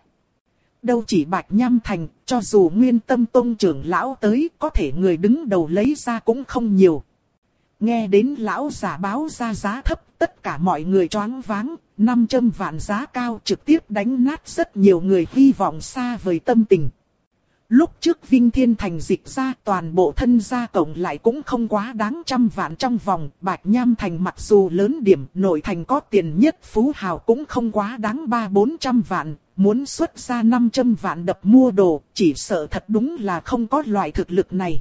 Đâu chỉ Bạch Nham Thành, cho dù Nguyên Tâm Tông trưởng lão tới, có thể người đứng đầu lấy ra cũng không nhiều. Nghe đến lão giả báo ra giá thấp, tất cả mọi người choáng váng, năm trăm vạn giá cao trực tiếp đánh nát rất nhiều người hy vọng xa vời tâm tình. Lúc trước Vinh Thiên Thành dịch ra toàn bộ thân gia cộng lại cũng không quá đáng trăm vạn trong vòng. Bạch Nham Thành mặc dù lớn điểm, nội thành có tiền nhất phú hào cũng không quá đáng ba bốn trăm vạn. Muốn xuất ra năm trăm vạn đập mua đồ, chỉ sợ thật đúng là không có loại thực lực này.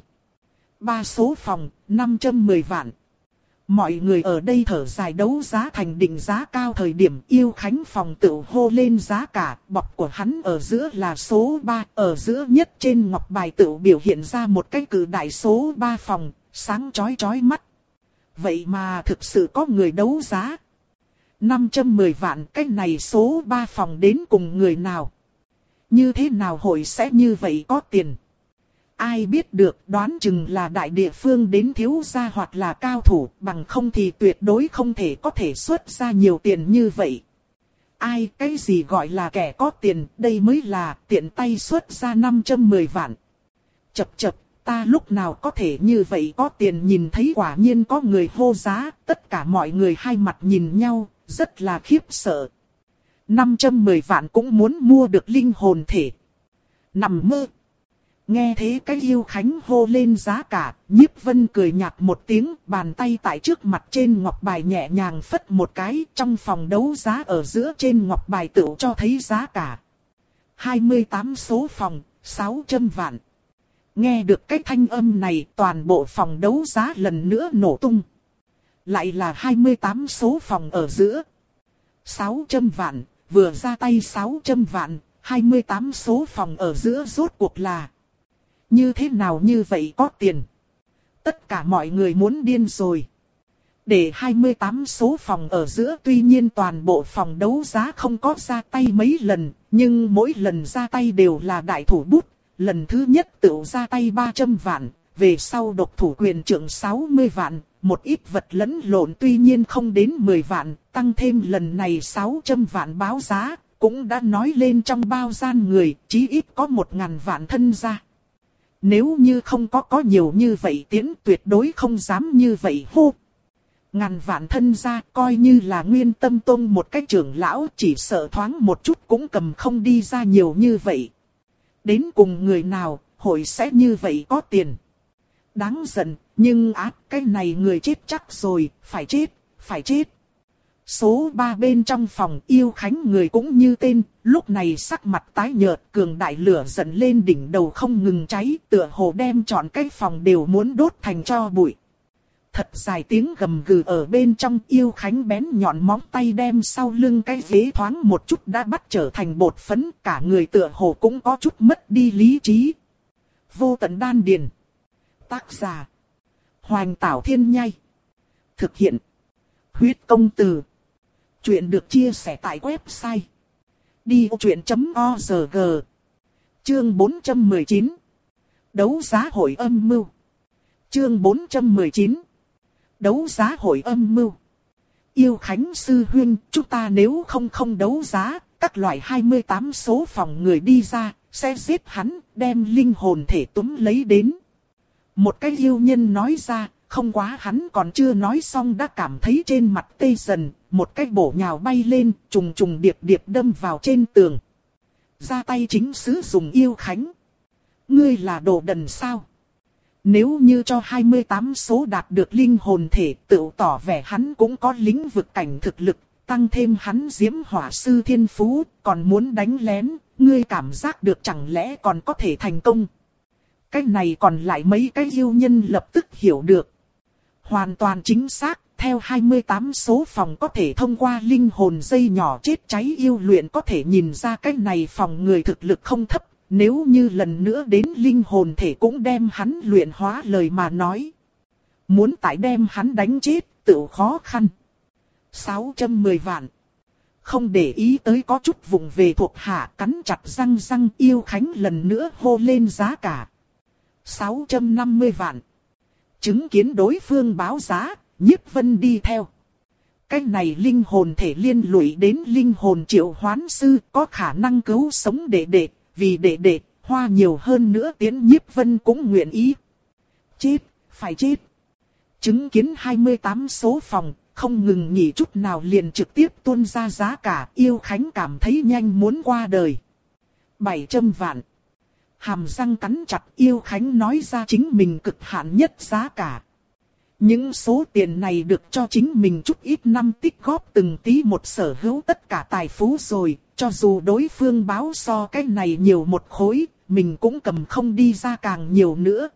Ba số phòng, năm trăm mười vạn. Mọi người ở đây thở dài đấu giá thành định giá cao thời điểm Yêu Khánh phòng tự hô lên giá cả, bọc của hắn ở giữa là số ba, ở giữa nhất trên ngọc bài tự biểu hiện ra một cái cự đại số ba phòng, sáng chói chói mắt. Vậy mà thực sự có người đấu giá. năm trăm mười vạn cái này số ba phòng đến cùng người nào? Như thế nào hội sẽ như vậy có tiền? Ai biết được, đoán chừng là đại địa phương đến thiếu gia hoặc là cao thủ, bằng không thì tuyệt đối không thể có thể xuất ra nhiều tiền như vậy. Ai, cái gì gọi là kẻ có tiền, đây mới là tiện tay xuất ra năm trăm mười vạn. Chập chập, ta lúc nào có thể như vậy có tiền, nhìn thấy quả nhiên có người hô giá, tất cả mọi người hai mặt nhìn nhau, rất là khiếp sợ. năm trăm mười vạn cũng muốn mua được linh hồn thể. Nằm mơ. Nghe thế cái Yêu Khánh hô lên giá cả, Nhiếp Vân cười nhạt một tiếng, bàn tay tại trước mặt trên ngọc bài nhẹ nhàng phất một cái, trong phòng đấu giá ở giữa trên ngọc bài tự cho thấy giá cả. hai mươi tám số phòng, sáu trăm vạn. Nghe được cái thanh âm này, toàn bộ phòng đấu giá lần nữa nổ tung. Lại là hai mươi tám số phòng ở giữa. sáu trăm vạn, vừa ra tay sáu trăm vạn, hai mươi tám số phòng ở giữa rốt cuộc là... Như thế nào như vậy có tiền? Tất cả mọi người muốn điên rồi. Để hai mươi tám số phòng ở giữa tuy nhiên toàn bộ phòng đấu giá không có ra tay mấy lần, nhưng mỗi lần ra tay đều là đại thủ bút. Lần thứ nhất tự ra tay ba trăm vạn, về sau độc thủ quyền trưởng sáu mươi vạn, một ít vật lẫn lộn tuy nhiên không đến mười vạn, tăng thêm lần này sáu trăm vạn báo giá, cũng đã nói lên trong bao gian người, chí ít có một ngàn vạn thân gia. Nếu như không có có nhiều như vậy tiến tuyệt đối không dám như vậy hô. Ngàn vạn thân gia coi như là Nguyên Tâm Tông một cái trưởng lão chỉ sợ thoáng một chút cũng cầm không đi ra nhiều như vậy. Đến cùng người nào hội sẽ như vậy có tiền. Đáng giận, nhưng ác cái này người chết chắc rồi, phải chết, phải chết. Số ba bên trong phòng Yêu Khánh người cũng như tên, lúc này sắc mặt tái nhợt, cường đại lửa giận lên đỉnh đầu không ngừng cháy, tựa hồ đem trọn cái phòng đều muốn đốt thành tro bụi. Thật dài tiếng gầm gừ ở bên trong, Yêu Khánh bén nhọn móng tay đem sau lưng cái ghế thoáng một chút đã bắt trở thành bột phấn, cả người tựa hồ cũng có chút mất đi lý trí. Vô tận đan điền. Tác giả: Hoành Tảo Thiên Nhai. Thực hiện: Huyết Công Từ. Chuyện được chia sẻ tại website đi ô chuyện chấm org. Chương bốn trăm mười chín. Đấu giá hội âm mưu. Chương bốn trăm mười chín. Đấu giá hội âm mưu. Yêu Khánh sư huynh, chúng ta nếu không không đấu giá, các loại hai mươi tám số phòng người đi ra, sẽ giết hắn, đem linh hồn thể túm lấy đến. Một cái yêu nhân nói ra, không quá hắn còn chưa nói xong đã cảm thấy trên mặt tê dần, một cái bổ nhào bay lên, trùng trùng điệp điệp đâm vào trên tường. Ra tay chính sứ dùng Yêu Khánh. Ngươi là đồ đần sao? Nếu như cho hai mươi tám số đạt được linh hồn thể, tự tỏ vẻ hắn cũng có lĩnh vực cảnh thực lực, tăng thêm hắn diễm hỏa sư thiên phú, còn muốn đánh lén, ngươi cảm giác được chẳng lẽ còn có thể thành công. Cái này còn lại mấy cái yêu nhân lập tức hiểu được. Hoàn toàn chính xác, theo hai mươi tám số phòng có thể thông qua linh hồn dây nhỏ chết cháy yêu luyện có thể nhìn ra cái này phòng người thực lực không thấp. Nếu như lần nữa đến linh hồn thể cũng đem hắn luyện hóa lời mà nói. Muốn tái đem hắn đánh chết, tự khó khăn. sáu trăm mười vạn. Không để ý tới có chút vùng về thuộc hạ cắn chặt răng răng Yêu Khánh lần nữa hô lên giá cả. sáu trăm năm mươi vạn. Chứng kiến đối phương báo giá, Nhiếp Vân đi theo. Cái này linh hồn thể liên lụy đến linh hồn triệu hoán sư có khả năng cứu sống đệ đệ, vì đệ đệ, hoa nhiều hơn nữa tiến Nhiếp Vân cũng nguyện ý. Chết, phải chết. Chứng kiến hai mươi tám số phòng, không ngừng nghỉ chút nào liền trực tiếp tuôn ra giá cả, Yêu Khánh cảm thấy nhanh muốn qua đời. bảy trăm vạn. Hàm răng cắn chặt Yêu Khánh nói ra chính mình cực hạn nhất giá cả. Những số tiền này được cho chính mình chút ít năm tích góp từng tí một sở hữu tất cả tài phú rồi, cho dù đối phương báo so cái này nhiều một khối, mình cũng cầm không đi ra càng nhiều nữa.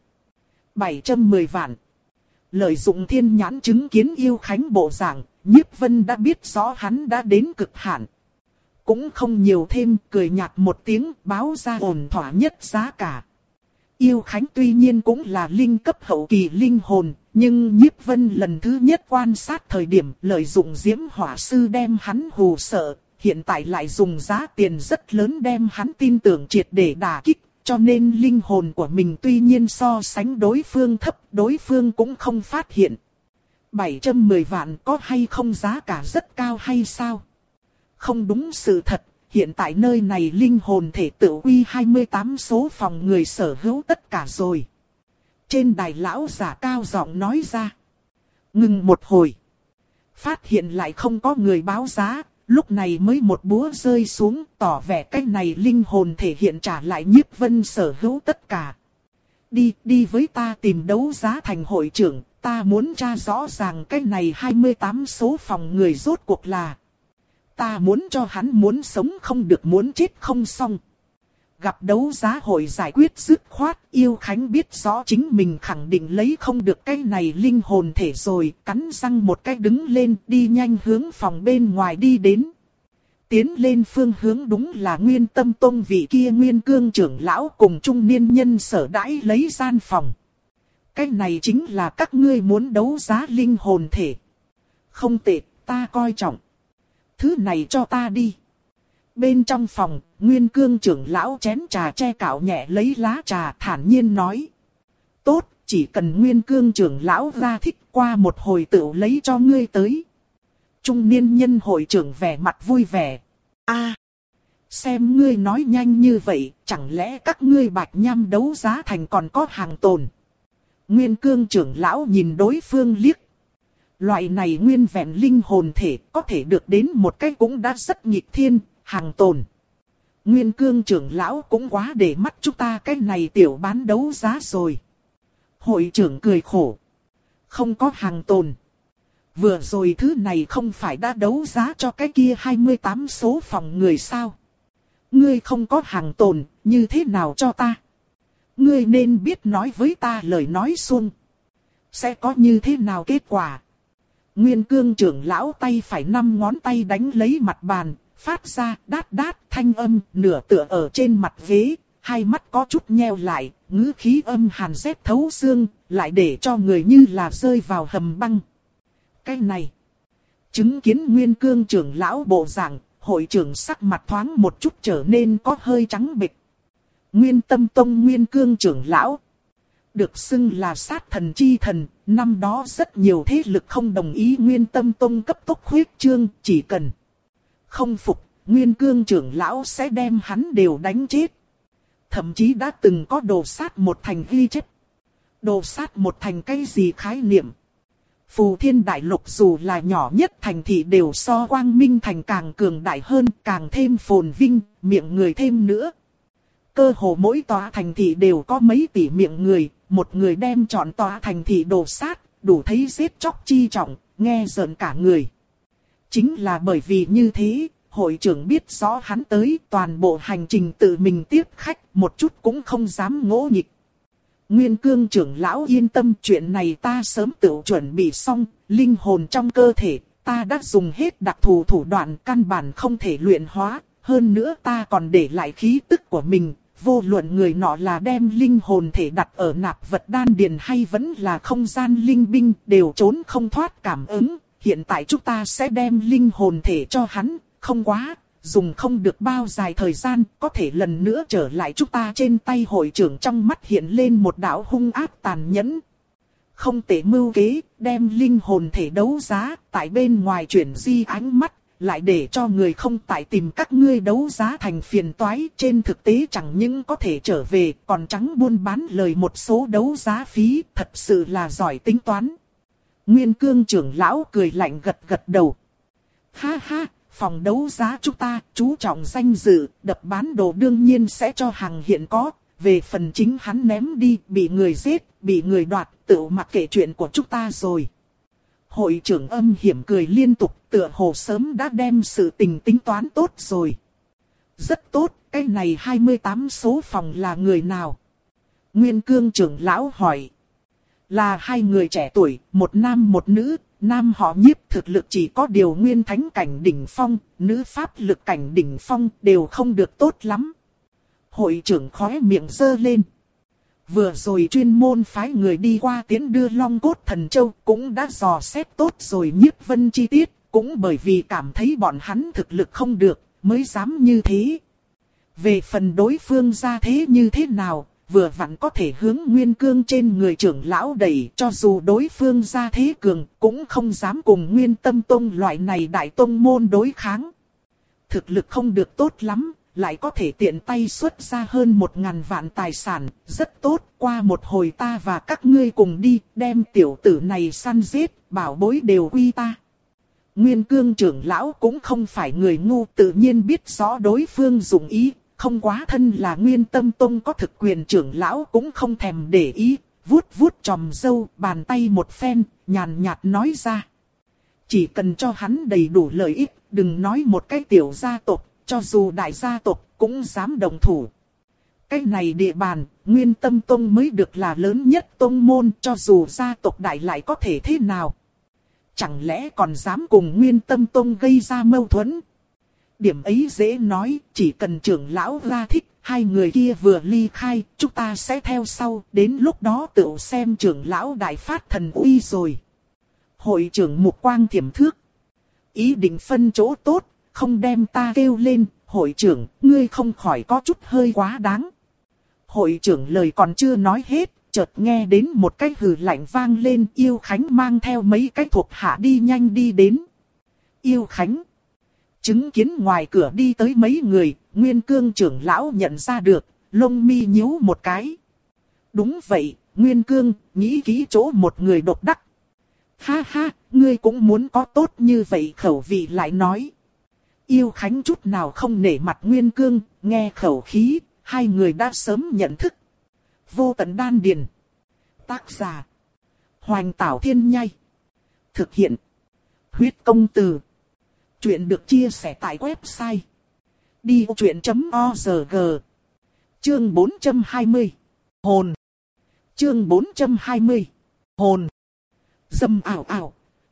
bảy trăm mười vạn. Lợi dụng thiên nhãn chứng kiến Yêu Khánh bộ dạng, Nhiếp Vân đã biết rõ hắn đã đến cực hạn. Cũng không nhiều thêm, cười nhạt một tiếng báo ra ổn thỏa nhất giá cả. Yêu Khánh tuy nhiên cũng là linh cấp hậu kỳ linh hồn, nhưng Nhiếp Vân lần thứ nhất quan sát thời điểm lợi dụng Diễm Hỏa Sư đem hắn hù sợ, hiện tại lại dùng giá tiền rất lớn đem hắn tin tưởng triệt để đả kích, cho nên linh hồn của mình tuy nhiên so sánh đối phương thấp, đối phương cũng không phát hiện. bảy trăm mười vạn có hay không giá cả rất cao hay sao? Không đúng sự thật. Hiện tại nơi này linh hồn thể tự quy hai mươi tám số phòng người sở hữu tất cả rồi. Trên đài lão giả cao giọng nói ra. Ngừng một hồi. Phát hiện lại không có người báo giá, lúc này mới một búa rơi xuống tỏ vẻ cái này linh hồn thể hiện trả lại Nhiếp Vân sở hữu tất cả. Đi, đi với ta tìm đấu giá thành hội trưởng, ta muốn tra rõ ràng cái này hai mươi tám số phòng người rốt cuộc là. Ta muốn cho hắn muốn sống không được muốn chết không xong. Gặp đấu giá hội giải quyết dứt khoát, Yêu Khánh biết rõ chính mình khẳng định lấy không được cái này linh hồn thể rồi, cắn răng một cái đứng lên đi nhanh hướng phòng bên ngoài đi đến. Tiến lên phương hướng đúng là Nguyên Tâm Tông vị kia Nguyên Cương trưởng lão cùng trung niên nhân sở đãi lấy gian phòng. Cái này chính là các ngươi muốn đấu giá linh hồn thể. Không tệ, ta coi trọng. Thứ này cho ta đi. Bên trong phòng, Nguyên Cương trưởng lão chén trà che cạo nhẹ lấy lá trà thản nhiên nói. Tốt, chỉ cần Nguyên Cương trưởng lão ra thích qua một hồi tự lấy cho ngươi tới. Trung niên nhân hội trưởng vẻ mặt vui vẻ. A, xem ngươi nói nhanh như vậy, chẳng lẽ các ngươi bạch nham đấu giá thành còn có hàng tồn. Nguyên Cương trưởng lão nhìn đối phương liếc. Loại này nguyên vẹn linh hồn thể có thể được đến một cái cũng đã rất nghịch thiên, hàng tồn. Nguyên Cương trưởng lão cũng quá để mắt chúng ta cái này tiểu bán đấu giá rồi. Hội trưởng cười khổ. Không có hàng tồn. Vừa rồi thứ này không phải đã đấu giá cho cái kia hai mươi tám số phòng người sao? Ngươi không có hàng tồn, như thế nào cho ta? Ngươi nên biết nói với ta lời nói xuông. Sẽ có như thế nào kết quả? Nguyên Cương trưởng lão tay phải năm ngón tay đánh lấy mặt bàn, phát ra đát đát thanh âm nửa tựa ở trên mặt ghế, hai mắt có chút nheo lại, ngữ khí âm hàn rét thấu xương, lại để cho người như là rơi vào hầm băng. Cái này, chứng kiến Nguyên Cương trưởng lão bộ dạng, hội trưởng sắc mặt thoáng một chút trở nên có hơi trắng bệch. Nguyên Tâm Tông Nguyên Cương trưởng lão, được xưng là sát thần chi thần, năm đó rất nhiều thế lực không đồng ý Nguyên Tâm Tông cấp tốc huyết trương, chỉ cần không phục, Nguyên Cương trưởng lão sẽ đem hắn đều đánh chết. Thậm chí đã từng có đồ sát một thành ghi chép. Đồ sát một thành cái gì khái niệm? Phù Thiên Đại Lục dù là nhỏ nhất thành thị đều so Quang Minh thành càng cường đại hơn, càng thêm phồn vinh, miệng người thêm nữa. Cơ hồ mỗi tòa thành thị đều có mấy tỷ miệng người, một người đem chọn tòa thành thị đồ sát, đủ thấy giết chóc chi trọng, nghe rợn cả người. Chính là bởi vì như thế, hội trưởng biết rõ hắn tới toàn bộ hành trình tự mình tiếp khách, một chút cũng không dám ngỗ nghịch. Nguyên Cương trưởng lão yên tâm, chuyện này ta sớm tự chuẩn bị xong, linh hồn trong cơ thể, ta đã dùng hết đặc thù thủ đoạn căn bản không thể luyện hóa, hơn nữa ta còn để lại khí tức của mình, vô luận người nọ là đem linh hồn thể đặt ở nạp vật đan điền hay vẫn là không gian linh binh, đều trốn không thoát cảm ứng, hiện tại chúng ta sẽ đem linh hồn thể cho hắn, không quá. Dùng không được bao dài thời gian, có thể lần nữa trở lại chúng ta trên tay. Hội trưởng trong mắt hiện lên một đạo hung ác tàn nhẫn. Không thể mưu kế, đem linh hồn thể đấu giá, tại bên ngoài chuyển di ánh mắt, lại để cho người không tại tìm các ngươi đấu giá thành phiền toái. Trên thực tế chẳng những có thể trở về, còn trắng buôn bán lời một số đấu giá phí, thật sự là giỏi tính toán. Nguyên Cương trưởng lão cười lạnh gật gật đầu. Ha ha! Phòng đấu giá chúng ta chú trọng danh dự, đập bán đồ đương nhiên sẽ cho hàng hiện có. Về phần chính hắn ném đi, bị người giết, bị người đoạt, tự mặc kệ chuyện của chúng ta rồi. Hội trưởng âm hiểm cười liên tục, tựa hồ sớm đã đem sự tình tính toán tốt rồi. Rất tốt, cái này hai mươi tám số phòng là người nào? Nguyên Cương trưởng lão hỏi. Là hai người trẻ tuổi, một nam một nữ. Nam họ Nhiếp thực lực chỉ có điều nguyên thánh cảnh đỉnh phong, nữ pháp lực cảnh đỉnh phong đều không được tốt lắm. Hội trưởng khóe miệng giơ lên. Vừa rồi chuyên môn phái người đi qua tiến đưa Long Cốt Thần Châu cũng đã dò xét tốt rồi Nhiếp Vân chi tiết, cũng bởi vì cảm thấy bọn hắn thực lực không được, mới dám như thế. Về phần đối phương ra thế như thế nào, vừa vặn có thể hướng Nguyên Cương trên người trưởng lão đẩy, cho dù đối phương ra thế cường, cũng không dám cùng Nguyên Tâm Tông loại này đại tông môn đối kháng. Thực lực không được tốt lắm, lại có thể tiện tay xuất ra hơn một ngàn vạn tài sản, rất tốt, qua một hồi ta và các ngươi cùng đi, đem tiểu tử này săn giết, bảo bối đều quy ta. Nguyên Cương trưởng lão cũng không phải người ngu, tự nhiên biết rõ đối phương dụng ý. Không quá thân là Nguyên Tâm Tông có thực quyền trưởng lão cũng không thèm để ý, vuốt vuốt chòm râu, bàn tay một phen, nhàn nhạt nói ra. Chỉ cần cho hắn đầy đủ lợi ích, đừng nói một cái tiểu gia tộc, cho dù đại gia tộc cũng dám đồng thủ. Cái này địa bàn, Nguyên Tâm Tông mới được là lớn nhất tông môn, cho dù gia tộc đại lại có thể thế nào. Chẳng lẽ còn dám cùng Nguyên Tâm Tông gây ra mâu thuẫn? Điểm ấy dễ nói, chỉ cần trưởng lão ra thích, hai người kia vừa ly khai, chúng ta sẽ theo sau, đến lúc đó tự xem trưởng lão đại phát thần uy rồi. Hội trưởng mục quang thiểm thước. Ý định phân chỗ tốt, không đem ta kêu lên, hội trưởng, ngươi không khỏi có chút hơi quá đáng. Hội trưởng lời còn chưa nói hết, chợt nghe đến một cái hừ lạnh vang lên, Yêu Khánh mang theo mấy cái thuộc hạ đi nhanh đi đến. Yêu Khánh. Chứng kiến ngoài cửa đi tới mấy người, Nguyên Cương trưởng lão nhận ra được, lông mi nhíu một cái. Đúng vậy, Nguyên Cương, nghĩ kỹ chỗ một người độc đắc. Ha ha, ngươi cũng muốn có tốt như vậy khẩu vị lại nói. Yêu Khánh chút nào không nể mặt Nguyên Cương, nghe khẩu khí, hai người đã sớm nhận thức. Vô Tận Đan Điền. Tác giả. Hoành Tảo Thiên Nhai. Thực hiện. Huyết Công Từ. Chuyện được chia sẻ tại website đi vô chuyện chấm org. Chương bốn trăm hai mươi. Hồn. Chương bốn trăm hai mươi. Hồn. Dâm ảo ảo.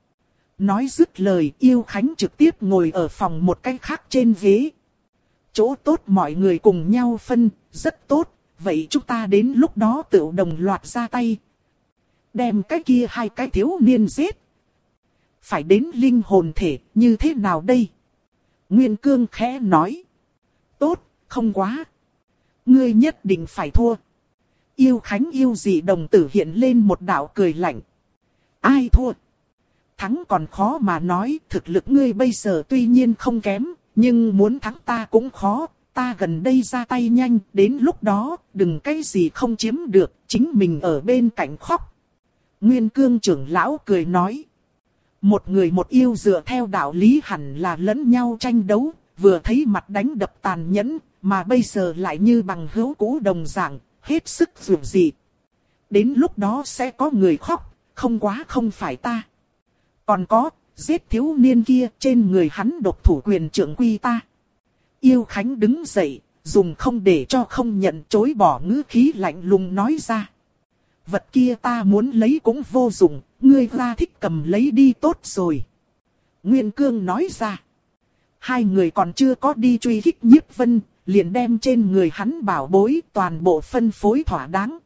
Nói dứt lời, Yêu Khánh trực tiếp ngồi ở phòng một cái khác trên ghế. Chỗ tốt mọi người cùng nhau phân, rất tốt, vậy chúng ta đến lúc đó tự đồng loạt ra tay. Đem cái kia hai cái thiếu niên giết. Phải đến linh hồn thể, như thế nào đây? Nguyên Cương khẽ nói. Tốt, không quá. Ngươi nhất định phải thua. Yêu Khánh yêu dị đồng tử hiện lên một đạo cười lạnh. Ai thua? Thắng còn khó mà nói, thực lực ngươi bây giờ tuy nhiên không kém, nhưng muốn thắng ta cũng khó, ta gần đây ra tay nhanh, đến lúc đó, đừng cái gì không chiếm được, chính mình ở bên cạnh khóc. Nguyên Cương trưởng lão cười nói. Một người một yêu dựa theo đạo lý hẳn là lẫn nhau tranh đấu, vừa thấy mặt đánh đập tàn nhẫn, mà bây giờ lại như bằng hữu cũ đồng dạng, hết sức dường dị. Đến lúc đó sẽ có người khóc, không quá không phải ta. Còn có, giết thiếu niên kia, trên người hắn độc thủ quyền trưởng quy ta. Yêu Khánh đứng dậy, dùng không để cho không nhận chối bỏ ngữ khí lạnh lùng nói ra. Vật kia ta muốn lấy cũng vô dụng, ngươi ra thích cầm lấy đi tốt rồi. Nguyên Cương nói ra. Hai người còn chưa có đi truy kích Nhiếp Vân, liền đem trên người hắn bảo bối toàn bộ phân phối thỏa đáng.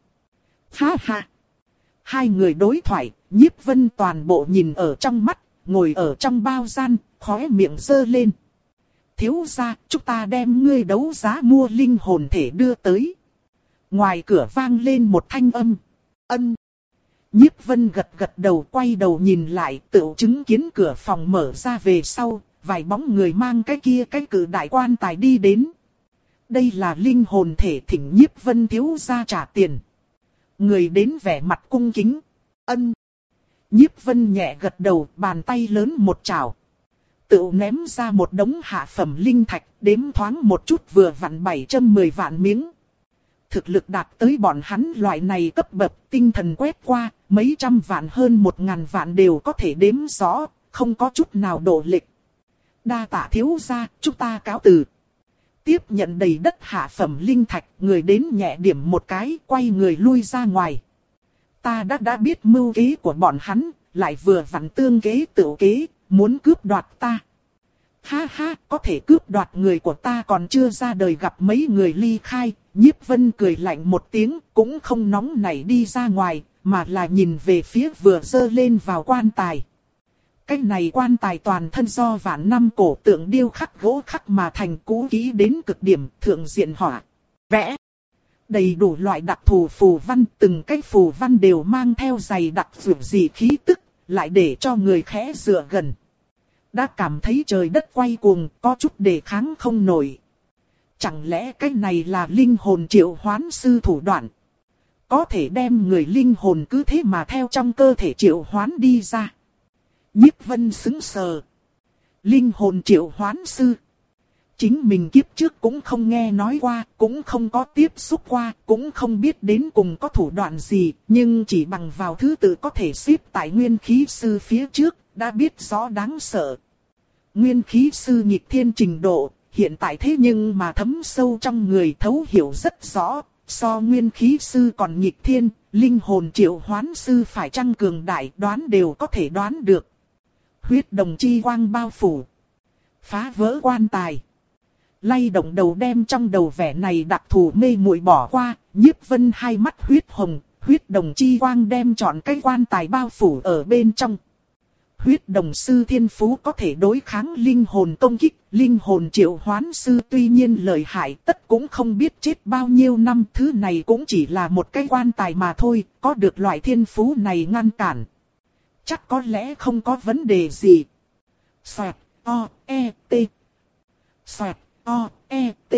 Ha ha! Hai người đối thoại, Nhiếp Vân toàn bộ nhìn ở trong mắt, ngồi ở trong bao gian, khóe miệng giơ lên. Thiếu gia, chúng ta đem ngươi đấu giá mua linh hồn thể đưa tới. Ngoài cửa vang lên một thanh âm. Ân. Nhiếp Vân gật gật đầu, quay đầu nhìn lại, tựu chứng kiến cửa phòng mở ra về sau, vài bóng người mang cái kia cái cự đại quan tài đi đến. Đây là linh hồn thể, thỉnh Nhiếp Vân thiếu gia trả tiền. Người đến vẻ mặt cung kính. Ân. Nhiếp Vân nhẹ gật đầu, bàn tay lớn một chảo. Tựu ném ra một đống hạ phẩm linh thạch, đếm thoáng một chút vừa vặn bảy trăm mười vạn miếng. Thực lực đạt tới bọn hắn loại này cấp bậc, tinh thần quét qua, mấy trăm vạn hơn một ngàn vạn đều có thể đếm rõ, không có chút nào độ lệch. Đa tạ thiếu gia, chúng ta cáo từ. Tiếp nhận đầy đất hạ phẩm linh thạch, người đến nhẹ điểm một cái, quay người lui ra ngoài. Ta đã đã biết mưu kế của bọn hắn, lại vừa vặn tương kế tự kế, muốn cướp đoạt ta. Ha ha, có thể cướp đoạt người của ta còn chưa ra đời gặp mấy người ly khai. Nhiếp Vân cười lạnh một tiếng, cũng không nóng nảy đi ra ngoài, mà là nhìn về phía vừa dơ lên vào quan tài. Cái này quan tài toàn thân do vạn năm cổ tượng điêu khắc gỗ khắc mà thành, cũ kỹ đến cực điểm, thượng diện họa, vẽ. Đầy đủ loại đặc thù phù văn, từng cái phù văn đều mang theo dày đặc dữ dị khí tức, lại để cho người khẽ dựa gần. Đã cảm thấy trời đất quay cuồng, có chút đề kháng không nổi. Chẳng lẽ cái này là linh hồn triệu hoán sư thủ đoạn? Có thể đem người linh hồn cứ thế mà theo trong cơ thể triệu hoán đi ra. Nhiếp Vân sững sờ. Linh hồn triệu hoán sư. Chính mình kiếp trước cũng không nghe nói qua, cũng không có tiếp xúc qua, cũng không biết đến cùng có thủ đoạn gì, nhưng chỉ bằng vào thứ tự có thể xếp tại nguyên khí sư phía trước, đã biết rõ đáng sợ. Nguyên khí sư nghịch thiên trình độ, hiện tại thế nhưng mà thấm sâu trong người, thấu hiểu rất rõ, so nguyên khí sư còn nghịch thiên, linh hồn triệu hoán sư phải chăng cường đại đoán đều có thể đoán được. Huyết đồng chi quang bao phủ, phá vỡ quan tài. Lay động đầu đem trong đầu vẻ này đặc thù mê muội bỏ qua, Nhiếp Vân hai mắt huyết hồng, huyết đồng chi quang đem trọn cái quan tài bao phủ ở bên trong. Huyết đồng sư thiên phú có thể đối kháng linh hồn công kích, linh hồn triệu hoán sư tuy nhiên lợi hại tất cũng không biết chết bao nhiêu năm, thứ này cũng chỉ là một cái quan tài mà thôi, có được loại thiên phú này ngăn cản. Chắc có lẽ không có vấn đề gì. Xoẹt, o, e, t. Xoẹt, o, e, t.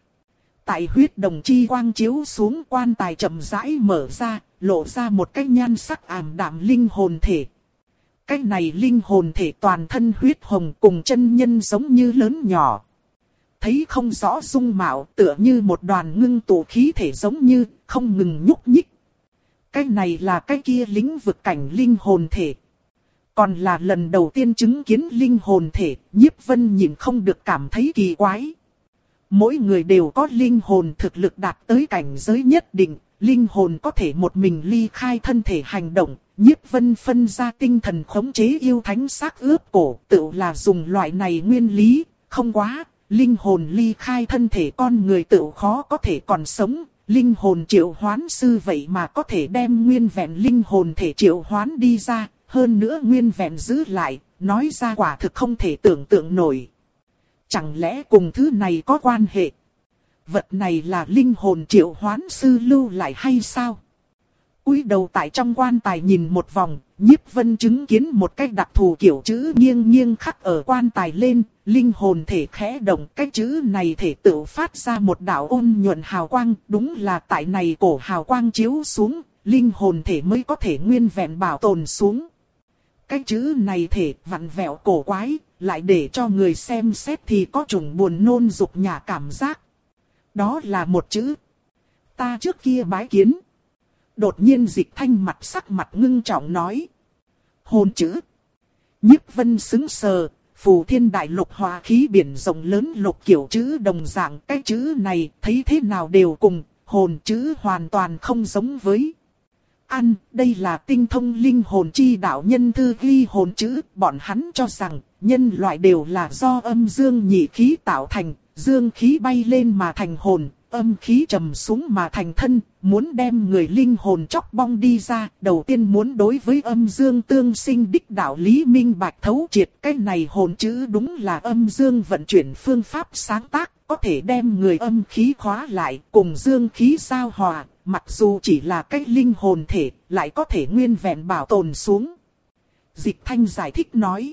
Tại huyết đồng chi quang chiếu xuống, quan tài chậm rãi mở ra, lộ ra một cái nhan sắc ảm đạm linh hồn thể. Cái này linh hồn thể toàn thân huyết hồng cùng chân nhân giống như lớn nhỏ. Thấy không rõ dung mạo, tựa như một đoàn ngưng tụ khí thể giống như không ngừng nhúc nhích. Cái này là cái kia lĩnh vực cảnh linh hồn thể. Còn là lần đầu tiên chứng kiến linh hồn thể, Nhiếp Vân nhìn không được cảm thấy kỳ quái. Mỗi người đều có linh hồn thực lực đạt tới cảnh giới nhất định, linh hồn có thể một mình ly khai thân thể hành động. Nhiếp Vân phân ra tinh thần khống chế yêu thánh xác ướp cổ, tự là dùng loại này nguyên lý, không quá, linh hồn ly khai thân thể con người tự khó có thể còn sống, linh hồn triệu hoán sư vậy mà có thể đem nguyên vẹn linh hồn thể triệu hoán đi ra, hơn nữa nguyên vẹn giữ lại, nói ra quả thực không thể tưởng tượng nổi. Chẳng lẽ cùng thứ này có quan hệ? Vật này là linh hồn triệu hoán sư lưu lại hay sao? Cúi đầu tại trong quan tài nhìn một vòng, Nhiếp Vân chứng kiến một cái đặc thù kiểu chữ nghiêng nghiêng khắc ở quan tài lên, linh hồn thể khẽ động, cái chữ này thể tự phát ra một đạo ôn nhuận hào quang, đúng là tại này cổ hào quang chiếu xuống, linh hồn thể mới có thể nguyên vẹn bảo tồn xuống. Cái chữ này thể vặn vẹo cổ quái, lại để cho người xem xét thì có chủng buồn nôn dục nhả cảm giác. Đó là một chữ. Ta trước kia bái kiến. Đột nhiên Dịch Thanh mặt sắc mặt ngưng trọng nói. Hồn chữ. Nhiếp Vân sững sờ, phù thiên đại lục hòa khí biển rộng lớn lục kiểu chữ đồng dạng. Cái chữ này thấy thế nào đều cùng, hồn chữ hoàn toàn không giống với. Ăn, đây là tinh thông linh hồn chi đạo nhân thư ghi hồn chữ, bọn hắn cho rằng, nhân loại đều là do âm dương nhị khí tạo thành, dương khí bay lên mà thành hồn, âm khí trầm xuống mà thành thân, muốn đem người linh hồn chóc bong đi ra, đầu tiên muốn đối với âm dương tương sinh đích đạo lý minh bạch thấu triệt, cái này hồn chữ đúng là âm dương vận chuyển phương pháp sáng tác, có thể đem người âm khí khóa lại, cùng dương khí giao hòa, mặc dù chỉ là cái linh hồn thể, lại có thể nguyên vẹn bảo tồn xuống. Dịch Thanh giải thích nói,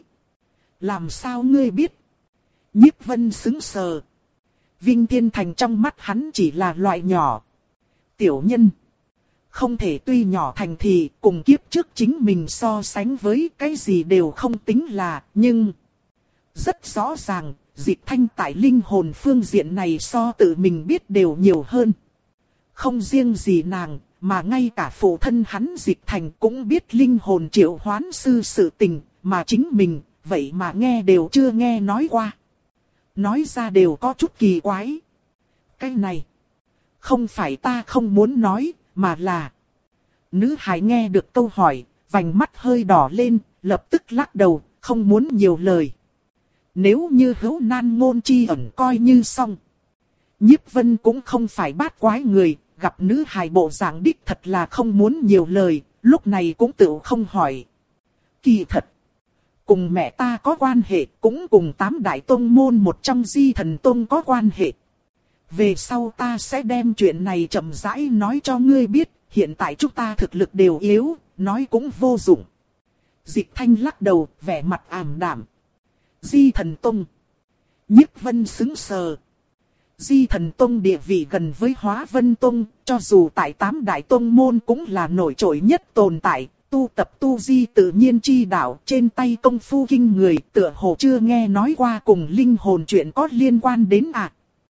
làm sao ngươi biết? Nhiếp Vân sững sờ. Vinh Thiên Thành trong mắt hắn chỉ là loại nhỏ. Tiểu nhân. Không thể tuy nhỏ thành thì cùng kiếp trước chính mình so sánh với cái gì đều không tính là, nhưng... Rất rõ ràng, Dịch Thanh tại linh hồn phương diện này so tự mình biết đều nhiều hơn. Không riêng gì nàng, mà ngay cả phụ thân hắn Dịch Thành cũng biết linh hồn triệu hoán sư sự tình, mà chính mình, vậy mà nghe đều chưa nghe nói qua. Nói ra đều có chút kỳ quái. Cái này, không phải ta không muốn nói, mà là... Nữ hài nghe được câu hỏi, vành mắt hơi đỏ lên, lập tức lắc đầu, không muốn nhiều lời. Nếu như hữu nan ngôn chi ẩn coi như xong. Nhiếp Vân cũng không phải bát quái người, gặp nữ hài bộ dạng đích thật là không muốn nhiều lời, lúc này cũng tự không hỏi. Kỳ thật, cùng mẹ ta có quan hệ, cũng cùng tám đại tông môn một trong Di Thần Tông có quan hệ. Về sau ta sẽ đem chuyện này chậm rãi nói cho ngươi biết, hiện tại chúng ta thực lực đều yếu, nói cũng vô dụng. Dịch Thanh lắc đầu, vẻ mặt ảm đạm. Di Thần Tông. Nhiếp Vân sững sờ. Di Thần Tông địa vị gần với Hóa Vân Tông, cho dù tại tám đại tông môn cũng là nổi trội nhất tồn tại. Tu tập tu di tự nhiên chi đạo, trên tay công phu kinh người, tựa hồ chưa nghe nói qua cùng linh hồn chuyện có liên quan đến à.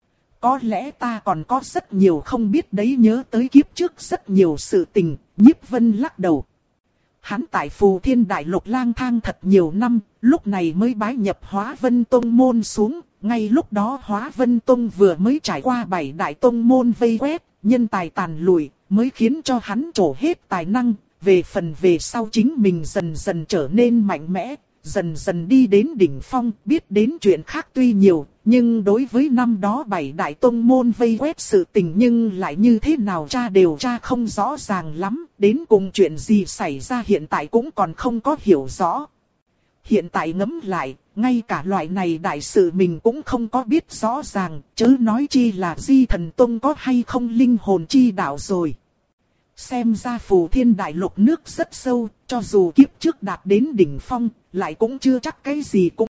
Có lẽ ta còn có rất nhiều không biết đấy, nhớ tới kiếp trước rất nhiều sự tình. Nhiếp Vân lắc đầu. Hắn tại Phù Thiên Đại Lục lang thang thật nhiều năm, lúc này mới bái nhập Hóa Vân Tông môn xuống. Ngay lúc đó Hóa Vân Tông vừa mới trải qua bảy đại tông môn vây quét, nhân tài tàn lụi, mới khiến cho hắn trổ hết tài năng. Về phần về sau chính mình dần dần trở nên mạnh mẽ, dần dần đi đến đỉnh phong, biết đến chuyện khác tuy nhiều, nhưng đối với năm đó bảy đại tông môn vây quét sự tình nhưng lại như thế nào cha đều cha không rõ ràng lắm, đến cùng chuyện gì xảy ra hiện tại cũng còn không có hiểu rõ. Hiện tại ngẫm lại, ngay cả loại này đại sự mình cũng không có biết rõ ràng, chớ nói chi là Di Thần Tông có hay không linh hồn chi đạo rồi. Xem ra Phù Thiên Đại Lục nước rất sâu, cho dù kiếp trước đạt đến đỉnh phong, lại cũng chưa chắc cái gì cũng